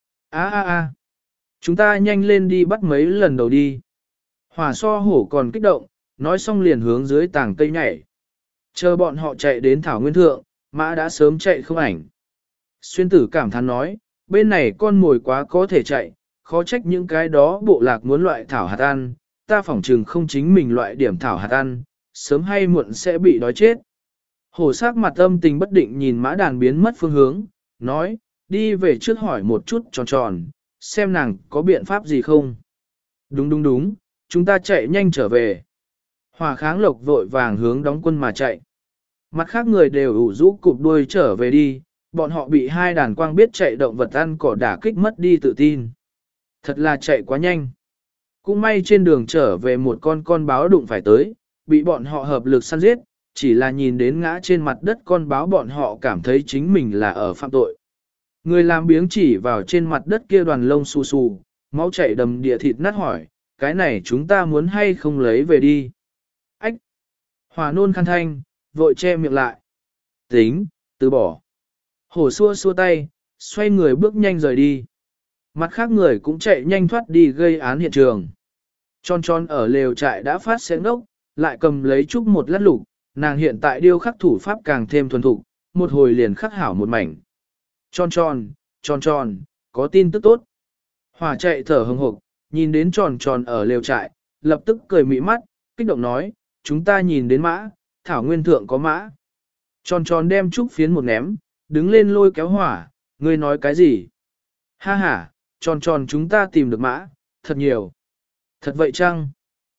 Á á á, chúng ta nhanh lên đi bắt mấy lần đầu đi. Hỏa so hổ còn kích động, nói xong liền hướng dưới tảng cây nhảy. Chờ bọn họ chạy đến Thảo Nguyên Thượng, mã đã sớm chạy không ảnh. Xuyên tử cảm thán nói, bên này con mồi quá có thể chạy, khó trách những cái đó bộ lạc muốn loại thảo hạt ăn, ta phỏng chừng không chính mình loại điểm thảo hạt ăn, sớm hay muộn sẽ bị đói chết. Hổ sắc mặt âm tình bất định nhìn mã đàn biến mất phương hướng, nói, đi về trước hỏi một chút tròn tròn, xem nàng có biện pháp gì không. Đúng đúng đúng, chúng ta chạy nhanh trở về. Hỏa kháng lộc vội vàng hướng đóng quân mà chạy. Mặt khác người đều ủ rũ cụp đuôi trở về đi, bọn họ bị hai đàn quang biết chạy động vật ăn cỏ đả kích mất đi tự tin. Thật là chạy quá nhanh. Cũng may trên đường trở về một con con báo đụng phải tới, bị bọn họ hợp lực săn giết, chỉ là nhìn đến ngã trên mặt đất con báo bọn họ cảm thấy chính mình là ở phạm tội. Người làm biếng chỉ vào trên mặt đất kia đoàn lông xù xù, máu chảy đầm địa thịt nát hỏi, cái này chúng ta muốn hay không lấy về đi. Ách! Hòa nôn khăn thanh, vội che miệng lại. Tính, từ bỏ. Hổ xua xua tay, xoay người bước nhanh rời đi. Mặt khác người cũng chạy nhanh thoát đi gây án hiện trường. Tròn tròn ở lều trại đã phát sẽ ngốc, lại cầm lấy chút một lát lục, nàng hiện tại điêu khắc thủ pháp càng thêm thuần thục, một hồi liền khắc hảo một mảnh. Tròn tròn, tròn tròn, có tin tức tốt. Hỏa chạy thở hừng hực, nhìn đến tròn tròn ở lều trại, lập tức cười mị mắt, kích động nói, chúng ta nhìn đến mã, thảo nguyên thượng có mã. Tròn tròn đem trúc phiến một ném, đứng lên lôi kéo hỏa, ngươi nói cái gì? Ha ha, tròn tròn chúng ta tìm được mã, thật nhiều. Thật vậy chăng?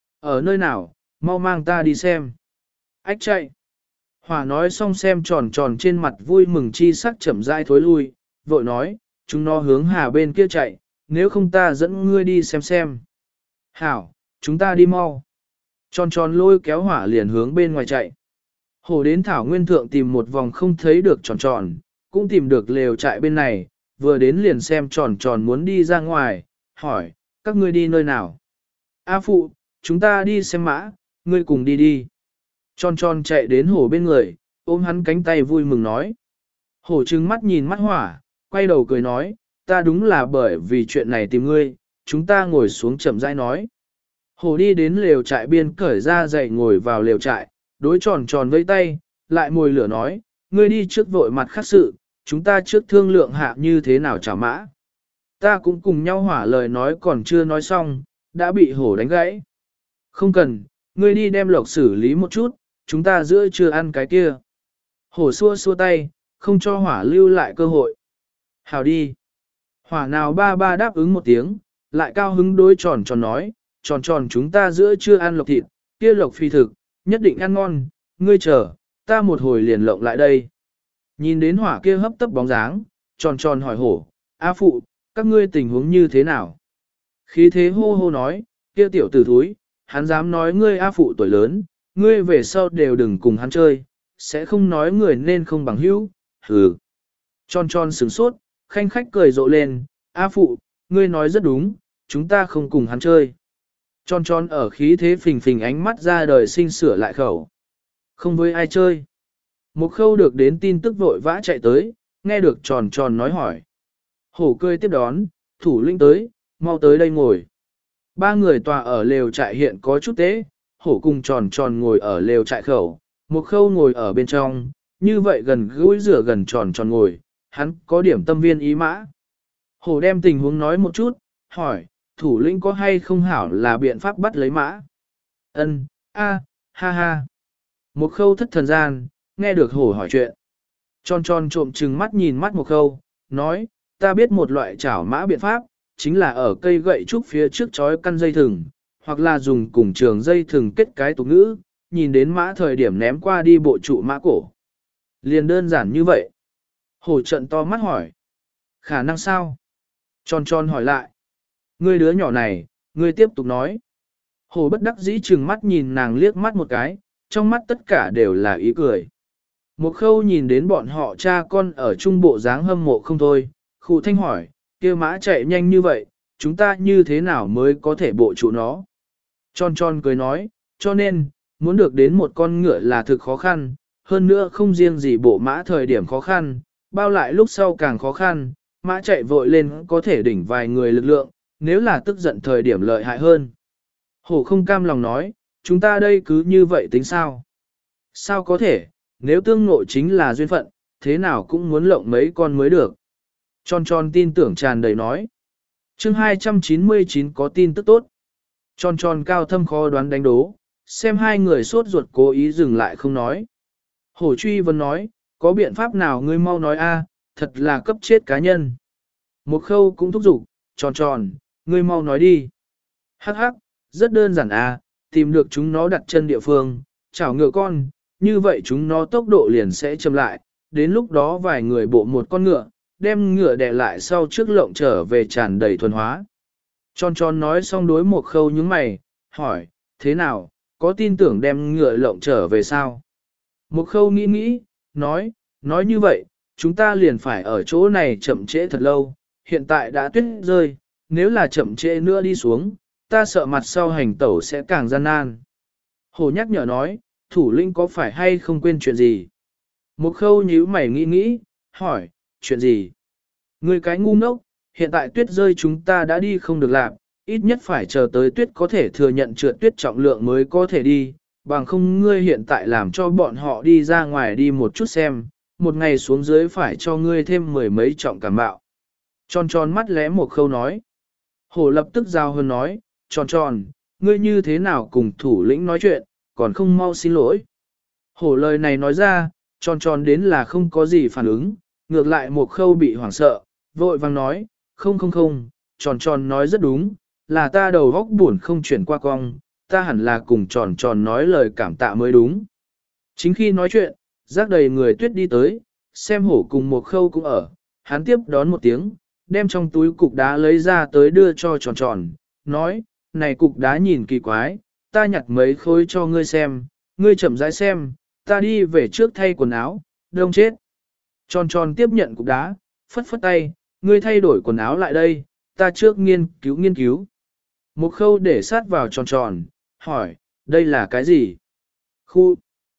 Ở nơi nào, mau mang ta đi xem. Ách chạy. Hỏa nói xong xem tròn tròn trên mặt vui mừng chi sắc chậm rãi thối lui, vội nói, chúng nó hướng hà bên kia chạy, nếu không ta dẫn ngươi đi xem xem. Hảo, chúng ta đi mau. Tròn tròn lôi kéo hỏa liền hướng bên ngoài chạy. Hổ đến thảo nguyên thượng tìm một vòng không thấy được tròn tròn, cũng tìm được lều trại bên này, vừa đến liền xem tròn tròn muốn đi ra ngoài, hỏi, các ngươi đi nơi nào? A phụ, chúng ta đi xem mã, ngươi cùng đi đi. Tròn tròn chạy đến hổ bên người, ôm hắn cánh tay vui mừng nói. Hổ trừng mắt nhìn mắt hỏa, quay đầu cười nói, ta đúng là bởi vì chuyện này tìm ngươi, chúng ta ngồi xuống chậm rãi nói. Hổ đi đến lều trại biên cởi ra dậy ngồi vào lều trại, đối tròn tròn vây tay, lại mồi lửa nói, ngươi đi trước vội mặt khác sự, chúng ta trước thương lượng hạ như thế nào trả mã. Ta cũng cùng nhau hỏa lời nói còn chưa nói xong, đã bị hổ đánh gãy. Không cần, ngươi đi đem lộc xử lý một chút, chúng ta giữa chưa ăn cái kia. Hổ xua xua tay, không cho hỏa lưu lại cơ hội. Hào đi. Hỏa nào ba ba đáp ứng một tiếng, lại cao hứng đối tròn tròn nói, tròn tròn chúng ta giữa chưa ăn lộc thịt, kia lộc phi thực, nhất định ăn ngon, ngươi chờ, ta một hồi liền lộng lại đây. Nhìn đến hỏa kia hấp tấp bóng dáng, tròn tròn hỏi hổ, A phụ, các ngươi tình huống như thế nào? Khí thế hô hô nói, kia tiểu tử thúi, hắn dám nói ngươi A phụ tuổi lớn, ngươi về sau đều đừng cùng hắn chơi, sẽ không nói người nên không bằng hữu, hừ. Tròn tròn sửng sốt, khanh khách cười rộ lên, A phụ, ngươi nói rất đúng, chúng ta không cùng hắn chơi. Tròn tròn ở khí thế phình phình ánh mắt ra đời sinh sửa lại khẩu. Không với ai chơi. Một khâu được đến tin tức vội vã chạy tới, nghe được tròn tròn nói hỏi. Hổ cười tiếp đón, thủ lĩnh tới, mau tới đây ngồi. Ba người tòa ở lều trại hiện có chút tế, hổ cùng tròn tròn ngồi ở lều trại khẩu, một khâu ngồi ở bên trong, như vậy gần gũi rửa gần tròn tròn ngồi, hắn có điểm tâm viên ý mã. Hổ đem tình huống nói một chút, hỏi, thủ lĩnh có hay không hảo là biện pháp bắt lấy mã? Ân, a, ha ha. Một khâu thất thần gian, nghe được hổ hỏi chuyện. Tròn tròn trộm trừng mắt nhìn mắt một khâu, nói, ta biết một loại chảo mã biện pháp, chính là ở cây gậy trúc phía trước chói căn dây thừng, hoặc là dùng cùng trường dây thừng kết cái tục ngữ, nhìn đến mã thời điểm ném qua đi bộ trụ mã cổ. Liền đơn giản như vậy. Hổ trận to mắt hỏi. Khả năng sao? Tròn tròn hỏi lại. Ngươi đứa nhỏ này, ngươi tiếp tục nói. Hổ bất đắc dĩ chừng mắt nhìn nàng liếc mắt một cái, trong mắt tất cả đều là ý cười. Một khâu nhìn đến bọn họ cha con ở trung bộ dáng hâm mộ không thôi, khu thanh hỏi, kia mã chạy nhanh như vậy, chúng ta như thế nào mới có thể bộ trụ nó? Tròn tròn cười nói, cho nên, muốn được đến một con ngựa là thực khó khăn, hơn nữa không riêng gì bộ mã thời điểm khó khăn, bao lại lúc sau càng khó khăn, mã chạy vội lên có thể đỉnh vài người lực lượng, nếu là tức giận thời điểm lợi hại hơn. Hổ không cam lòng nói, chúng ta đây cứ như vậy tính sao? Sao có thể, nếu tương ngộ chính là duyên phận, thế nào cũng muốn lộng mấy con mới được. Tròn tròn tin tưởng tràn đầy nói. chương hai trăm chín mươi chín có tin tức tốt. Tròn tròn cao thâm khó đoán đánh đố, xem hai người sốt ruột cố ý dừng lại không nói. Hổ truy vẫn nói, có biện pháp nào ngươi mau nói a, thật là cấp chết cá nhân. Một khâu cũng thúc giục, tròn tròn, ngươi mau nói đi. Hắc hắc, rất đơn giản a, tìm được chúng nó đặt chân địa phương, chảo ngựa con, như vậy chúng nó tốc độ liền sẽ chậm lại, đến lúc đó vài người bộ một con ngựa, đem ngựa đè lại sau trước lộng trở về tràn đầy thuần hóa. Tròn tròn nói xong đối một khâu nhướng mày, hỏi, thế nào, có tin tưởng đem ngựa lộng trở về sao? Một khâu nghĩ nghĩ, nói, nói như vậy, chúng ta liền phải ở chỗ này chậm trễ thật lâu, hiện tại đã tuyết rơi, nếu là chậm trễ nữa đi xuống, ta sợ mặt sau hành tẩu sẽ càng gian nan. Hồ nhắc nhở nói, thủ lĩnh có phải hay không quên chuyện gì? Một khâu nhíu mày nghĩ nghĩ, hỏi, chuyện gì? Người cái ngu ngốc, hiện tại tuyết rơi chúng ta đã đi không được làm, ít nhất phải chờ tới tuyết có thể thừa nhận trượt tuyết trọng lượng mới có thể đi, bằng không ngươi hiện tại làm cho bọn họ đi ra ngoài đi một chút xem, một ngày xuống dưới phải cho ngươi thêm mười mấy trọng cảm bạo. Tròn tròn mắt lẽ một khâu nói. Hổ lập tức giao hơn nói, tròn tròn, ngươi như thế nào cùng thủ lĩnh nói chuyện, còn không mau xin lỗi. Hổ lời này nói ra, tròn tròn đến là không có gì phản ứng, ngược lại một khâu bị hoảng sợ, vội vang nói, không không không, tròn tròn nói rất đúng, là ta đầu góc buồn không chuyển qua cong, ta hẳn là cùng tròn tròn nói lời cảm tạ mới đúng. Chính khi nói chuyện, rác đầy người tuyết đi tới, xem hổ cùng một khâu cũng ở, hắn tiếp đón một tiếng, đem trong túi cục đá lấy ra tới đưa cho tròn tròn, nói, này cục đá nhìn kỳ quái, ta nhặt mấy khối cho ngươi xem, ngươi chậm rãi xem, ta đi về trước thay quần áo, đông chết. Tròn tròn tiếp nhận cục đá, phất phất tay, ngươi thay đổi quần áo lại đây, ta trước nghiên cứu nghiên cứu. Một khâu để sát vào tròn tròn, hỏi, đây là cái gì? Khu.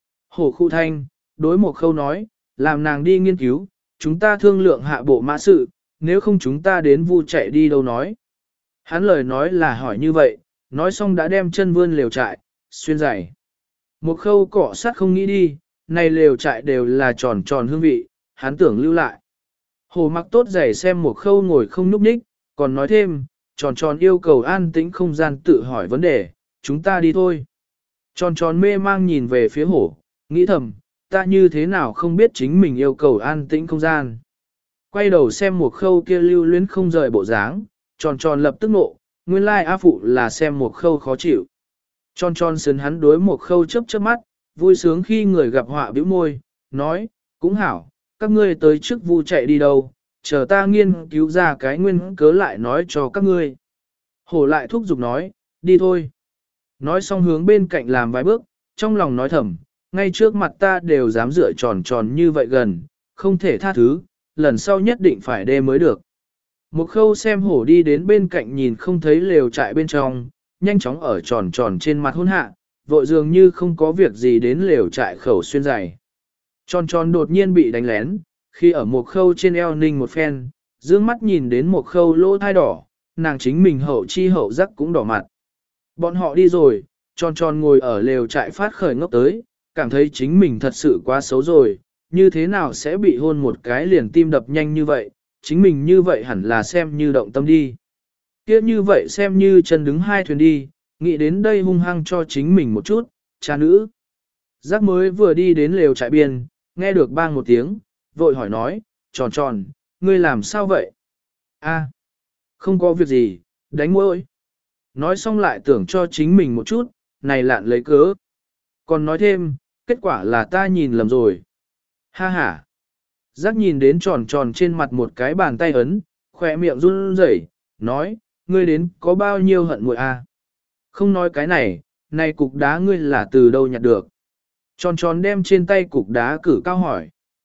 Hổ khu thanh, đối một khâu nói, làm nàng đi nghiên cứu, chúng ta thương lượng hạ bộ mã sự, nếu không chúng ta đến vu chạy đi đâu nói. Hắn lời nói là hỏi như vậy, nói xong đã đem chân vươn lều trại, xuyên giày. Một khâu cọ sát không nghĩ đi, này lều trại đều là tròn tròn hương vị, hắn tưởng lưu lại. Hồ mặc tốt giày xem một khâu ngồi không núp ních, còn nói thêm, tròn tròn yêu cầu an tĩnh không gian tự hỏi vấn đề, chúng ta đi thôi. Tròn tròn mê mang nhìn về phía hổ, nghĩ thầm, ta như thế nào không biết chính mình yêu cầu an tĩnh không gian. Quay đầu xem một khâu kia lưu luyến không rời bộ dáng, tròn tròn lập tức nộ, nguyên lai like A Phụ là xem một khâu khó chịu. Tròn tròn sấn hắn đối một khâu chớp chớp mắt, vui sướng khi người gặp họa bĩu môi, nói, cũng hảo, các ngươi tới trước vu chạy đi đâu, chờ ta nghiên cứu ra cái nguyên cớ lại nói cho các ngươi. Hổ lại thúc giục nói, đi thôi. Nói xong hướng bên cạnh làm vài bước, trong lòng nói thầm, ngay trước mặt ta đều dám dựa tròn tròn như vậy gần, không thể tha thứ, lần sau nhất định phải đê mới được. Một khâu xem hổ đi đến bên cạnh nhìn không thấy lều trại bên trong, nhanh chóng ở tròn tròn trên mặt hôn hạ, vội dường như không có việc gì đến lều trại khẩu xuyên giày. Tròn tròn đột nhiên bị đánh lén, khi ở một khâu trên eo ninh một phen, dương mắt nhìn đến một khâu lỗ thai đỏ, nàng chính mình hậu chi hậu giác cũng đỏ mặt. Bọn họ đi rồi, tròn tròn ngồi ở lều trại phát khởi ngốc tới, cảm thấy chính mình thật sự quá xấu rồi, như thế nào sẽ bị hôn một cái liền tim đập nhanh như vậy, chính mình như vậy hẳn là xem như động tâm đi. Kia như vậy xem như chân đứng hai thuyền đi, nghĩ đến đây hung hăng cho chính mình một chút, cha nữ. Giác mới vừa đi đến lều trại biên, nghe được bang một tiếng, vội hỏi nói, tròn tròn, ngươi làm sao vậy? A, không có việc gì, đánh môi. Nói xong lại tưởng cho chính mình một chút, này lạn lấy cớ. Còn nói thêm, kết quả là ta nhìn lầm rồi. Ha ha. Giác nhìn đến tròn tròn trên mặt một cái bàn tay ấn, khỏe miệng run rẩy, nói, ngươi đến có bao nhiêu hận muội a? Không nói cái này, này cục đá ngươi là từ đâu nhặt được? Tròn tròn đem trên tay cục đá cử cao hỏi.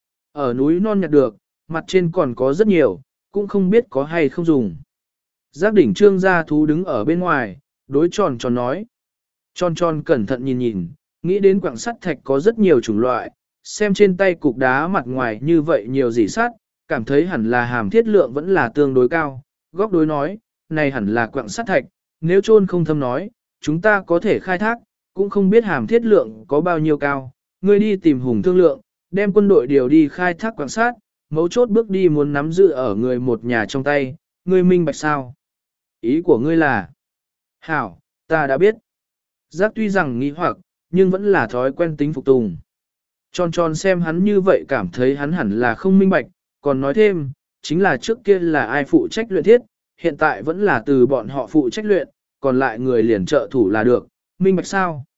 Ở núi non nhặt được, mặt trên còn có rất nhiều, cũng không biết có hay không dùng. Giác đỉnh trương gia thú đứng ở bên ngoài, đối tròn tròn nói. Tròn tròn cẩn thận nhìn nhìn, nghĩ đến quặng sắt thạch có rất nhiều chủng loại, xem trên tay cục đá mặt ngoài như vậy nhiều dỉ sắt, cảm thấy hẳn là hàm thiết lượng vẫn là tương đối cao. Góc đối nói, này hẳn là quặng sắt thạch, nếu chôn không thâm nói, chúng ta có thể khai thác, cũng không biết hàm thiết lượng có bao nhiêu cao. Ngươi đi tìm hùng thương lượng, đem quân đội điều đi khai thác quặng sắt, mấu chốt bước đi muốn nắm giữ ở người một nhà trong tay, ngươi minh bạch sao. Ý của ngươi là, hảo, ta đã biết. Giác tuy rằng nghĩ hoặc, nhưng vẫn là thói quen tính phục tùng. Tròn tròn xem hắn như vậy cảm thấy hắn hẳn là không minh bạch, còn nói thêm, chính là trước kia là ai phụ trách luyện thiết, hiện tại vẫn là từ bọn họ phụ trách luyện, còn lại người liền trợ thủ là được, minh bạch sao?